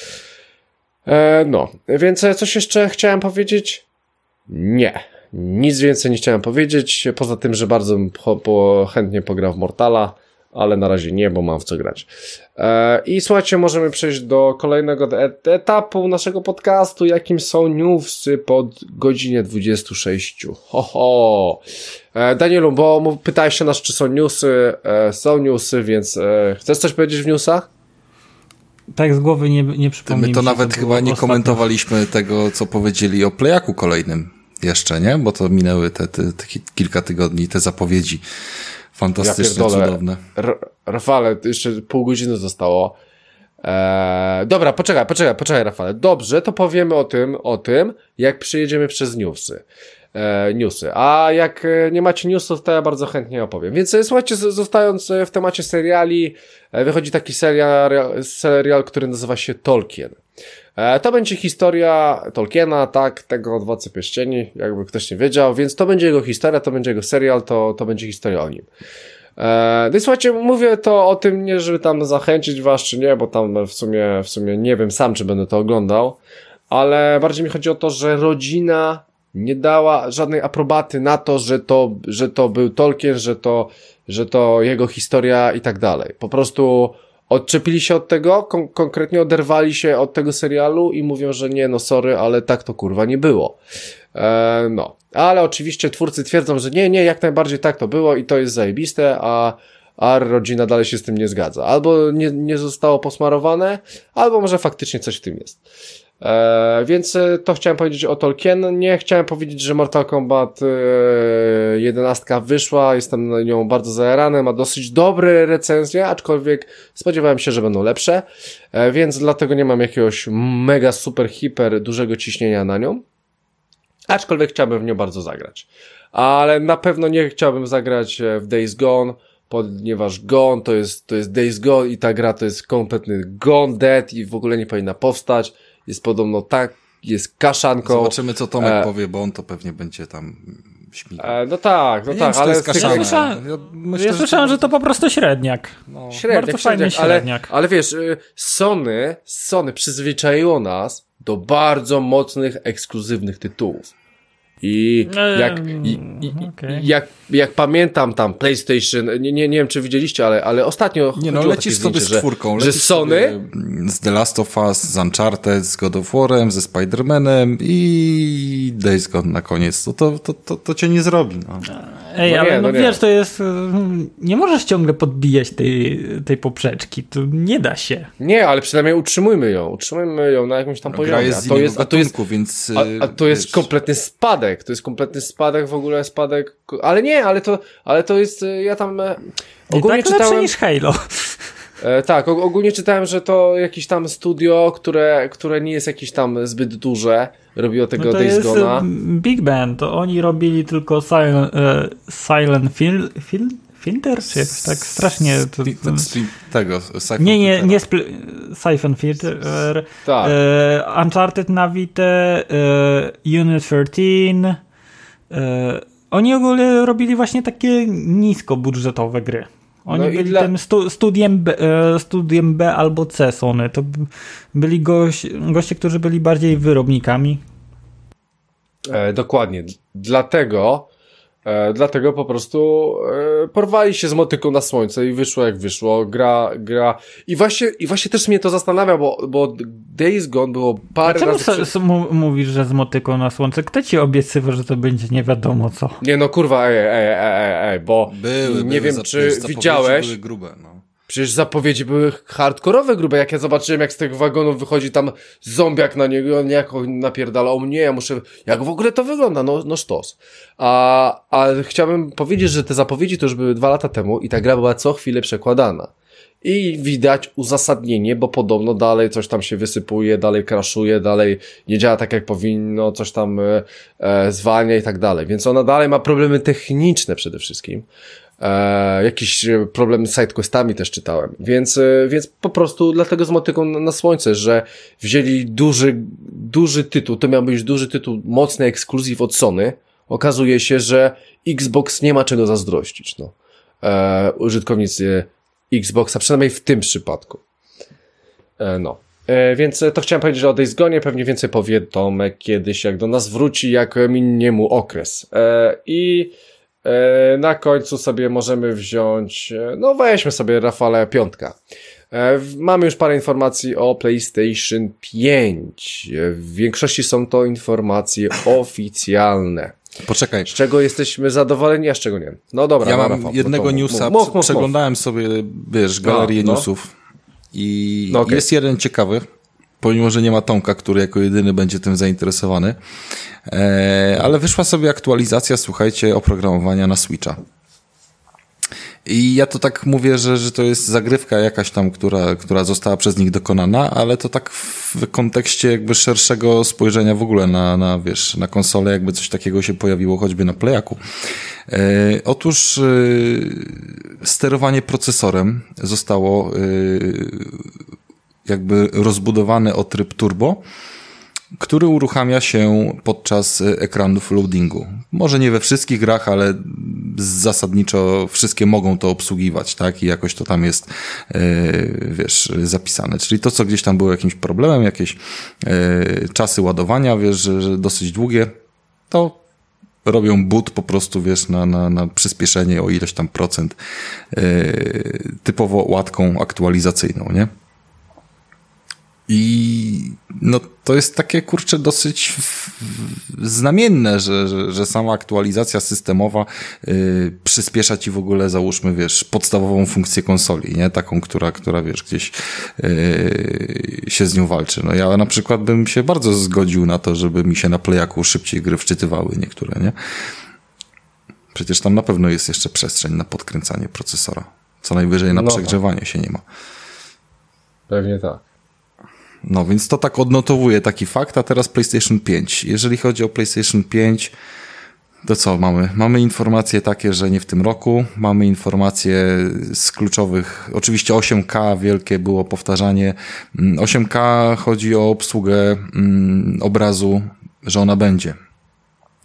E, no, więc coś jeszcze chciałem powiedzieć? Nie, nic więcej nie chciałem powiedzieć, poza tym, że bardzo bym po, po, chętnie pograł w Mortala, ale na razie nie, bo mam w co grać. E, I słuchajcie, możemy przejść do kolejnego et- etapu naszego podcastu, jakim są newsy po godzinie dwudziestu sześciu. Ho, ho. E, Danielu, bo pytałeś się nas, czy są newsy, e, są newsy, więc e, chcesz coś powiedzieć w newsach? Tak z głowy nie, nie przypomnę. My to nawet chyba nie ostatnio komentowaliśmy tego, co powiedzieli o Playaku kolejnym jeszcze, nie? Bo to minęły te, te, te kilka tygodni, te zapowiedzi fantastyczne, ja cudowne. R- Rafale, jeszcze pół godziny zostało. Eee, dobra, poczekaj, poczekaj, poczekaj, Rafale. Dobrze, to powiemy o tym, o tym, jak przejedziemy przez newsy. E, newsy. A jak nie macie newsów, to ja bardzo chętnie opowiem. Więc słuchajcie, zostając w temacie seriali, wychodzi taki serial, serial który nazywa się Tolkien. E, to będzie historia Tolkiena, tak, tego od Władcy Pierścieni, jakby ktoś nie wiedział, więc to będzie jego historia, to będzie jego serial, to, to będzie historia o nim. E, no i słuchajcie, mówię to o tym nie, żeby tam zachęcić was, czy nie, bo tam w sumie, w sumie nie wiem sam, czy będę to oglądał, ale bardziej mi chodzi o to, że rodzina nie dała żadnej aprobaty na to, że to, że to był Tolkien, że to, że to jego historia i tak dalej. Po prostu odczepili się od tego, kon- konkretnie oderwali się od tego serialu i mówią, że nie, no sorry, ale tak to kurwa nie było. E, no. Ale oczywiście twórcy twierdzą, że nie, nie, jak najbardziej tak to było i to jest zajebiste, a, a rodzina dalej się z tym nie zgadza. Albo nie, nie zostało posmarowane, albo może faktycznie coś w tym jest. E, więc to chciałem powiedzieć o Tolkien. Nie chciałem powiedzieć, że Mortal Kombat e, jedenaście wyszła, jestem na nią bardzo zajarany, ma dosyć dobre recenzje, aczkolwiek spodziewałem się, że będą lepsze, e, więc dlatego nie mam jakiegoś mega super hiper dużego ciśnienia na nią, aczkolwiek chciałbym w nią bardzo zagrać. Ale na pewno nie chciałbym zagrać w Days Gone, ponieważ Gone to jest, to jest Days Gone i ta gra to jest kompletny Gone Dead i w ogóle nie powinna powstać. Jest podobno tak, jest kaszanką. Zobaczymy, co Tomek e... powie, bo on to pewnie będzie tam śmiga. E, no tak, no ja tak, wiem, ale... to jest kaszana. Ja słyszałem, ja myślę, ja słyszałem że, to... że to po prostu średniak. No. Średniak, Bardzo fajny średniak, ale, średniak. ale wiesz, Sony, Sony przyzwyczaiło nas do bardzo mocnych, ekskluzywnych tytułów. I jak, i, i, okay. jak, jak pamiętam tam PlayStation, nie, nie, nie wiem czy widzieliście, ale, ale ostatnio nie no, lecisz sobie zdjęcie, z czwórką, że, że Sony z The Last of Us, z Uncharted, z God of War'em, ze Spider-Manem i Days Gone na koniec, to, to, to, to, to cię nie zrobi. No. Ej, no ale nie, no, no wiesz, nie. to jest... Nie możesz ciągle podbijać tej, tej poprzeczki, to nie da się. Nie, ale przynajmniej utrzymujmy ją, utrzymujmy ją na jakimś tam No, poziomie. gra jest z a to jest, a to jest, gatunku, więc... a, a to jest wiesz, kompletny spadek, to jest kompletny spadek w ogóle, spadek, ale nie, ale to, ale to jest, ja tam e, ogólnie I tak czytałem... lepsze niż Halo. E, tak, og- ogólnie czytałem, że to jakieś tam studio, które, które nie jest jakieś tam zbyt duże, robiło tego No to Days jest Gone'a. Big Band, to oni robili tylko Silent, e, silent fil, fil, Filter? Czy jakoś tak strasznie... To, Spi- to, spi- tego, Siphon nie, nie, Filtera. nie spl- Siphon Filter. E, Tak. e, Uncharted na Vita, e, Unit trzynaście. E, oni ogólnie robili właśnie takie niskobudżetowe gry. Oni No i byli dla- tym stu, studiem, B, e, studiem B albo C Sony. To b- byli goś, goście, którzy byli bardziej wyrobnikami. E, dokładnie. Dlatego, e, dlatego po prostu e, porwali się z motyką na słońce i wyszło jak wyszło. Gra, gra. I właśnie, i właśnie też mnie to zastanawia, bo, bo Days Gone było parę Dlaczego razy... so, Przy... so, mu- mówisz, że z motyką na słońce? Kto ci obiecywał, że to będzie nie wiadomo co? Nie no kurwa, ej, ej, ej, ej, ej bo Były, nie były wiem zap- czy zapowiedzi widziałeś, były grube, no. przecież zapowiedzi były hardkorowe, grube, jak ja zobaczyłem jak z tych wagonów wychodzi tam zombiak na niego, on jako napierdala, o mnie, ja muszę, jak w ogóle to wygląda, no, no sztos. A, a chciałbym powiedzieć, że te zapowiedzi to już były dwa lata temu i ta gra była co chwilę przekładana. I widać uzasadnienie, bo podobno dalej coś tam się wysypuje, dalej crashuje, dalej nie działa tak jak powinno, coś tam e, e, zwalnia i tak dalej. Więc ona dalej ma problemy techniczne przede wszystkim. E, jakieś problemy z sidequestami też czytałem. Więc, e, więc po prostu dlatego z motyką na, na słońce, że wzięli duży, duży tytuł, to miał być duży tytuł, mocny ekskluzyw od Sony. Okazuje się, że Xbox nie ma czego zazdrościć. No. E, użytkownicy Xboxa, przynajmniej w tym przypadku. E, no. E, więc to chciałem powiedzieć o Days Gone, pewnie więcej powie Tomek kiedyś, jak do nas wróci, jak minie mu okres. E, I e, na końcu sobie możemy wziąć, e, no weźmy sobie Rafale piątka. E, w- mamy już parę informacji o PlayStation pięć. E, w większości są to informacje oficjalne. Poczekaj, Z czego jesteśmy zadowoleni, a z czego nie. No dobra, ja no, mam Rafał, jednego no to newsa, mów, mów, mów, przeglądałem sobie, wiesz, galerię no. newsów i No okej. jest jeden ciekawy, pomimo, że nie ma Tomka, który jako jedyny będzie tym zainteresowany, e, ale wyszła sobie aktualizacja, słuchajcie, oprogramowania na Switcha. I ja to tak mówię, że, że to jest zagrywka jakaś tam, która, która została przez nich dokonana, ale to tak w kontekście jakby szerszego spojrzenia w ogóle na, na wiesz, na konsolę, jakby coś takiego się pojawiło choćby na Playaku. E, otóż e, sterowanie procesorem zostało e, jakby rozbudowane o tryb turbo, który uruchamia się podczas ekranów loadingu. Może nie we wszystkich grach, ale zasadniczo wszystkie mogą to obsługiwać, tak? I jakoś to tam jest, yy, wiesz, zapisane. Czyli to, co gdzieś tam było jakimś problemem, jakieś yy, czasy ładowania, wiesz, że, że dosyć długie, to robią boot po prostu, wiesz, na, na, na przyspieszenie o ileś tam procent, yy, typowo łatką aktualizacyjną, nie? I no to jest takie, kurczę, dosyć w- w- znamienne, że, że, że sama aktualizacja systemowa yy, przyspiesza ci w ogóle, załóżmy, wiesz, podstawową funkcję konsoli, nie? Taką, która, która wiesz, gdzieś yy, się z nią walczy. No ja na przykład bym się bardzo zgodził na to, żeby mi się na Playaku szybciej gry wczytywały niektóre, nie? Przecież tam na pewno jest jeszcze przestrzeń na podkręcanie procesora. Co najwyżej na No. przegrzewanie się nie ma. Pewnie tak. No więc to tak odnotowuje taki fakt, a teraz PlayStation pięć. Jeżeli chodzi o PlayStation pięć, to co mamy? Mamy informacje takie, że nie w tym roku. Mamy informacje z kluczowych, oczywiście osiem K, wielkie było powtarzanie. osiem K chodzi o obsługę mm, obrazu, że ona będzie.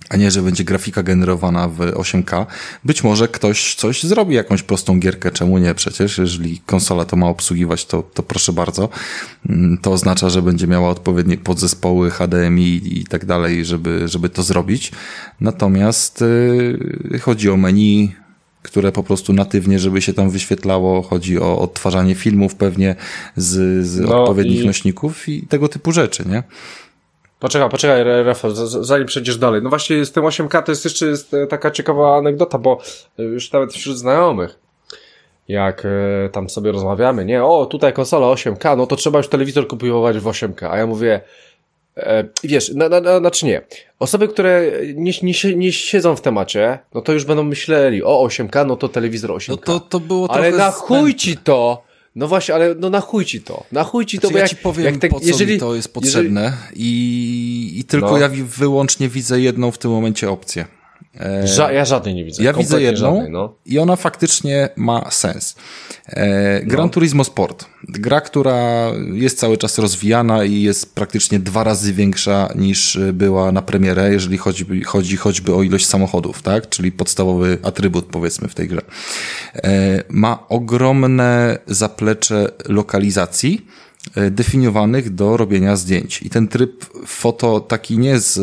a nie, że będzie grafika generowana w osiem K. Być może ktoś coś zrobi, jakąś prostą gierkę, czemu nie przecież, jeżeli konsola to ma obsługiwać, to, to proszę bardzo. To oznacza, że będzie miała odpowiednie podzespoły H D M I i tak dalej, żeby, żeby to zrobić. Natomiast yy, chodzi o menu, które po prostu natywnie, żeby się tam wyświetlało, chodzi o odtwarzanie filmów pewnie z, z no odpowiednich i... nośników i tego typu rzeczy, nie? Poczekaj, poczekaj, Rafał, zanim przejdziesz dalej. No właśnie z tym osiem K to jest jeszcze jest taka ciekawa anegdota, bo już nawet wśród znajomych, jak e, tam sobie rozmawiamy, nie, o tutaj konsola osiem K, no to trzeba już telewizor kupować w osiem K, a ja mówię, e, wiesz, na, na, na, znaczy nie, osoby, które nie, nie, nie siedzą w temacie, no to już będą myśleli, o osiem K, no to telewizor osiem K. No to, to było ale trochę na chuj ci to! No właśnie, ale no na chuj ci to. Na chuj ci to, znaczy, bo ja jak, ci powiem, jak te, po co jeżeli, mi to jest potrzebne jeżeli... i, i tylko no. ja wyłącznie widzę jedną w tym momencie opcję. E, Ża- ja żadnej nie widzę. Ja widzę jedną żadnej, no. i ona faktycznie ma sens. E, Gran no. Turismo Sport. Gra, która jest cały czas rozwijana i jest praktycznie dwa razy większa niż była na premierę, jeżeli chodzi, chodzi choćby o ilość samochodów, tak? Czyli podstawowy atrybut, powiedzmy, w tej grze. E, ma ogromne zaplecze lokalizacji definiowanych do robienia zdjęć. I ten tryb foto taki nie z,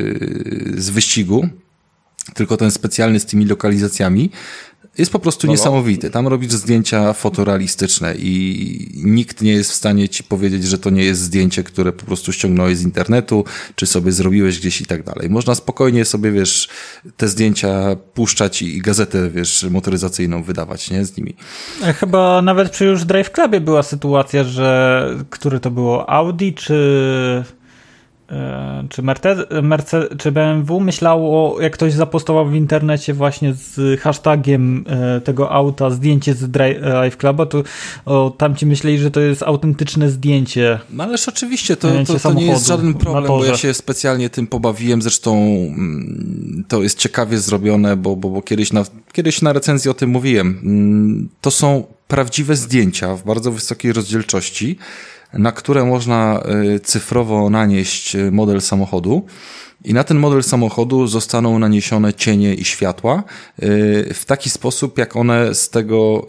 z wyścigu, tylko ten specjalny z tymi lokalizacjami jest po prostu no, niesamowity. Tam robisz zdjęcia fotorealistyczne i nikt nie jest w stanie ci powiedzieć, że to nie jest zdjęcie, które po prostu ściągnąłeś z internetu, czy sobie zrobiłeś gdzieś i tak dalej. Można spokojnie sobie, wiesz, te zdjęcia puszczać i gazetę, wiesz, motoryzacyjną wydawać, nie, z nimi. Chyba nawet przy już Drive Clubie była sytuacja, że który to było, Audi czy... Czy, Mercedes, Mercedes, czy B M W myślało, jak ktoś zapostował w internecie właśnie z hashtagiem tego auta zdjęcie z Drive Cluba, to o, tamci myśleli, że to jest autentyczne zdjęcie. No ależ oczywiście, to, to, to nie jest żaden problem, bo ja się specjalnie tym pobawiłem, zresztą to jest ciekawie zrobione, bo, bo, bo kiedyś, na, kiedyś na recenzji o tym mówiłem. To są prawdziwe zdjęcia w bardzo wysokiej rozdzielczości, na które można cyfrowo nanieść model samochodu i na ten model samochodu zostaną naniesione cienie i światła w taki sposób, jak one z tego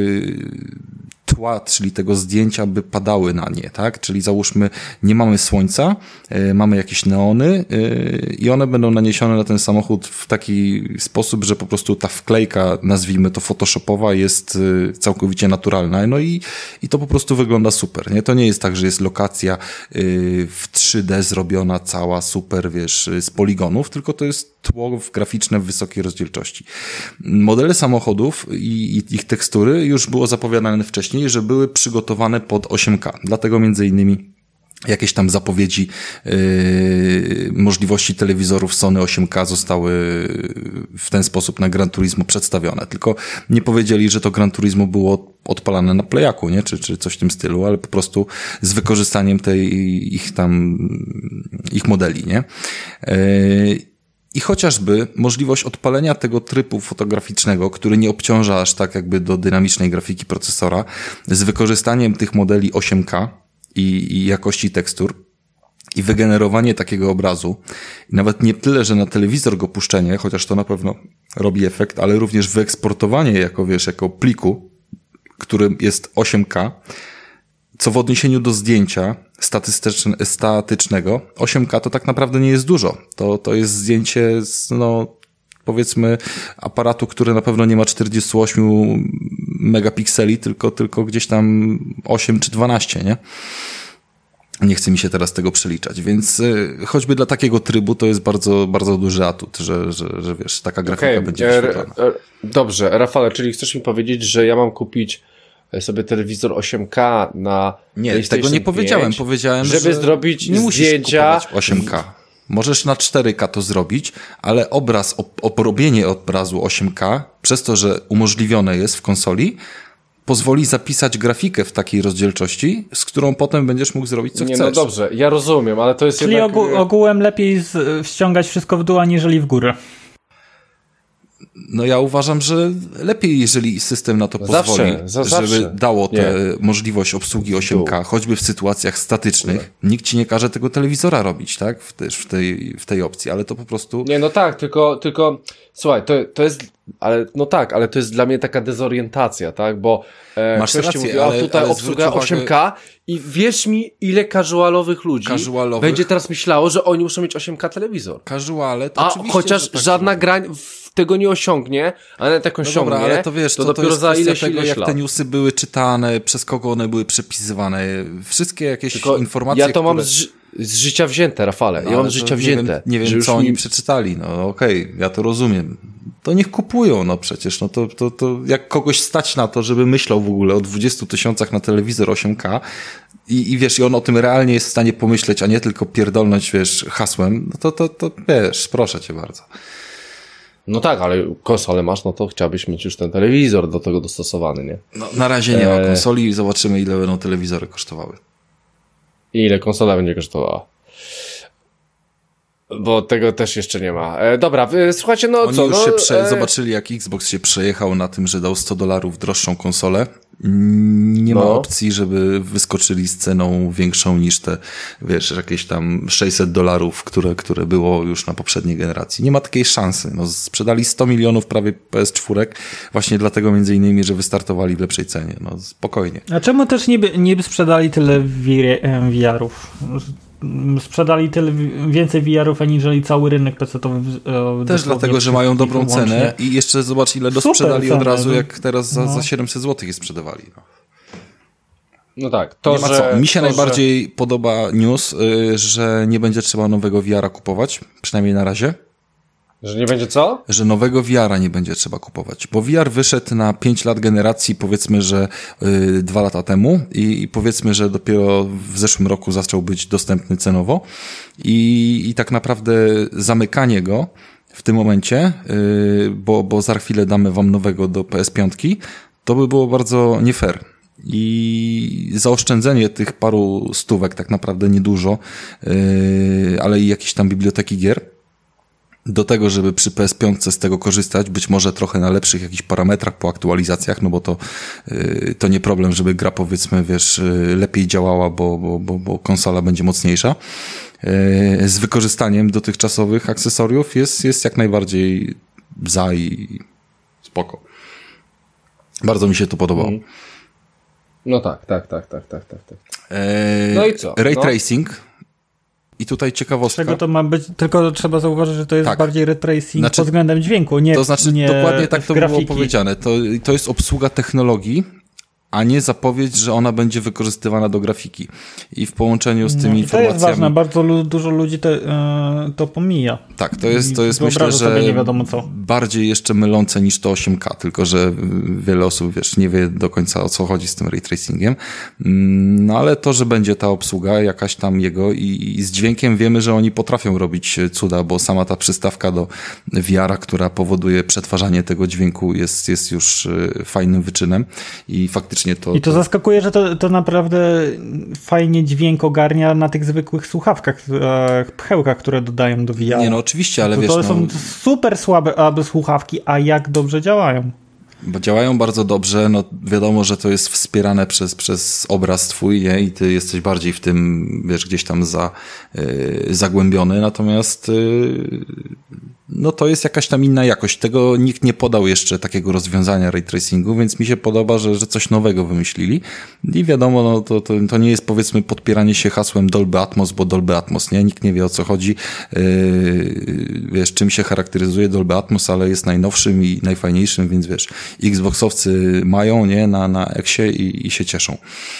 tła, czyli tego zdjęcia by padały na nie, tak? Czyli załóżmy, nie mamy słońca, y, mamy jakieś neony y, i one będą naniesione na ten samochód w taki sposób, że po prostu ta wklejka, nazwijmy to photoshopowa, jest y, całkowicie naturalna. No i, i to po prostu wygląda super, nie? To nie jest tak, że jest lokacja y, w trzy D zrobiona cała super, wiesz, z poligonów, tylko to jest tło graficzne w wysokiej rozdzielczości. Modele samochodów i, i ich tekstury już było zapowiadane wcześniej, że były przygotowane pod osiem K. Dlatego między innymi jakieś tam zapowiedzi yy, możliwości telewizorów Sony osiem K zostały w ten sposób na Gran Turismo przedstawione. Tylko nie powiedzieli, że to Gran Turismo było odpalane na Playaku, nie? Czy, czy coś w tym stylu, ale po prostu z wykorzystaniem tej ich tam ich modeli, nie? Yy, I chociażby możliwość odpalenia tego trybu fotograficznego, który nie obciąża aż tak jakby do dynamicznej grafiki procesora, z wykorzystaniem tych modeli osiem K i, i jakości tekstur i wygenerowanie takiego obrazu, nawet nie tyle, że na telewizor go puszczenie, chociaż to na pewno robi efekt, ale również wyeksportowanie jako, wiesz, jako pliku, którym jest osiem K, co w odniesieniu do zdjęcia statystyczne, statycznego, osiem K to tak naprawdę nie jest dużo. To, to jest zdjęcie z, no, powiedzmy, aparatu, który na pewno nie ma czterdzieści osiem megapikseli, tylko, tylko gdzieś tam osiem czy dwanaście, nie? Nie chce mi się teraz tego przeliczać, więc y, choćby dla takiego trybu to jest bardzo, bardzo duży atut, że, że, że wiesz, taka grafika okay, będzie wyświetlana. E, e, dobrze, Rafale, czyli chcesz mi powiedzieć, że ja mam kupić sobie telewizor osiem K na Nie, tego nie powiedziałem. pięć, powiedziałem, żeby że zrobić nie zdjęcia musisz osiem K. Możesz na cztery K to zrobić, ale obraz, obrobienie obrazu osiem K, przez to, że umożliwione jest w konsoli, pozwoli zapisać grafikę w takiej rozdzielczości, z którą potem będziesz mógł zrobić co nie, chcesz. No dobrze, ja rozumiem, ale to jest Czyli jednak... ogół, ogółem lepiej z, ściągać wszystko w dół, aniżeli w górę. No ja uważam, że lepiej, jeżeli system na to Zawsze, pozwoli, za, żeby zawsze. dało tę Nie. możliwość obsługi osiem K, choćby w sytuacjach statycznych. Nikt ci nie każe tego telewizora robić, tak? W, też w, tej, w tej opcji, ale to po prostu... Nie, no tak, tylko, tylko słuchaj, to, to jest, ale no tak, ale to jest dla mnie taka dezorientacja, tak? Bo e, Masz ktoś rację, ci mówi, a ale- tutaj ale obsługa zwróć uwagę- osiem K i wierz mi, ile casualowych ludzi Casualowych? będzie teraz myślało, że oni muszą mieć osiem K telewizor. Casuale, to A oczywiście, chociaż że tak żadna jest. gra w- tego nie osiągnie, a nawet jak No osiągnie, dobra, ale to wiesz, to, to, to dopiero jest za kwestia ileś, tego, ileś jak lat. te newsy były czytane, przez kogo one były przepisywane. Wszystkie jakieś Tylko informacje, ja to mam które... z, ży- z życia wzięte, Rafale. No, ja mam ale z to życia nie wzięte. Wiem, nie że wiem, już co oni mi... przeczytali. No okej, okay, ja to rozumiem. To niech kupują, no przecież. No to, to, to jak kogoś stać na to, żeby myślał w ogóle o dwudziestu tysiącach na telewizor osiem K i, i wiesz, i on o tym realnie jest w stanie pomyśleć, a nie tylko pierdolnąć, wiesz, hasłem, no to, to, to wiesz, proszę cię bardzo. No tak, ale konsolę masz, no to chciałbyś mieć już ten telewizor do tego dostosowany, nie? No, na razie nie ma Eee. konsoli i zobaczymy, ile będą telewizory kosztowały. I ile konsola będzie kosztowała? Bo tego też jeszcze nie ma. E, dobra, wy, słuchajcie, no Oni co? już no, się prze... e, zobaczyli, jak Xbox się przejechał na tym, że dał sto dolarów droższą konsolę. Nie ma No. opcji, żeby wyskoczyli z ceną większą niż te, wiesz, jakieś tam sześćset dolarów, które, które było już na poprzedniej generacji. Nie ma takiej szansy. No, sprzedali sto milionów prawie P S cztery, właśnie dlatego między innymi, że wystartowali w lepszej cenie. No spokojnie. A czemu też nie by, nie by sprzedali tyle V R-ów? Sprzedali tyle więcej V R-ów, aniżeli cały rynek pecetowy. e, Też dosłownie dlatego, że mają dobrą wyłącznie. cenę i jeszcze zobacz, ile Super dosprzedali od cenę, razu, no. jak teraz za, No. za siedemset złotych je sprzedawali. No. No tak, to, Nie ma że... co. Mi się to, najbardziej że... podoba news, y, że nie będzie trzeba nowego V R-a kupować, przynajmniej na razie. Że, że nie będzie co? Że nowego V R-a nie będzie trzeba kupować, bo V R wyszedł na pięć lat generacji, powiedzmy, że y, dwa lata temu i, i powiedzmy, że dopiero w zeszłym roku zaczął być dostępny cenowo i, i tak naprawdę zamykanie go w tym momencie, y, bo, bo za chwilę damy wam nowego do P S pięć, to by było bardzo nie fair. I zaoszczędzenie tych paru stówek, tak naprawdę niedużo, yy, ale i jakieś tam biblioteki gier, do tego, żeby przy P S pięć z tego korzystać, być może trochę na lepszych jakichś parametrach po aktualizacjach, no bo to, yy, to nie problem, żeby gra, powiedzmy, wiesz, yy, lepiej działała, bo, bo, bo, bo konsola będzie mocniejsza. Yy, z wykorzystaniem dotychczasowych akcesoriów jest, jest jak najbardziej za i spoko. Bardzo mi się to podobało. Mm. No tak, tak, tak, tak, tak, tak. tak. Eee, No i co? Ray No. tracing. I tutaj ciekawostka. Czego to ma być? Tylko trzeba zauważyć, że to jest Tak. bardziej ray tracing Znaczy- pod względem dźwięku, nie To znaczy, nie dokładnie tak to grafiki. było powiedziane. To, to jest obsługa technologii, a nie zapowiedź, że ona będzie wykorzystywana do grafiki. I w połączeniu z tymi No, i to informacjami... jest ważne, bardzo lu- dużo ludzi te, e, to pomija. Tak, to jest, to I jest myślę, wyobraża że sobie nie wiadomo co. bardziej jeszcze mylące niż to osiem K, tylko że wiele osób, wiesz, nie wie do końca, o co chodzi z tym ray tracingiem. Mm, No ale to, że będzie ta obsługa jakaś tam jego i, i z dźwiękiem wiemy, że oni potrafią robić cuda, bo sama ta przystawka do V R-a, która powoduje przetwarzanie tego dźwięku jest, jest już y, fajnym wyczynem i faktycznie to... I to zaskakuje, że to, to naprawdę fajnie dźwięk ogarnia na tych zwykłych słuchawkach, e, pchełkach, które dodają do V R. Nie no, oczywiście, ale to, wiesz, to no, są super słabe aby słuchawki, a jak dobrze działają. bo działają bardzo dobrze, no wiadomo, że to jest wspierane przez, przez obraz twój, nie? I ty jesteś bardziej w tym, wiesz, gdzieś tam za, yy, zagłębiony, natomiast yy, no to jest jakaś tam inna jakość. Tego nikt nie podał jeszcze takiego rozwiązania ray tracingu, więc mi się podoba, że, że coś nowego wymyślili i wiadomo, no to, to, to nie jest, powiedzmy, podpieranie się hasłem Dolby Atmos, bo Dolby Atmos, nie? Nikt nie wie, o co chodzi, yy, wiesz, czym się charakteryzuje Dolby Atmos, ale jest najnowszym i najfajniejszym, więc wiesz, Xboxowcy mają, nie, na, na Exie i, i się cieszą.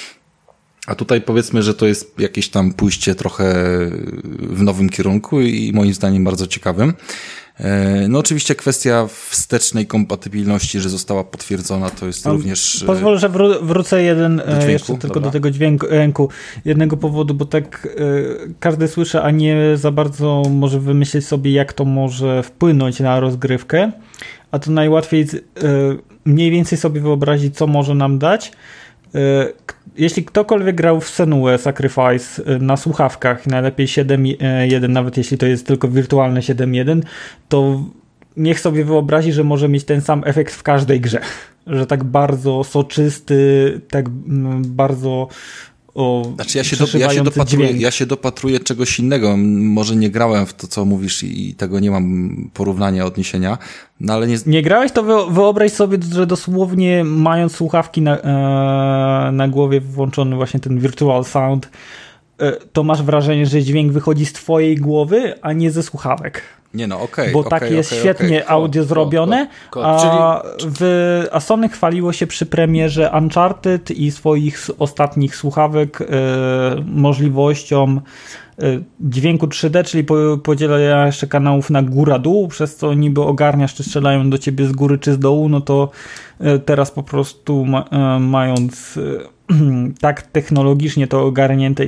A tutaj powiedzmy, że to jest jakieś tam pójście trochę w nowym kierunku i moim zdaniem bardzo ciekawym. No oczywiście kwestia wstecznej kompatybilności, że została potwierdzona, to jest Um, również... Pozwól, że wró- wrócę jeden dźwięku? jeszcze tylko Dobra. do tego dźwięku jednego powodu, bo tak e, każdy słyszy, a nie za bardzo może wymyślić sobie, jak to może wpłynąć na rozgrywkę, a to najłatwiej e, mniej więcej sobie wyobrazić, co może nam dać. E, k- jeśli ktokolwiek grał w Senuę Sacrifice e, na słuchawkach, najlepiej siedem jeden, nawet jeśli to jest tylko wirtualne siedem jeden, to niech sobie wyobrazi, że może mieć ten sam efekt w każdej grze. Że tak bardzo soczysty, tak bardzo o, znaczy ja się, do, ja, się dopatruję, ja się dopatruję czegoś innego. Może nie grałem w to, co mówisz i tego nie mam porównania, odniesienia, no ale nie... Nie grałeś, to wyobraź sobie, że dosłownie mając słuchawki na, e, na głowie włączony właśnie ten virtual sound, e, to masz wrażenie, że dźwięk wychodzi z twojej głowy, a nie ze słuchawek. Nie no, okej. Okay, Bo okay, tak jest okay, świetnie okay. audio zrobione, Ko, ko, ko. a, w, a Sony chwaliło się przy premierze Uncharted i swoich ostatnich słuchawek e, możliwością e, dźwięku trzy D, czyli po, podzielenia jeszcze kanałów na góra-dół, przez co niby ogarniasz, czy strzelają do ciebie z góry, czy z dołu, no to e, teraz po prostu ma, e, mając e, tak technologicznie to ogarnięte,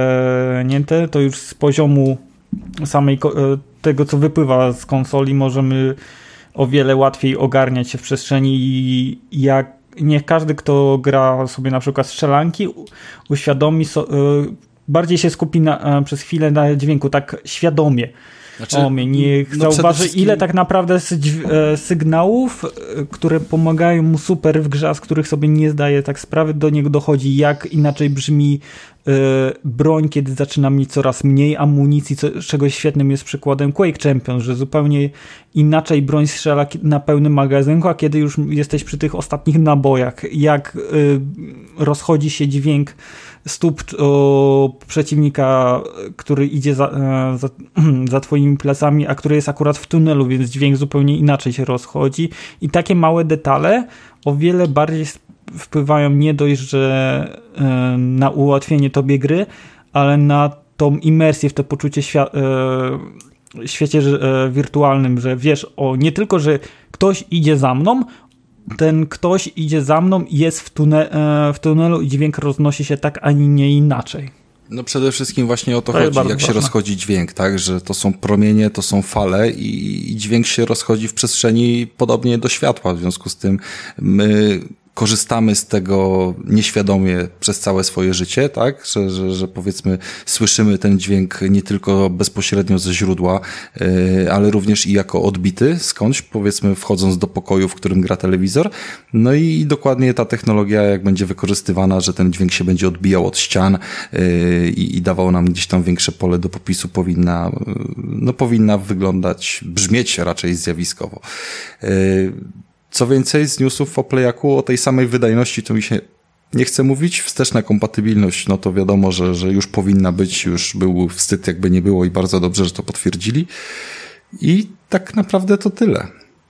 e, to już z poziomu samej tego, co wypływa z konsoli, możemy o wiele łatwiej ogarniać się w przestrzeni i jak niech każdy, kto gra sobie na przykład strzelanki, uświadomi, so, bardziej się skupi na, przez chwilę na dźwięku, tak świadomie. Znaczy, o mnie, niech no zauważy, wszystkim... ile tak naprawdę sygnałów, które pomagają mu super w grze, a z których sobie nie zdaje tak sprawy, do niego dochodzi, jak inaczej brzmi y, broń, kiedy zaczyna mieć coraz mniej amunicji, co, czego świetnym jest przykładem Quake Champions, że zupełnie inaczej broń strzela na pełnym magazynku, a kiedy już jesteś przy tych ostatnich nabojach, jak y, rozchodzi się dźwięk stóp o, przeciwnika, który idzie za, za, za twoimi plecami, a który jest akurat w tunelu, więc dźwięk zupełnie inaczej się rozchodzi i takie małe detale o wiele bardziej wpływają nie dość, że y, na ułatwienie tobie gry, ale na tą imersję w to poczucie świa- y, świecie y, wirtualnym, że wiesz o nie tylko, że ktoś idzie za mną, ten ktoś idzie za mną i jest w, tune, w tunelu i dźwięk roznosi się tak, ani nie inaczej. No przede wszystkim właśnie o to, to chodzi, jak ważne. się rozchodzi dźwięk, tak, że to są promienie, to są fale i, i dźwięk się rozchodzi w przestrzeni podobnie do światła, w związku z tym my korzystamy z tego nieświadomie przez całe swoje życie, tak, że, że, że powiedzmy słyszymy ten dźwięk nie tylko bezpośrednio ze źródła, yy, ale również i jako odbity skądś, powiedzmy wchodząc do pokoju, w którym gra telewizor. No i dokładnie ta technologia, jak będzie wykorzystywana, że ten dźwięk się będzie odbijał od ścian yy, i, i dawał nam gdzieś tam większe pole do popisu, powinna, yy, no powinna wyglądać, brzmieć raczej zjawiskowo. Yy, Co więcej, z newsów o Playaku, o tej samej wydajności to mi się nie chce mówić. Wsteczna kompatybilność, no to wiadomo, że, że już powinna być, już był wstyd jakby nie było i bardzo dobrze, że to potwierdzili. I tak naprawdę to tyle.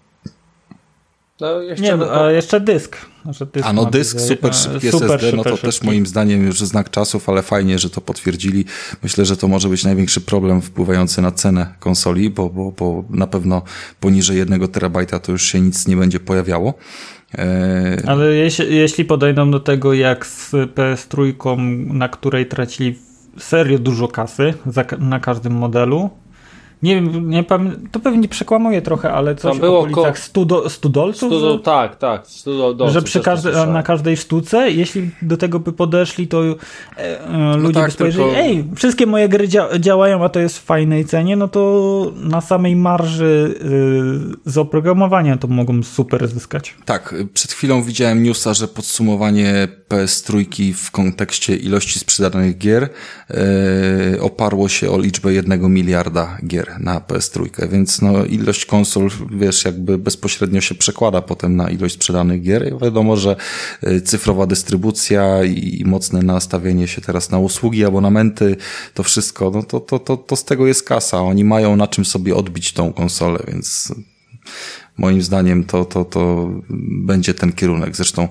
No, jeszcze, nie, no, a jeszcze dysk. Znaczy dysk a no dysk, być, super szybki super, S S D, super, no to super też szybki. Moim zdaniem już znak czasów, ale fajnie, że to potwierdzili. Myślę, że to może być największy problem wpływający na cenę konsoli, bo, bo, bo na pewno poniżej jednego terabajta to już się nic nie będzie pojawiało. E... Ale jeśli, jeśli podejdą do tego jak z P S trzy, na której tracili serio dużo kasy za, na każdym modelu, nie wiem, nie pamiętam, to pewnie przekłamuję trochę, ale coś w okolicach ko- stu, do, stu dolców? Stu, tak, tak, stu dolców. Że przy każde, na każdej sztuce, jeśli do tego by podeszli, to e, e, ludzie no tak, by spojrzeli, tylko... ej, wszystkie moje gry dzia- działają, a to jest w fajnej cenie, no to na samej marży y, z oprogramowania to mogą super zyskać. Tak, przed chwilą widziałem newsa, że podsumowanie P S trzy w kontekście ilości sprzedanych gier y, oparło się o liczbę jednego miliarda gier na P S trzy, więc no ilość konsol, wiesz, jakby bezpośrednio się przekłada potem na ilość sprzedanych gier. I wiadomo, że cyfrowa dystrybucja i mocne nastawienie się teraz na usługi, abonamenty, to wszystko, no to, to, to, to z tego jest kasa. Oni mają na czym sobie odbić tą konsolę, więc moim zdaniem to, to, to będzie ten kierunek. Zresztą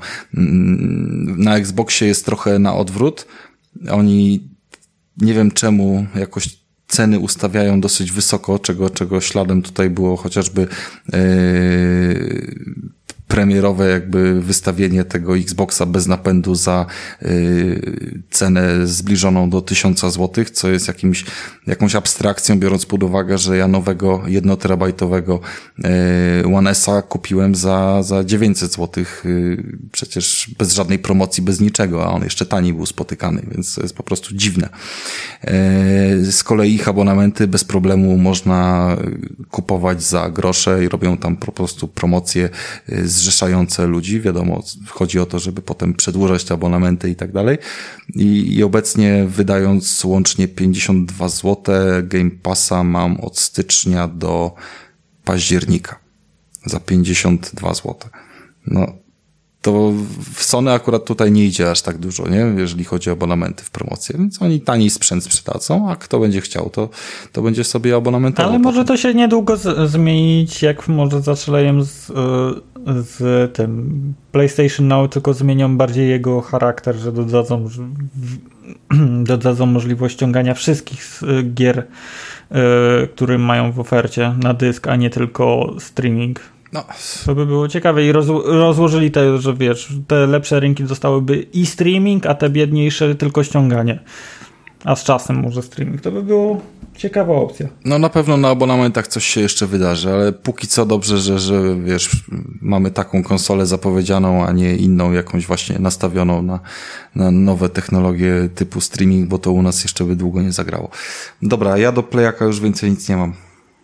na Xboxie jest trochę na odwrót. Oni nie wiem czemu jakoś ceny ustawiają dosyć wysoko, czego, czego śladem tutaj było chociażby yy, premierowe jakby wystawienie tego Xboxa bez napędu za y, cenę zbliżoną do tysiąca złotych, co jest jakimś, jakąś abstrakcją, biorąc pod uwagę, że ja nowego jednoterabajtowego y, One S-a kupiłem za, za dziewięćset złotych, y, przecież bez żadnej promocji, bez niczego, a on jeszcze taniej był spotykany, więc to jest po prostu dziwne. Y, z kolei ich abonamenty bez problemu można kupować za grosze i robią tam po prostu promocje y, zrzeszające ludzi. Wiadomo, chodzi o to, żeby potem przedłużać te abonamenty i tak dalej. I, i obecnie wydając łącznie pięćdziesiąt dwa złote Game Passa mam od stycznia do października za pięćdziesiąt dwa złote. No, to w Sony akurat tutaj nie idzie aż tak dużo, nie? Jeżeli chodzi o abonamenty w promocję, więc oni taniej sprzęt sprzedadzą, a kto będzie chciał, to, to będzie sobie abonamentował. Ale może to się niedługo z- zmienić, jak może zaczeleją z, z tym PlayStation Now, tylko zmienią bardziej jego charakter, że dodadzą, że dodadzą możliwość ściągania wszystkich gier, które mają w ofercie na dysk, a nie tylko streaming. No. To by było ciekawe i rozło- rozłożyli te, że wiesz, te lepsze rynki dostałyby i streaming, a te biedniejsze tylko ściąganie. A z czasem może streaming. To by było ciekawa opcja. No na pewno na abonamentach coś się jeszcze wydarzy, ale póki co dobrze, że, że wiesz, mamy taką konsolę zapowiedzianą, a nie inną jakąś właśnie nastawioną na, na nowe technologie typu streaming, bo to u nas jeszcze by długo nie zagrało. Dobra, ja do Playaka już więcej nic nie mam.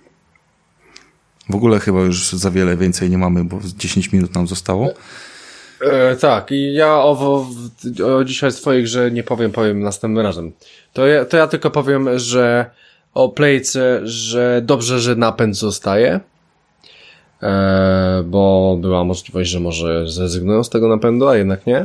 W ogóle chyba już za wiele więcej nie mamy, bo dziesięć minut nam zostało. E, tak, i ja o, o dzisiaj swoich grze nie powiem, powiem następnym razem. To ja, to ja tylko powiem, że o Playce, że dobrze, że napęd zostaje, e, bo była możliwość, że może zrezygnują z tego napędu, a jednak nie.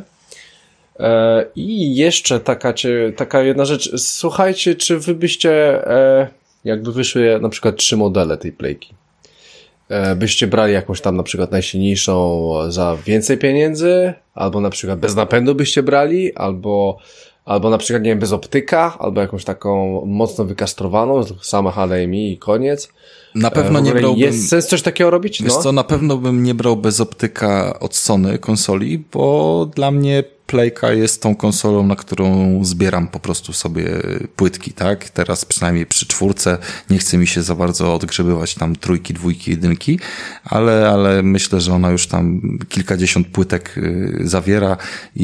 E, I jeszcze taka, taka jedna rzecz. Słuchajcie, czy wy byście, e, jakby wyszły na przykład trzy modele tej Playki, byście brali jakąś tam na przykład najsilniejszą za więcej pieniędzy, albo na przykład bez napędu byście brali, albo, albo na przykład, nie wiem, bez optyka, albo jakąś taką mocno wykastrowaną, same H D M I i koniec. Na pewno nie brałbym... Jest sens coś takiego robić? Wiesz no? co, na pewno bym nie brał bez optyka od Sony konsoli, bo dla mnie Playka jest tą konsolą, na którą zbieram po prostu sobie płytki, tak? Teraz przynajmniej przy czwórce nie chce mi się za bardzo odgrzebywać tam trójki, dwójki, jedynki, ale, ale myślę, że ona już tam kilkadziesiąt płytek zawiera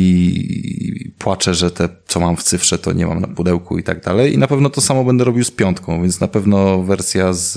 i płaczę, że te, co mam w cyfrze, to nie mam na pudełku i tak dalej. I na pewno to samo będę robił z piątką, więc na pewno wersja z,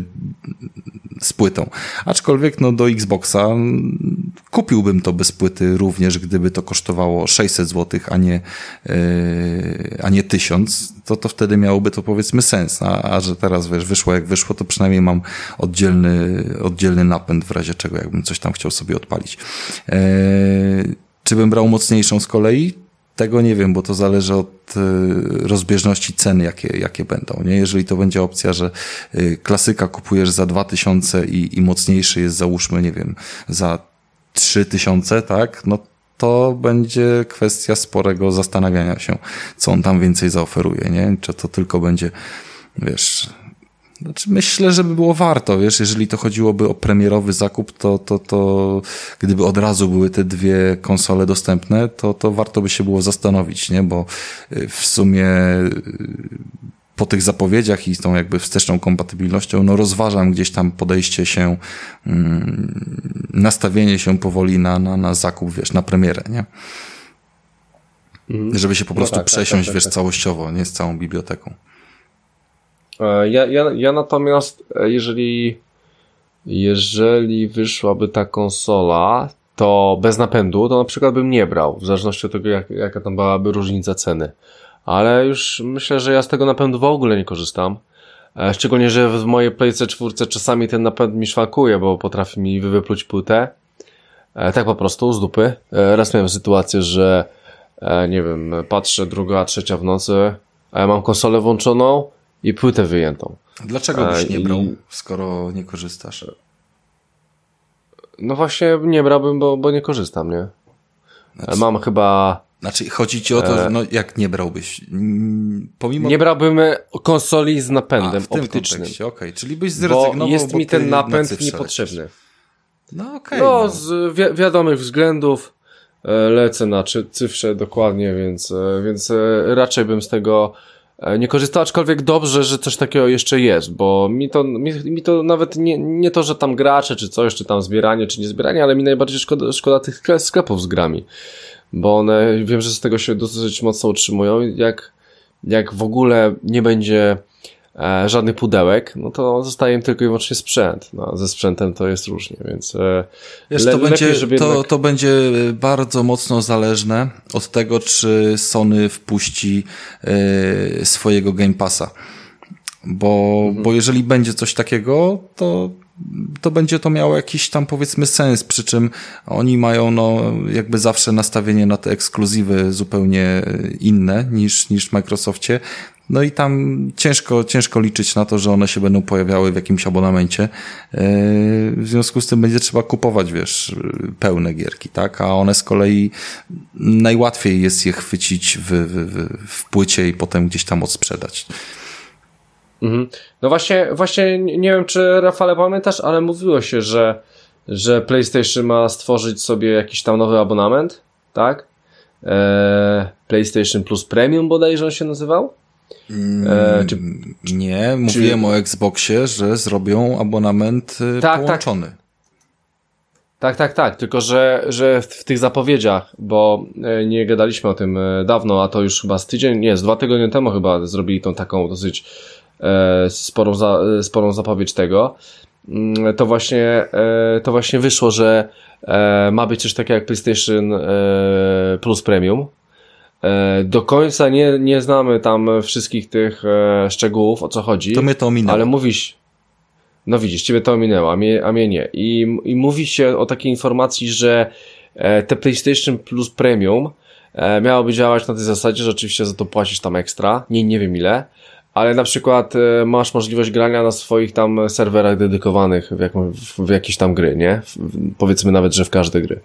z płytą. Aczkolwiek no do Xboxa kupiłbym to bez płyty również, gdyby to kosztowało sześćset złotych, a nie, yy, a nie tysiąc, to, to wtedy miałoby to powiedzmy sens. A, a że teraz wiesz, wyszło jak wyszło, to przynajmniej mam oddzielny, oddzielny napęd w razie czego, jakbym coś tam chciał sobie odpalić. Yy, czy bym brał mocniejszą z kolei? Tego nie wiem, bo to zależy od y, rozbieżności cen, jakie, jakie będą, nie? Jeżeli to będzie opcja, że y, klasyka kupujesz za dwa tysiące i, i mocniejszy jest, załóżmy, nie wiem, za trzy tysiące, tak? No to będzie kwestia sporego zastanawiania się, co on tam więcej zaoferuje, nie? Czy to tylko będzie, wiesz... Znaczy myślę, że by było warto, wiesz, jeżeli to chodziłoby o premierowy zakup, to, to, to gdyby od razu były te dwie konsole dostępne, to, to warto by się było zastanowić, nie, bo w sumie po tych zapowiedziach i z tą jakby wsteczną kompatybilnością, no rozważam gdzieś tam podejście się, mm, nastawienie się powoli na, na, na zakup, wiesz, na premierę, nie? Mhm. Żeby się po prostu no tak, przesiąść, tak, tak, wiesz, tak. całościowo, nie z całą biblioteką. Ja, ja, ja natomiast, jeżeli, jeżeli wyszłaby ta konsola, to bez napędu, to na przykład bym nie brał, w zależności od tego, jak, jaka tam byłaby różnica ceny. Ale już myślę, że ja z tego napędu w ogóle nie korzystam. Szczególnie, że w mojej Playce czwórce czasami ten napęd mi szwankuje, bo potrafi mi wypluć płytę. Tak po prostu, z dupy. Raz miałem sytuację, że nie wiem, patrzę druga, trzecia w nocy, a ja mam konsolę włączoną i płytę wyjętą. Dlaczego byś nie brał, I... skoro nie korzystasz? No właśnie nie brałbym, bo, bo nie korzystam, nie? Znaczy, mam chyba... Znaczy chodzi ci o to, że no jak nie brałbyś? Pomimo... Nie brałbym konsoli z napędem A, w tym optycznym. Okej, okay. Czyli byś zrezygnował, bo jest bo mi ten napęd na niepotrzebny. No okej. Okay, no, no, z wi- wiadomych względów e, lecę na cy- cyfrze dokładnie, więc, e, więc e, raczej bym z tego e, nie korzystał, aczkolwiek dobrze, że coś takiego jeszcze jest, bo mi to, mi, mi to nawet nie, nie to, że tam gracze, czy coś, czy tam zbieranie, czy nie zbieranie, ale mi najbardziej szkoda, szkoda tych sklepów z grami, bo one, wiem, że z tego się dosyć mocno utrzymują, jak, jak w ogóle nie będzie e, żadnych pudełek, no to zostaje im tylko i wyłącznie sprzęt. No, ze sprzętem to jest różnie, więc e, Wiesz, le, to, będzie, lepiej, żeby to, jednak... to będzie bardzo mocno zależne od tego, czy Sony wpuści e, swojego Game Passa. Bo, mhm. bo jeżeli będzie coś takiego, to to będzie to miało jakiś tam powiedzmy sens, przy czym oni mają no jakby zawsze nastawienie na te ekskluzywy zupełnie inne niż, niż w Microsoftie. No i tam ciężko, ciężko liczyć na to, że one się będą pojawiały w jakimś abonamencie. W związku z tym będzie trzeba kupować, wiesz, pełne gierki, tak? A one z kolei najłatwiej jest je chwycić w, w, w płycie i potem gdzieś tam odsprzedać. Mhm. No właśnie, właśnie nie wiem, czy Rafale pamiętasz, ale mówiło się, że, że PlayStation ma stworzyć sobie jakiś tam nowy abonament, tak? Eee, PlayStation Plus Premium bodajże on się nazywał? Eee, czy, nie, mówiłem czy... o Xboxie, że zrobią abonament tak, połączony. Tak. Tak, tak, tak, tylko że, że w, w tych zapowiedziach, bo nie gadaliśmy o tym dawno, a to już chyba z tydzień, nie, z dwa tygodnie temu chyba zrobili tą taką dosyć e, sporą, za, sporą zapowiedź tego, to właśnie, e, to właśnie wyszło, że e, ma być coś takiego jak PlayStation e, Plus Premium. E, do końca nie, nie znamy tam wszystkich tych e, szczegółów, o co chodzi. To mnie to ominęło. Ale mówisz, no widzisz, ciebie to ominęło, a mnie, a mnie nie. I, i mówi się o takiej informacji, że e, te PlayStation Plus Premium e, miałoby działać na tej zasadzie, że oczywiście za to płacisz tam ekstra, nie, nie wiem ile, ale na przykład e, masz możliwość grania na swoich tam serwerach dedykowanych w, jaką, w, w jakieś tam gry, nie? W, w, powiedzmy nawet, że w każde gry.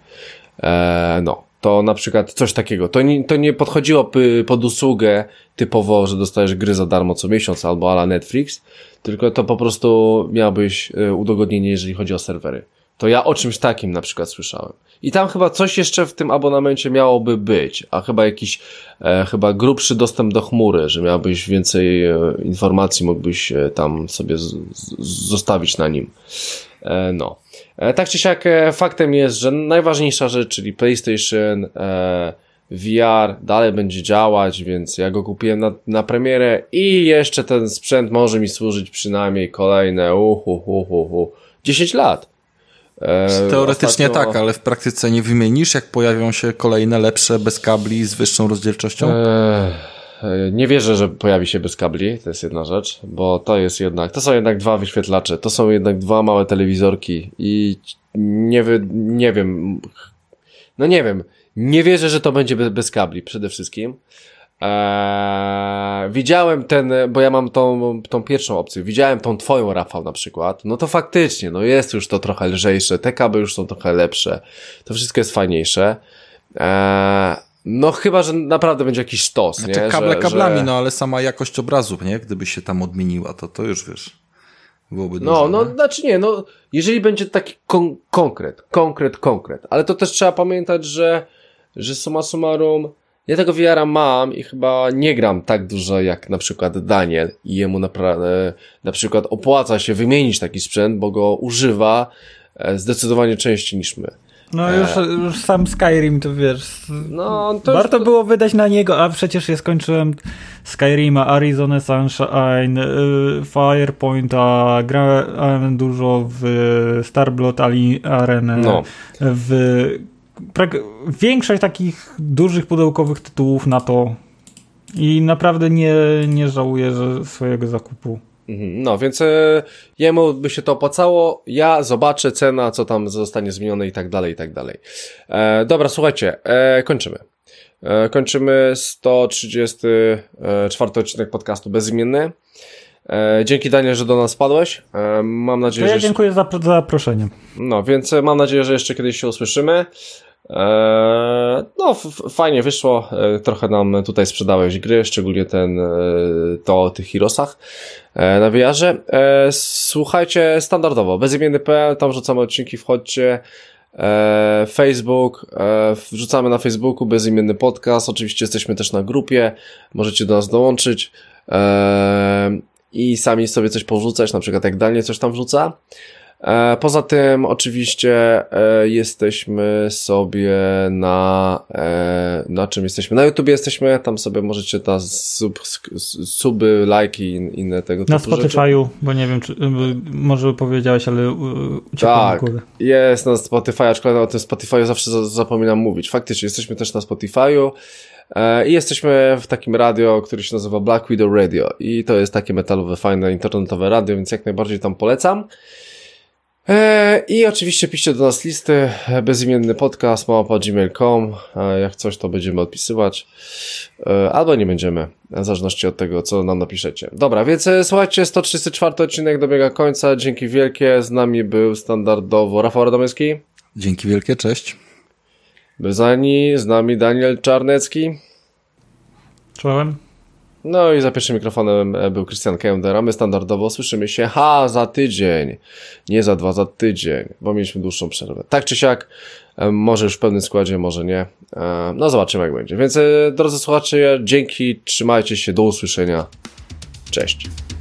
E, no, to na przykład coś takiego. To nie, to nie podchodziło p- pod usługę typowo, że dostajesz gry za darmo co miesiąc albo a la Netflix, tylko to po prostu miałbyś e, udogodnienie, jeżeli chodzi o serwery. To ja o czymś takim na przykład słyszałem. I tam chyba coś jeszcze w tym abonamencie miałoby być, a chyba jakiś e, chyba grubszy dostęp do chmury, że miałbyś więcej e, informacji, mógłbyś e, tam sobie z, z, zostawić na nim. E, no. E, tak czy siak e, faktem jest, że najważniejsza rzecz, czyli PlayStation e, V R dalej będzie działać, więc ja go kupiłem na, na premierę i jeszcze ten sprzęt może mi służyć przynajmniej kolejne uhu, uhu, uhu, dziesięć lat. E, Teoretycznie ostatnio... tak, ale w praktyce nie wymienisz, jak pojawią się kolejne lepsze bez kabli z wyższą rozdzielczością? E, nie wierzę, że pojawi się bez kabli, to jest jedna rzecz, bo to jest jednak, to są jednak dwa wyświetlacze, to są jednak dwa małe telewizorki i nie, wy, nie wiem, no nie wiem, nie wierzę, że to będzie bez, bez kabli przede wszystkim. Eee, widziałem ten, bo ja mam tą, tą pierwszą opcję, widziałem tą twoją, Rafał, na przykład, no to faktycznie, no jest już to trochę lżejsze, te kable już są trochę lepsze, to wszystko jest fajniejsze, eee, no chyba, że naprawdę będzie jakiś sztos, znaczy, nie? Kable że, kablami, że... no ale sama jakość obrazu, nie? Gdyby się tam odmieniła, to to już wiesz, byłoby no, dużo. No, nie? znaczy nie, no, jeżeli będzie taki kon- konkret, konkret, konkret, ale to też trzeba pamiętać, że, że summa summarum, ja tego V R a mam i chyba nie gram tak dużo jak na przykład Daniel i jemu naprawdę na przykład opłaca się wymienić taki sprzęt, bo go używa zdecydowanie częściej niż my. No już, e... już sam Skyrim to wiesz, no, to warto już... było wydać na niego, a przecież ja skończyłem Skyrima, Arizona Sunshine, Firepointa, grałem dużo w Starblood Arena, no. w większość takich dużych pudełkowych tytułów na to i naprawdę nie, nie żałuję że swojego zakupu. No, więc e, jemu by się to opłacało, ja zobaczę cena, co tam zostanie zmienione i tak dalej, i tak dalej. E, dobra, słuchajcie, e, kończymy. E, kończymy sto trzydziesty czwarty odcinek podcastu Bezimienny. E, dzięki, Daniel, że do nas wpadłeś. E, mam nadzieję, to ja że... dziękuję za, za zaproszenie. No, więc mam nadzieję, że jeszcze kiedyś się usłyszymy. Eee, no, f- fajnie wyszło. Eee, trochę nam tutaj sprzedałeś gry, szczególnie ten, e, to o tych Heroesach e, na V R-ze. E, słuchajcie, standardowo, bezimienny kropka p l, tam wrzucamy odcinki, wchodźcie. E, Facebook, e, wrzucamy na Facebooku bezimienny podcast, oczywiście jesteśmy też na grupie, możecie do nas dołączyć e, i sami sobie coś powrzucać, na przykład jak Daniel coś tam wrzuca. E, poza tym oczywiście e, jesteśmy sobie na e, na czym jesteśmy? Na YouTubie jesteśmy, tam sobie możecie na sub, suby, lajki i inne tego typu na Spotify'u, rzeczy. Bo nie wiem, czy może powiedziałeś, ale uciekłem tak, w górę. Jest na Spotify, aczkolwiek o tym Spotify'u zawsze zapominam mówić. Faktycznie, jesteśmy też na Spotify'u e, i jesteśmy w takim radio, który się nazywa Black Widow Radio i to jest takie metalowe, fajne, internetowe radio, więc jak najbardziej tam polecam. I oczywiście piszcie do nas listy, bezimienny podcast małpa gmail kropka com, jak coś to będziemy odpisywać, albo nie będziemy, w zależności od tego, co nam napiszecie. Dobra, więc słuchajcie, sto trzydziesty czwarty odcinek dobiega końca, dzięki wielkie, z nami był standardowo Rafał Radomyski. Dzięki wielkie, cześć. Był z nami, z nami Daniel Czarnecki. Czołem. No i za pierwszym mikrofonem był Krystian Kender, a my standardowo słyszymy się ha za tydzień, nie za dwa, za tydzień, bo mieliśmy dłuższą przerwę. Tak czy siak, może już w pełnym składzie, może nie. No zobaczymy jak będzie. Więc drodzy słuchacze, dzięki, trzymajcie się, do usłyszenia. Cześć.